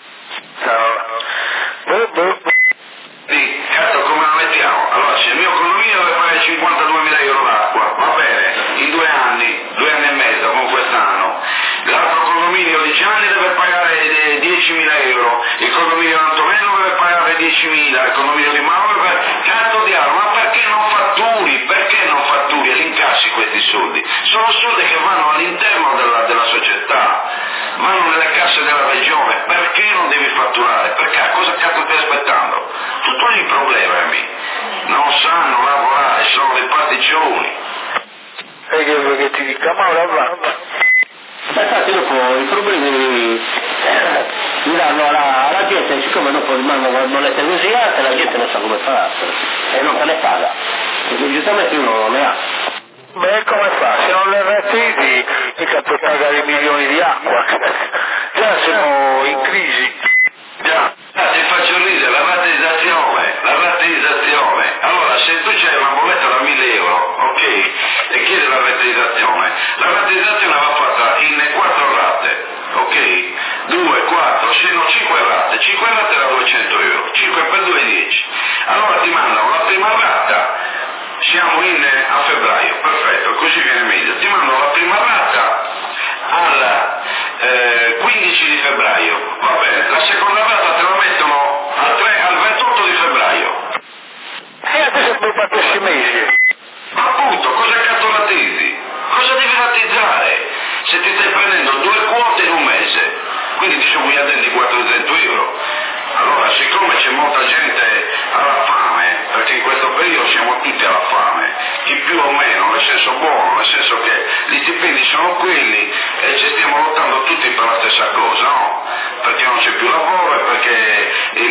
Sì, cazzo, come la mettiamo? Allora, se il mio condominio deve pagare 52.000 euro l'acqua, va bene, in 2 anni e mezzo, come quest'anno, l'altro condominio di Gianni deve pagare 10.000 euro, il condominio di Antonello deve pagare 10.000, il condominio di Mauro deve pagare... Cazzo di arma, ma perché non fatturi e li incassi questi soldi? Sono soldi che vanno all'interno della società, vanno nelle casse della regione, perché non devi fatturare? Perché? Cosa cazzo stai aspettando? Tutto lì i problemi, non sanno lavorare, sono dei pasticcioni. E che ti dica, Mauro avanti. Infatti dopo i problemi mi danno alla gente, siccome dopo rimangono le bollette così alte, la gente non sa come fararsene e non se ne paga, perché giustamente uno non ne ha. Beh, come fa? Se non le rattriti mica puoi pagare i milioni di acqua, già siamo in crisi. Già, ti faccio ridere, la rateizzazione. Allora, se tu c'hai una bolletta da 1.000 euro, ok, e chiedi la rateizzazione va fatta in 4 rate, ok? 2, 4, 6, no, 5 rate. 5 rate da 200 euro, 5 per 2 è 10. Allora ti mandano la prima rata, siamo a febbraio, perfetto, così viene meglio. Ti mandano la prima rata al 15 di febbraio, va bene, la seconda rata te la mettono al 28 di febbraio. E adesso puoi fare 6 mesi. Ma appunto, cosa cazzo ratizzi? Cosa devi ratizzare? Se ti stai prendendo 2 quote in un mese, quindi ti sono addendi 400 euro. Allora, siccome c'è molta gente alla fame, perché in questo periodo siamo tutti alla fame, chi più o meno, nel senso buono, nel senso che gli stipendi sono quelli e ci stiamo lottando tutti per la stessa cosa, no? Perché non c'è più lavoro e perché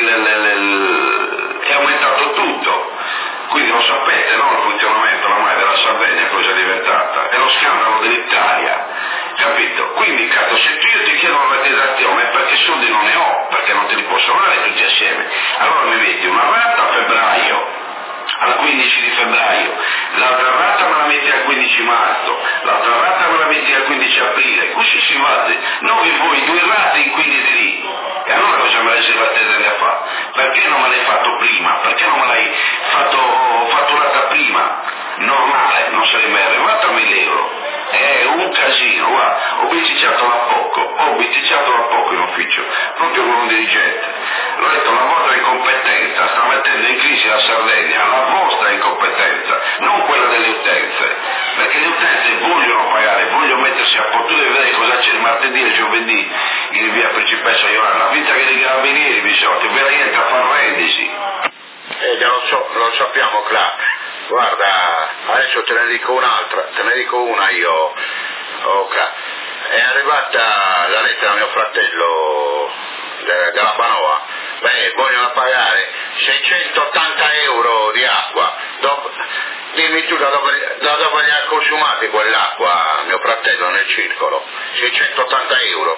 è aumentato tutto. Quindi lo sapete, no? Il funzionamento ormai della Sardegna cosa è diventata? È lo scandalo dell'Italia, capito? Quindi cazzo, se io ti chiedo una realizzazione è perché soldi non ne ho, perché non te li posso dare tutti assieme. Allora mi metti una rata a febbraio, al 15 di febbraio, l'altra rata me la metti al 15 marzo, l'altra rata me la metti al 15 aprile, così si va, non vi vuoi 2 rate in 15 lì. E allora cosa me l'hai fatto a fare? Perché non me l'hai fatto prima? Perché non me l'hai fatturata prima? Normale, non sarei mai arrivato a 1.000 euro. È un casino, guarda, ho bisticciato da poco in ufficio, proprio con un dirigente. L'ho detto, la vostra incompetenza sta mettendo in crisi la Sardegna, la vostra incompetenza, non quella delle utenze, perché le utenze vogliono pagare, vogliono mettersi a posto di vedere cosa c'è il martedì e il giovedì in via Principessa Ioanna, vinta che i carabinieri vi sono, che ve la niente a far rendersi. Lo sappiamo, Clark. Guarda, adesso te ne dico una io, Clark. È arrivata la lettera a mio fratello della Banoa. Beh, vogliono pagare 680 euro di acqua. Dimmi tu da dove li ha consumati quell'acqua, mio fratello, nel circolo? 680 euro.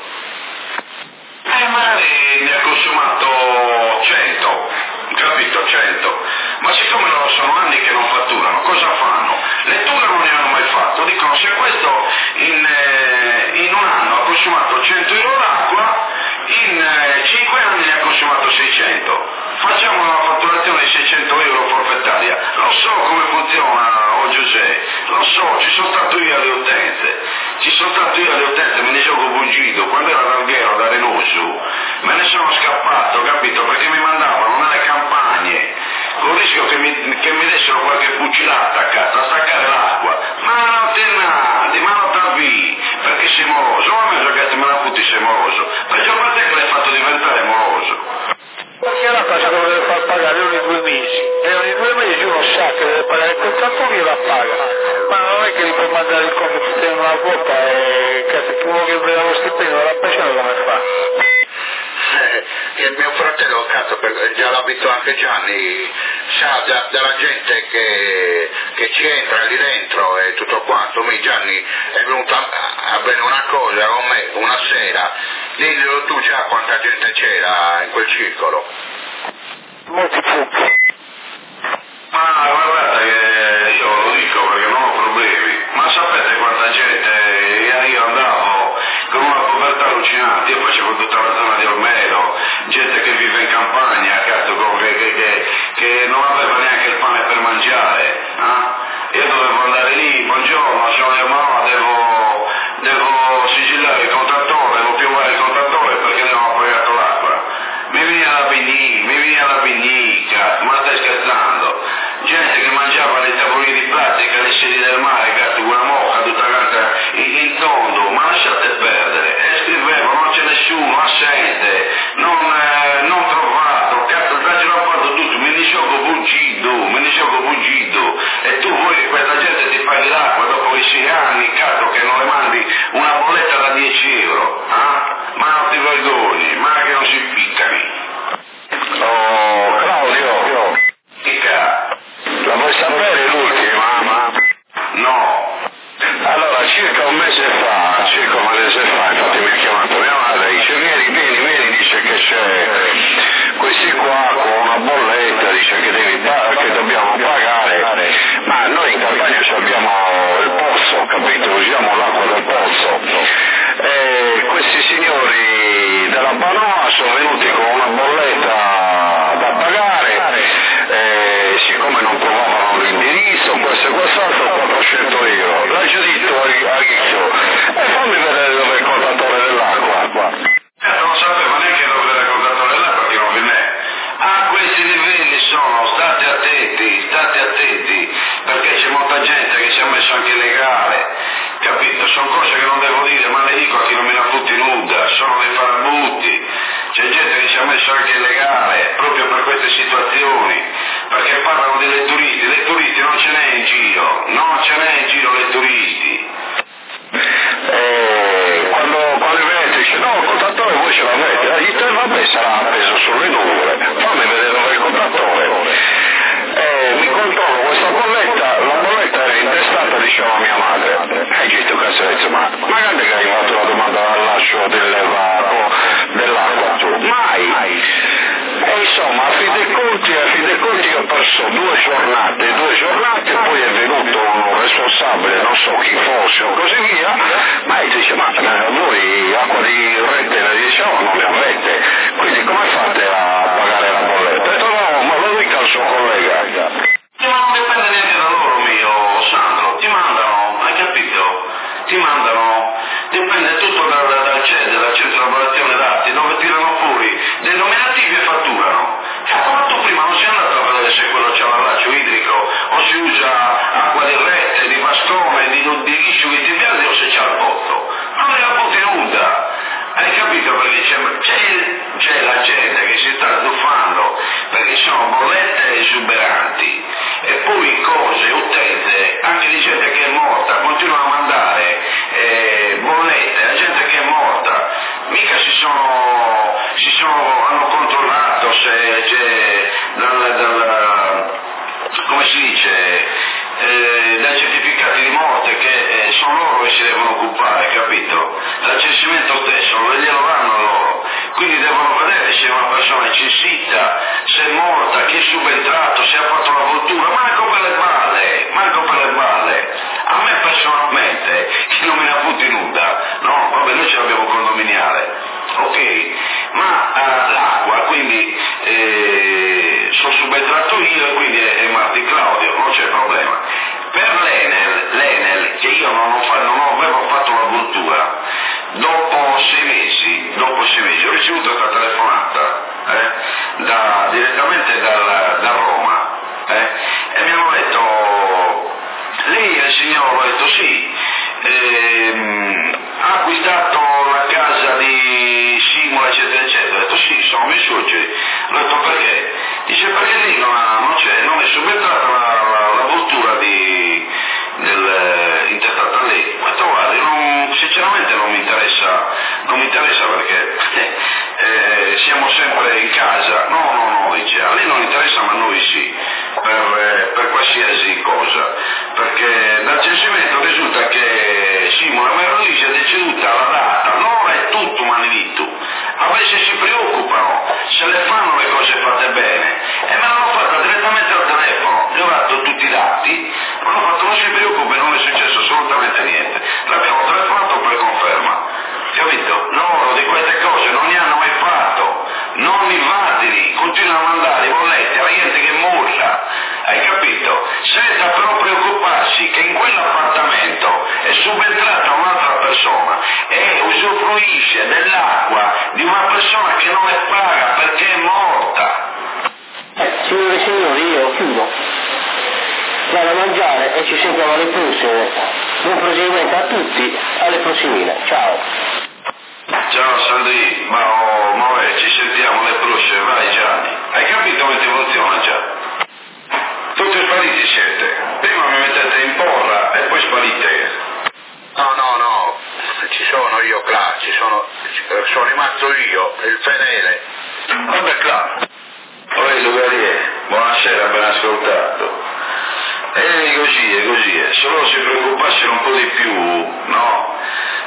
Magari ne ha consumato 100, capito, 100. Ma siccome loro sono anni che non fatturano, cosa fanno? Lettura non ne hanno mai fatto, dicono se questo in un anno ha consumato 100 euro d'acqua, in 5 anni ne ha consumato 600. Facciamo una fatturazione di 600 euro forfettaria. Lo so come funziona, Giuseppe, lo so, ci sono stato io alle utenze, me ne gioco bugido, quando ero ad Alghero, da Renosu, me ne sono scappato, capito, perché mi mandavano nelle campagne, con il rischio che mi dessero qualche fucilata a casa, a staccare l'acqua, ma non te nati, ma non t'avvi, perché sei moroso, ma me giocate me la putti sei moroso, perché a te che l'hai fatto diventare moroso. Perché la cosa lo deve far pagare ogni 2 mesi e ogni 2 mesi uno sa che deve pagare il contrattore e la paga, ma non è che gli può mandare il conto in una quota e che uno che prende lo stipendio dalla pensione come fa? Il mio fratello, cazzo, già l'ha visto anche Gianni, sa della gente che ci entra lì dentro e tutto quanto. Gianni è venuto a bere una cosa con me una sera, diglielo tu già quanta gente c'era in quel circolo. Molti punti. Ma guardate che io lo dico perché non ho problemi, ma sapete quanta gente, io andavo con una povertà allucinante, io facevo tutta la zona di Ormelo, gente che vive in campagna, cazzo, che non aveva neanche il pane per mangiare, io dovevo andare lì, buongiorno, sono io, ma devo sigillare il contrattore, devo piovare il contrattore perché non ho pagato l'acqua. Mi viene la vinica, ma stai scherzando? Gente che mangiava nei tavolini di plastica, nei sedili del mare, cazzo, una mocca tutta quanta in tondo, ma lasciate perdere. E scrivevo, non c'è nessuno, assente, non trovato, cazzo, già ce l'ho fatto tutto, me ne gioco bugido, e tu vuoi che questa gente ti paghi l'acqua dopo i 6 anni, cazzo, che non le mandi una bolletta da 10 euro, Ma non ti vergogni, ma che non si impiccano. Oh, Claudio, la vuoi sapere l'ultima? No. Allora, circa un mese fa, infatti mi ha chiamato mia madre, dice vieni, dice che c'è questi qua con una bolletta, dice che dobbiamo pagare, ma noi in campagna abbiamo il pozzo, capito? Usiamo l'acqua del pozzo. E questi signori della Banoa sono venuti con una bolletta da pagare, siccome non trovavano l'indirizzo, questo e quest'altro, 400 euro. L'ha già detto a Ghicchio, fammi vedere dove è il contatore dell'acqua. Non sapevo neanche dove era il contatore dell'acqua, che non vi me. A questi livelli sono, state attenti, perché c'è molta gente che si è messo anche illegale, capito? Sono cose che non devo dire, ma le dico a chi non me la fotti nuda, sono dei farabutti, c'è gente che si è messo anche illegale, proprio per queste situazioni, perché parlano di leturisti non ce n'è in giro, leturisti. Quando il vento dice no, il contatore voi ce l'avete, gli dice vabbè sarà preso sulle nuvole, fammi vedere dove è il contatore. Mi controllo questa bolletta, la bolletta era intestata, diceva mia madre, e che tu cazzo, ma magari che hai fatto la domanda al lascio dell'acqua tu, mai. E insomma, a fin dei conti io ho perso 2 giornate, poi è venuto un responsabile, non so chi fosse o così via, ma dice, ma voi acqua di rete ne diciamo non ne avete, quindi come fate a pagare la bolletta? Ho detto no, ma lo dica al suo collega. Ma non dipende neanche da loro, mio Sandro, ti mandano, hai capito? Dipende tutto dal CED, dal centro di elaborazione dati, dove tirano fuori dei nominativi e fatturano. Ma tu prima non sei andato a vedere se quello c'ha l'allaccio idrico o si usa acqua di rete, di vascone, di liscio di tibiali o se c'ha il pozzo. Non è la pozzo nuda. Hai capito? Perché c'è la gente che si sta sduffando perché sono bollette esuberanti e poi cose, utenze, anche di gente che è morta, continuano a mandare bollette, la gente che è morta, mica hanno controllato se c'è come si dice, dai certificati di morte che sono loro che si devono occupare, capito? L'accensimento stesso glielo danno a loro, quindi devono vedere se è una persona censita, se è morta, chi è subentrato, se ha fatto la voltura, manco per le balle. A me personalmente, chi non me ne ha punti nuda, no? Vabbè, noi ce l'abbiamo condominiale, ok? Ma l'acqua, quindi sono subentrato io e quindi è Marti Claudio, non c'è problema. Per l'Enel, che io non avevo fatto la voltura, dopo 6 mesi ho ricevuto questa telefonata direttamente da Roma e mi hanno detto, lei è il signore? Ho detto sì, ha acquistato la casa di Simula eccetera eccetera. Ho detto sì, sono miei suoceri. Ho detto perché? Dice perché lì non è subentrata la voltura intestata a lei. Ho detto guardi, sinceramente non mi interessa perché siamo sempre in casa. No, dice, a lei non interessa ma a noi sì, per qualsiasi cosa, perché dal censimento risulta che Simona Merlisi è deceduta alla data, l'ora è tutto manivito, a volte si preoccupano, se le fanno le cose fatte bene, e me l'hanno fatta direttamente al telefono, gli ho dato tutti i dati, mi hanno fatto non si preoccupi, non è successo assolutamente niente, l'abbiamo telefonato per conferma, capito? Loro di queste cose non ne hanno mai fatto, non invadili, continuano a mandare i bolletti alla gente che mulla, hai capito? Senza però preoccuparsi che in quell'appartamento è subentrata un'altra persona e usufruisce dell'acqua di una persona che non le paga perché è morta. Signore e signori, io chiudo. Vado a mangiare e ci sentiamo alle prossime. Buon proseguimento a tutti, alle prossimine. Ciao. Ciao Sandri, ma ci sentiamo alle prossime, vai Gianni. Hai capito come ti funziona già? Tutti spariti siete. Prima mi mettete in porra e poi sparite. No, ci sono io qua, sono rimasto io, il fedele. Vabbè là. Oi Lugarier, buonasera, ben ascoltato. È così, se loro si preoccupassero un po' di più, no?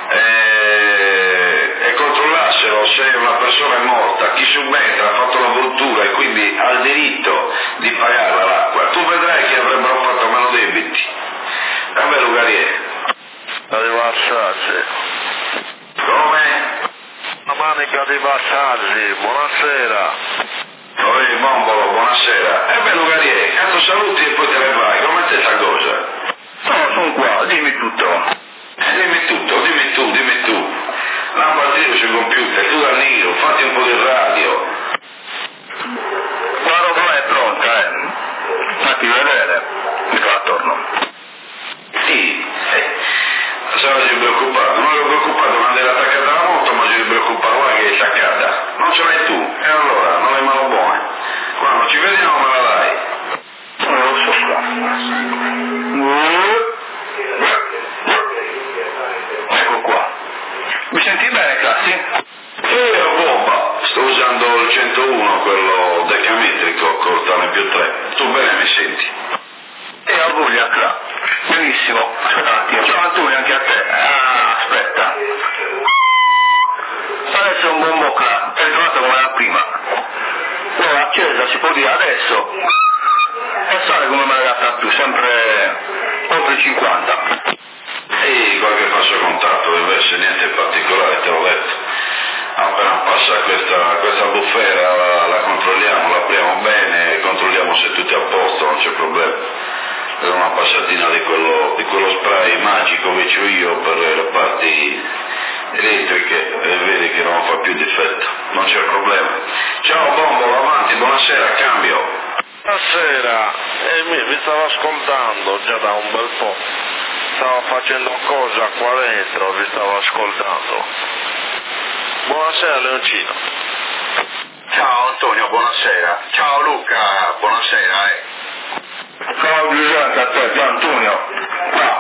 E controllassero se una persona è morta, chi subentra ha fatto la voltura e quindi ha il diritto di pagarla l'acqua, tu vedrai che avrebbero fatto meno debiti. Vabbè Lugarier. Di Vassaggi. Come? La manica di Vassaggi, buonasera. Oi Bombolo, buonasera. Lugarier, cazzo saluti e poi te ne vai, come te sta cosa? No, sono qua, dimmi tutto. Dimmi tu. Lampadino sul computer, tu dal Niro, fatti un po' di radio. La roba è pronta, fatti vedere, mi fa attorno. Sì, sarà si preoccupato, non ero preoccupato quando era attaccata alla moto, ma si preoccupa ora che è attaccata. Non ce l'hai tu, e allora non è mano buona. Quando ci vediamo me la dai. Mi senti bene, Classi? Bomba, sto usando il 101, quello decametrico, cortone più 3. Tu bene mi senti? A voglia, Cla. Benissimo. Aspetta un attimo. Ciao Antonio, anche a te. Aspetta. Adesso è un buon Cla. È ritornato come era prima. Allora, accesa, si può dire adesso. E sale come me l'ha data più, sempre oltre 50. E qualche passo contatto, invece niente particolare, te l'ho detto. Appena passa questa bufera la controlliamo, la apriamo bene, controlliamo se tutto è a posto, non c'è problema. Per una passatina di quello spray magico che c'ho io per le parti elettriche e vedi che non fa più difetto, non c'è problema. Ciao Bombolo, avanti, buonasera, cambio. Buonasera, vi stavo ascoltando già da un bel po', stavo facendo cosa qua dentro, vi stavo ascoltando. Buonasera Leoncino. Ciao Antonio, buonasera. Ciao Luca, buonasera. Ciao Giuseppe, a te, ciao Antonio. Qua.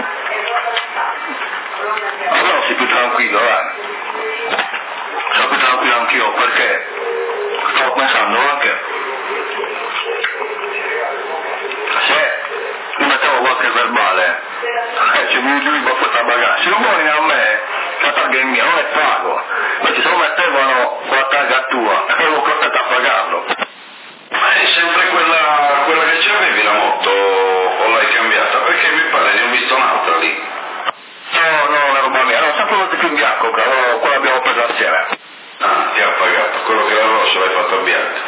Allora sei più tranquillo, Sono più tranquillo anch'io, perché stavo pensando anche se mi mettevo qualche verbale, lui mi ha fatto pagare. Se non vuoi a me, la targa è mia, non è pago. Perché se lo mettevano con la targa tua, ero costretto a pagarlo. Ma è sempre quella che c'avevi la moto o l'hai cambiata? Perché mi pare ne ho visto un'altra lì. No, la roba mia, no, sempre quello più bianco, quello abbiamo preso assieme. Ah, ti ha pagato, quello che era rosso l'hai fatto a bianco.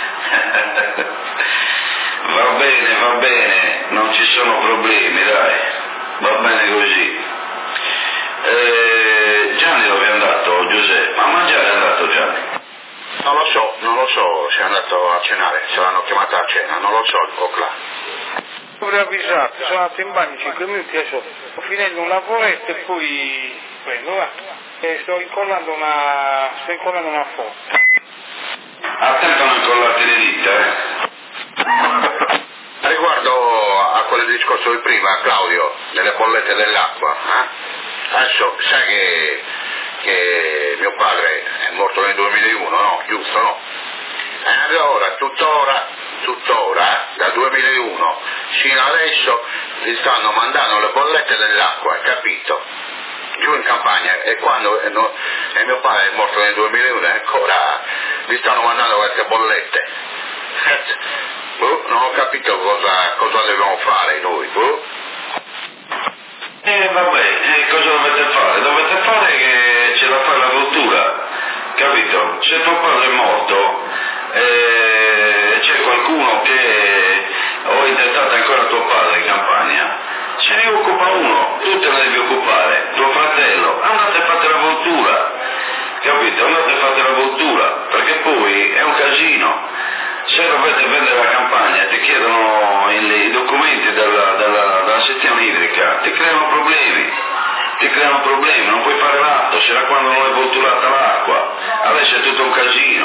Va bene, non ci sono problemi, dai, va bene così. Gianni dove è andato, Giuseppe? A mangiare è andato Gianni? Non lo so, si è andato a cenare, se l'hanno chiamata a cena, non lo so, Ocla. Vorrei avvisarti, sono andato in bagno 5 minuti, adesso sto finendo un lavoretto e poi prendo, va. E sto incollando una foto. Attento a non collarti le dita, Riguardo a quel discorso di prima, Claudio, delle bollette dell'acqua, adesso sai che mio padre è morto nel 2001, no? Giusto, no? E allora, tuttora, dal 2001 fino adesso gli stanno mandando le bollette dell'acqua, hai capito? Giù in campagna, e quando e mio padre è morto nel 2001 ancora gli stanno mandando queste bollette. Non ho capito cosa dobbiamo fare noi, vabbè, cosa dovete fare? Dovete fare che c'è da fare la cultura, capito? Se tuo padre è morto, c'è qualcuno che o intentate ancora tuo padre in campagna, se ne occupa uno, tu te ne devi occupare, tuo fratello, andate e fate la cultura, capito? Andate e fate la cultura, perché poi è un casino. Se dovete vendere la campagna e ti chiedono i documenti della sezione idrica, ti creano problemi, non puoi fare l'atto, se da quando non è volturata l'acqua, adesso è tutto un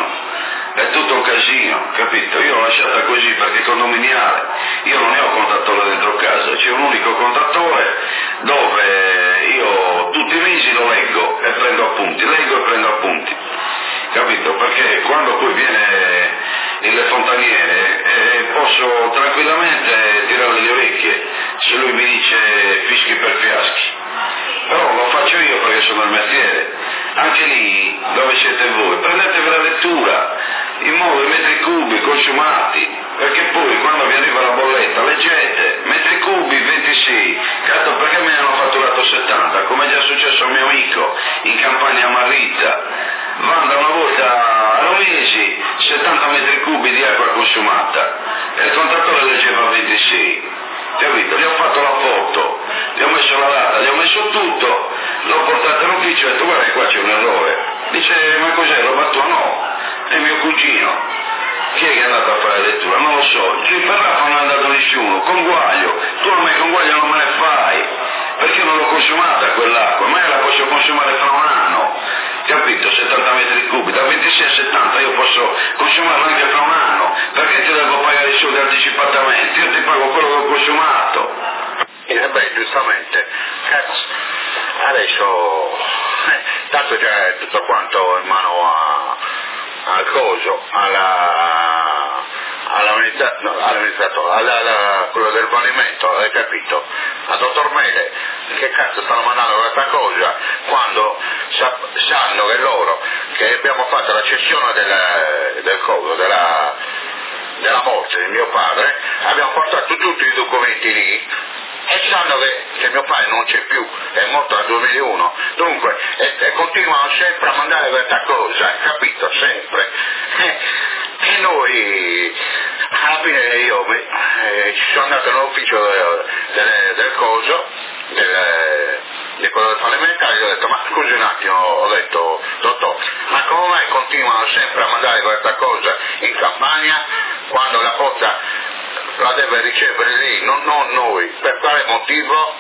casino, capito? Io l'ho lasciata così perché è condominiale, io non ne ho contatore dentro casa, c'è un unico contatore dove io tutti i mesi lo leggo e prendo appunti, capito? Perché quando poi viene il fontaniere posso tranquillamente tirare le orecchie se lui mi dice fischi per fiaschi, però lo faccio io perché sono il mestiere. Anche lì dove siete voi prendetevi la lettura in modo di metri cubi consumati, perché poi quando vi arriva la bolletta leggete metri cubi 26, cazzo, perché me ne hanno fatturato 70, come è già successo a un mio amico in campagna a Marritta, manda una volta a mesi 70 metri cubi di acqua consumata e il contatore leggeva 26, capito? Gli ho fatto la foto, gli ho messo la data, gli ho messo tutto, l'ho portato all'ufficio e ho detto guarda che qua c'è un errore, dice ma cos'è, roba tua? No, è mio cugino. Chi è che è andato a fare la lettura? Non lo so, giù per là non è andato nessuno, conguaglio, tu a me conguaglio non me ne fai, perché io non l'ho consumata quell'acqua, ma io la posso consumare fra un anno, capito? 70 metri cubi, da 26 a 70 io posso consumarla anche fra un anno, perché ti devo pagare i soldi anticipatamente, io ti pago quello che ho consumato. Beh, giustamente, cazzo, adesso dato già tutto quanto in mano al coso, all'amministratore, quello del fallimento, hai capito? Al dottor Mele, che cazzo stanno mandando questa cosa quando sanno che loro, che abbiamo fatto la cessione del coso, della morte di mio padre, abbiamo portato tutti i documenti lì e sanno che mio padre non c'è più, è morto nel 2001, dunque e continuano sempre a mandare questa cosa, capito? Sempre. E noi alla fine io ci sono andato nell'ufficio del coso, di quello del fallimentario, e ho detto, ma scusi un attimo, ho detto, dottor, ma come mai continuano sempre a mandare questa cosa in campagna quando la posta la deve ricevere lì, non noi, per quale motivo?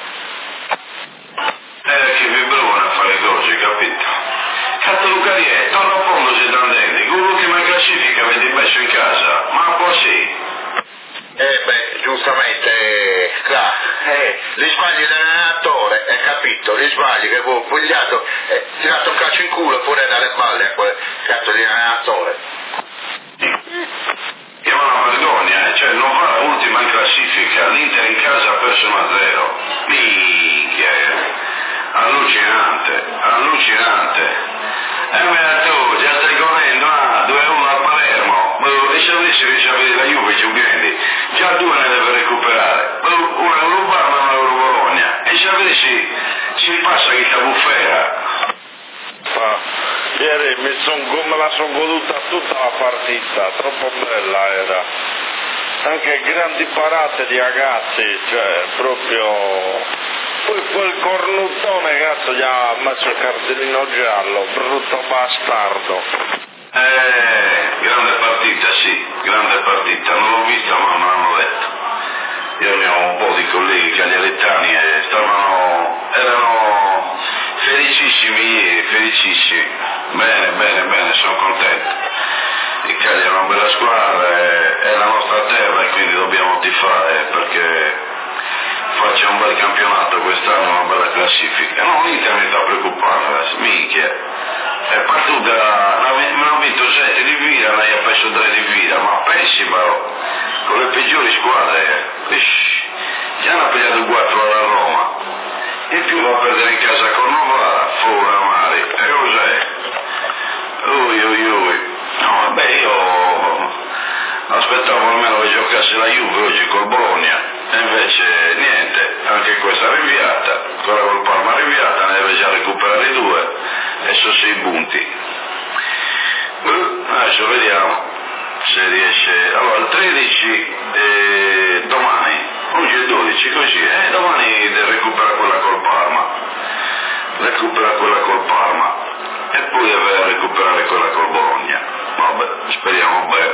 Che vi bruna a fare cose, capito? Cazzo Lucariè, torna a fondo se dandenti, con l'ultima classifica avete messo in casa, ma un po' sì. Giustamente, gli sbagli dell'allenatore, hai capito? Gli sbagli che avevo pigliato, tirato un calcio in culo pure dalle balle a quel cazzo di allenatore. È una vergogna, cioè non va l'ultima in classifica, l'Inter in casa ha perso 1-0. Minchia, allucinante. Tu già stai correndo, 2-1 a Palermo, e se avessi riesce a vedere la Juve giochendi, già 2 ne deve recuperare, una Europarma e una Euro-Bologna, e se avessi si passa che sta buffera. Ieri me la sono goduta tutta la partita, troppo bella era. Anche grandi parate di ragazzi, cioè proprio. Poi quel cornuttone cazzo gli ha messo il cartellino giallo, brutto bastardo. Grande partita, sì, grande partita, non l'ho vista ma me l'hanno detto. Io ne ho un po' di colleghi cagliarettani e erano felicissimi ieri, felicissimi. Bene, sono contento. Il Cagliari è una bella squadra, è la nostra terra e quindi dobbiamo tifare perché faccia un bel campionato quest'anno, una bella classifica. No, l'Inter mi sta preoccupando, minchia. È partita, non ha vinto 7 di fila, ne ha perso 3 di fila, ma pessima, con le peggiori squadre. Già hanno pigliato 4 alla Roma, in più va a perdere in casa con Novara, fuori Mari, e cos'è? No, vabbè, io aspettavo almeno che giocasse la Juve oggi col Bologna, e invece niente, anche questa rinviata, quella col Parma rinviata, ne deve già recuperare 2, e sono 6 punti. Adesso vediamo se riesce. Allora, il 13 domani, oggi è il 12, così, domani recupera quella col Parma, e poi deve recuperare quella col Bologna. Vabbè, speriamo bene.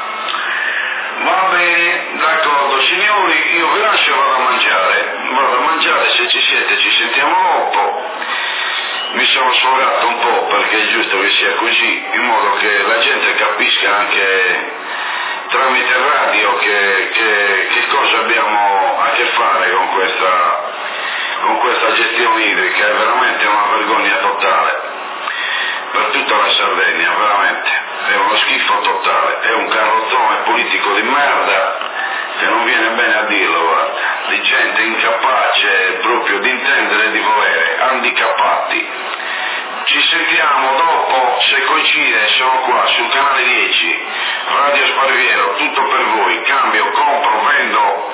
Va bene, d'accordo, signori, io vi lascio, vado a mangiare, se ci siete ci sentiamo dopo. Mi sono sfogato un po' perché è giusto che sia così, in modo che la gente capisca anche tramite radio che cosa abbiamo a che fare con questa gestione idrica, è veramente una vergogna totale per tutta la Sardegna, veramente, è uno schifo totale, è un carrozzone politico di merda che non viene bene a dirlo, guarda, di gente incapace proprio di intendere e di volere, handicappati. Ci sentiamo dopo, se coincide, sono qua sul canale 10, Radio Sparviero, tutto per voi, cambio, compro, vendo.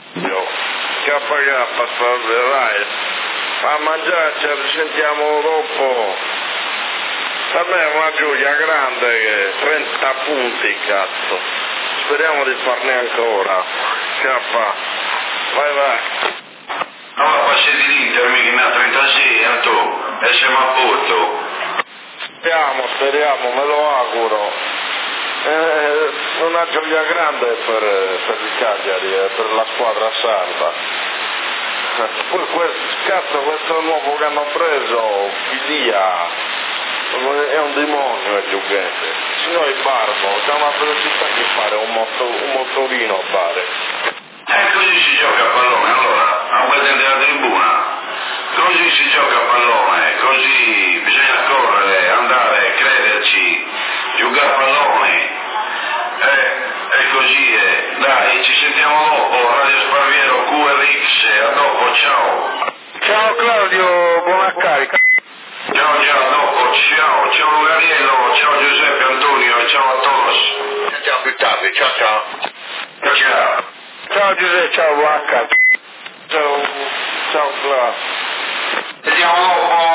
KK Sparverai, a mangiare, ci risentiamo dopo. Per me è una gioia grande, che 30 punti, cazzo. Speriamo di farne ancora. Vai. Allora passi di l'Inter, mica ne ha 36, Anto, e siamo a posto. Speriamo, me lo auguro. È una gioia grande per il Cagliari, per la squadra sarda. Poi questo nuovo che hanno preso, Pilia, è un demonio il giocante. Signore Barbo, c'è una velocità che fare un motorino pare. Così si gioca a pallone, allora, a guardare la tribuna, così si gioca a pallone, così bisogna correre. ciao Gabriello, ciao Giuseppe Antonio e ciao a todos. Sentiamo più tardi, ciao ciao. Ciao ciao. Ciao Giuseppe, ciao Vacca. Ciao Claudio. Vediamo dopo.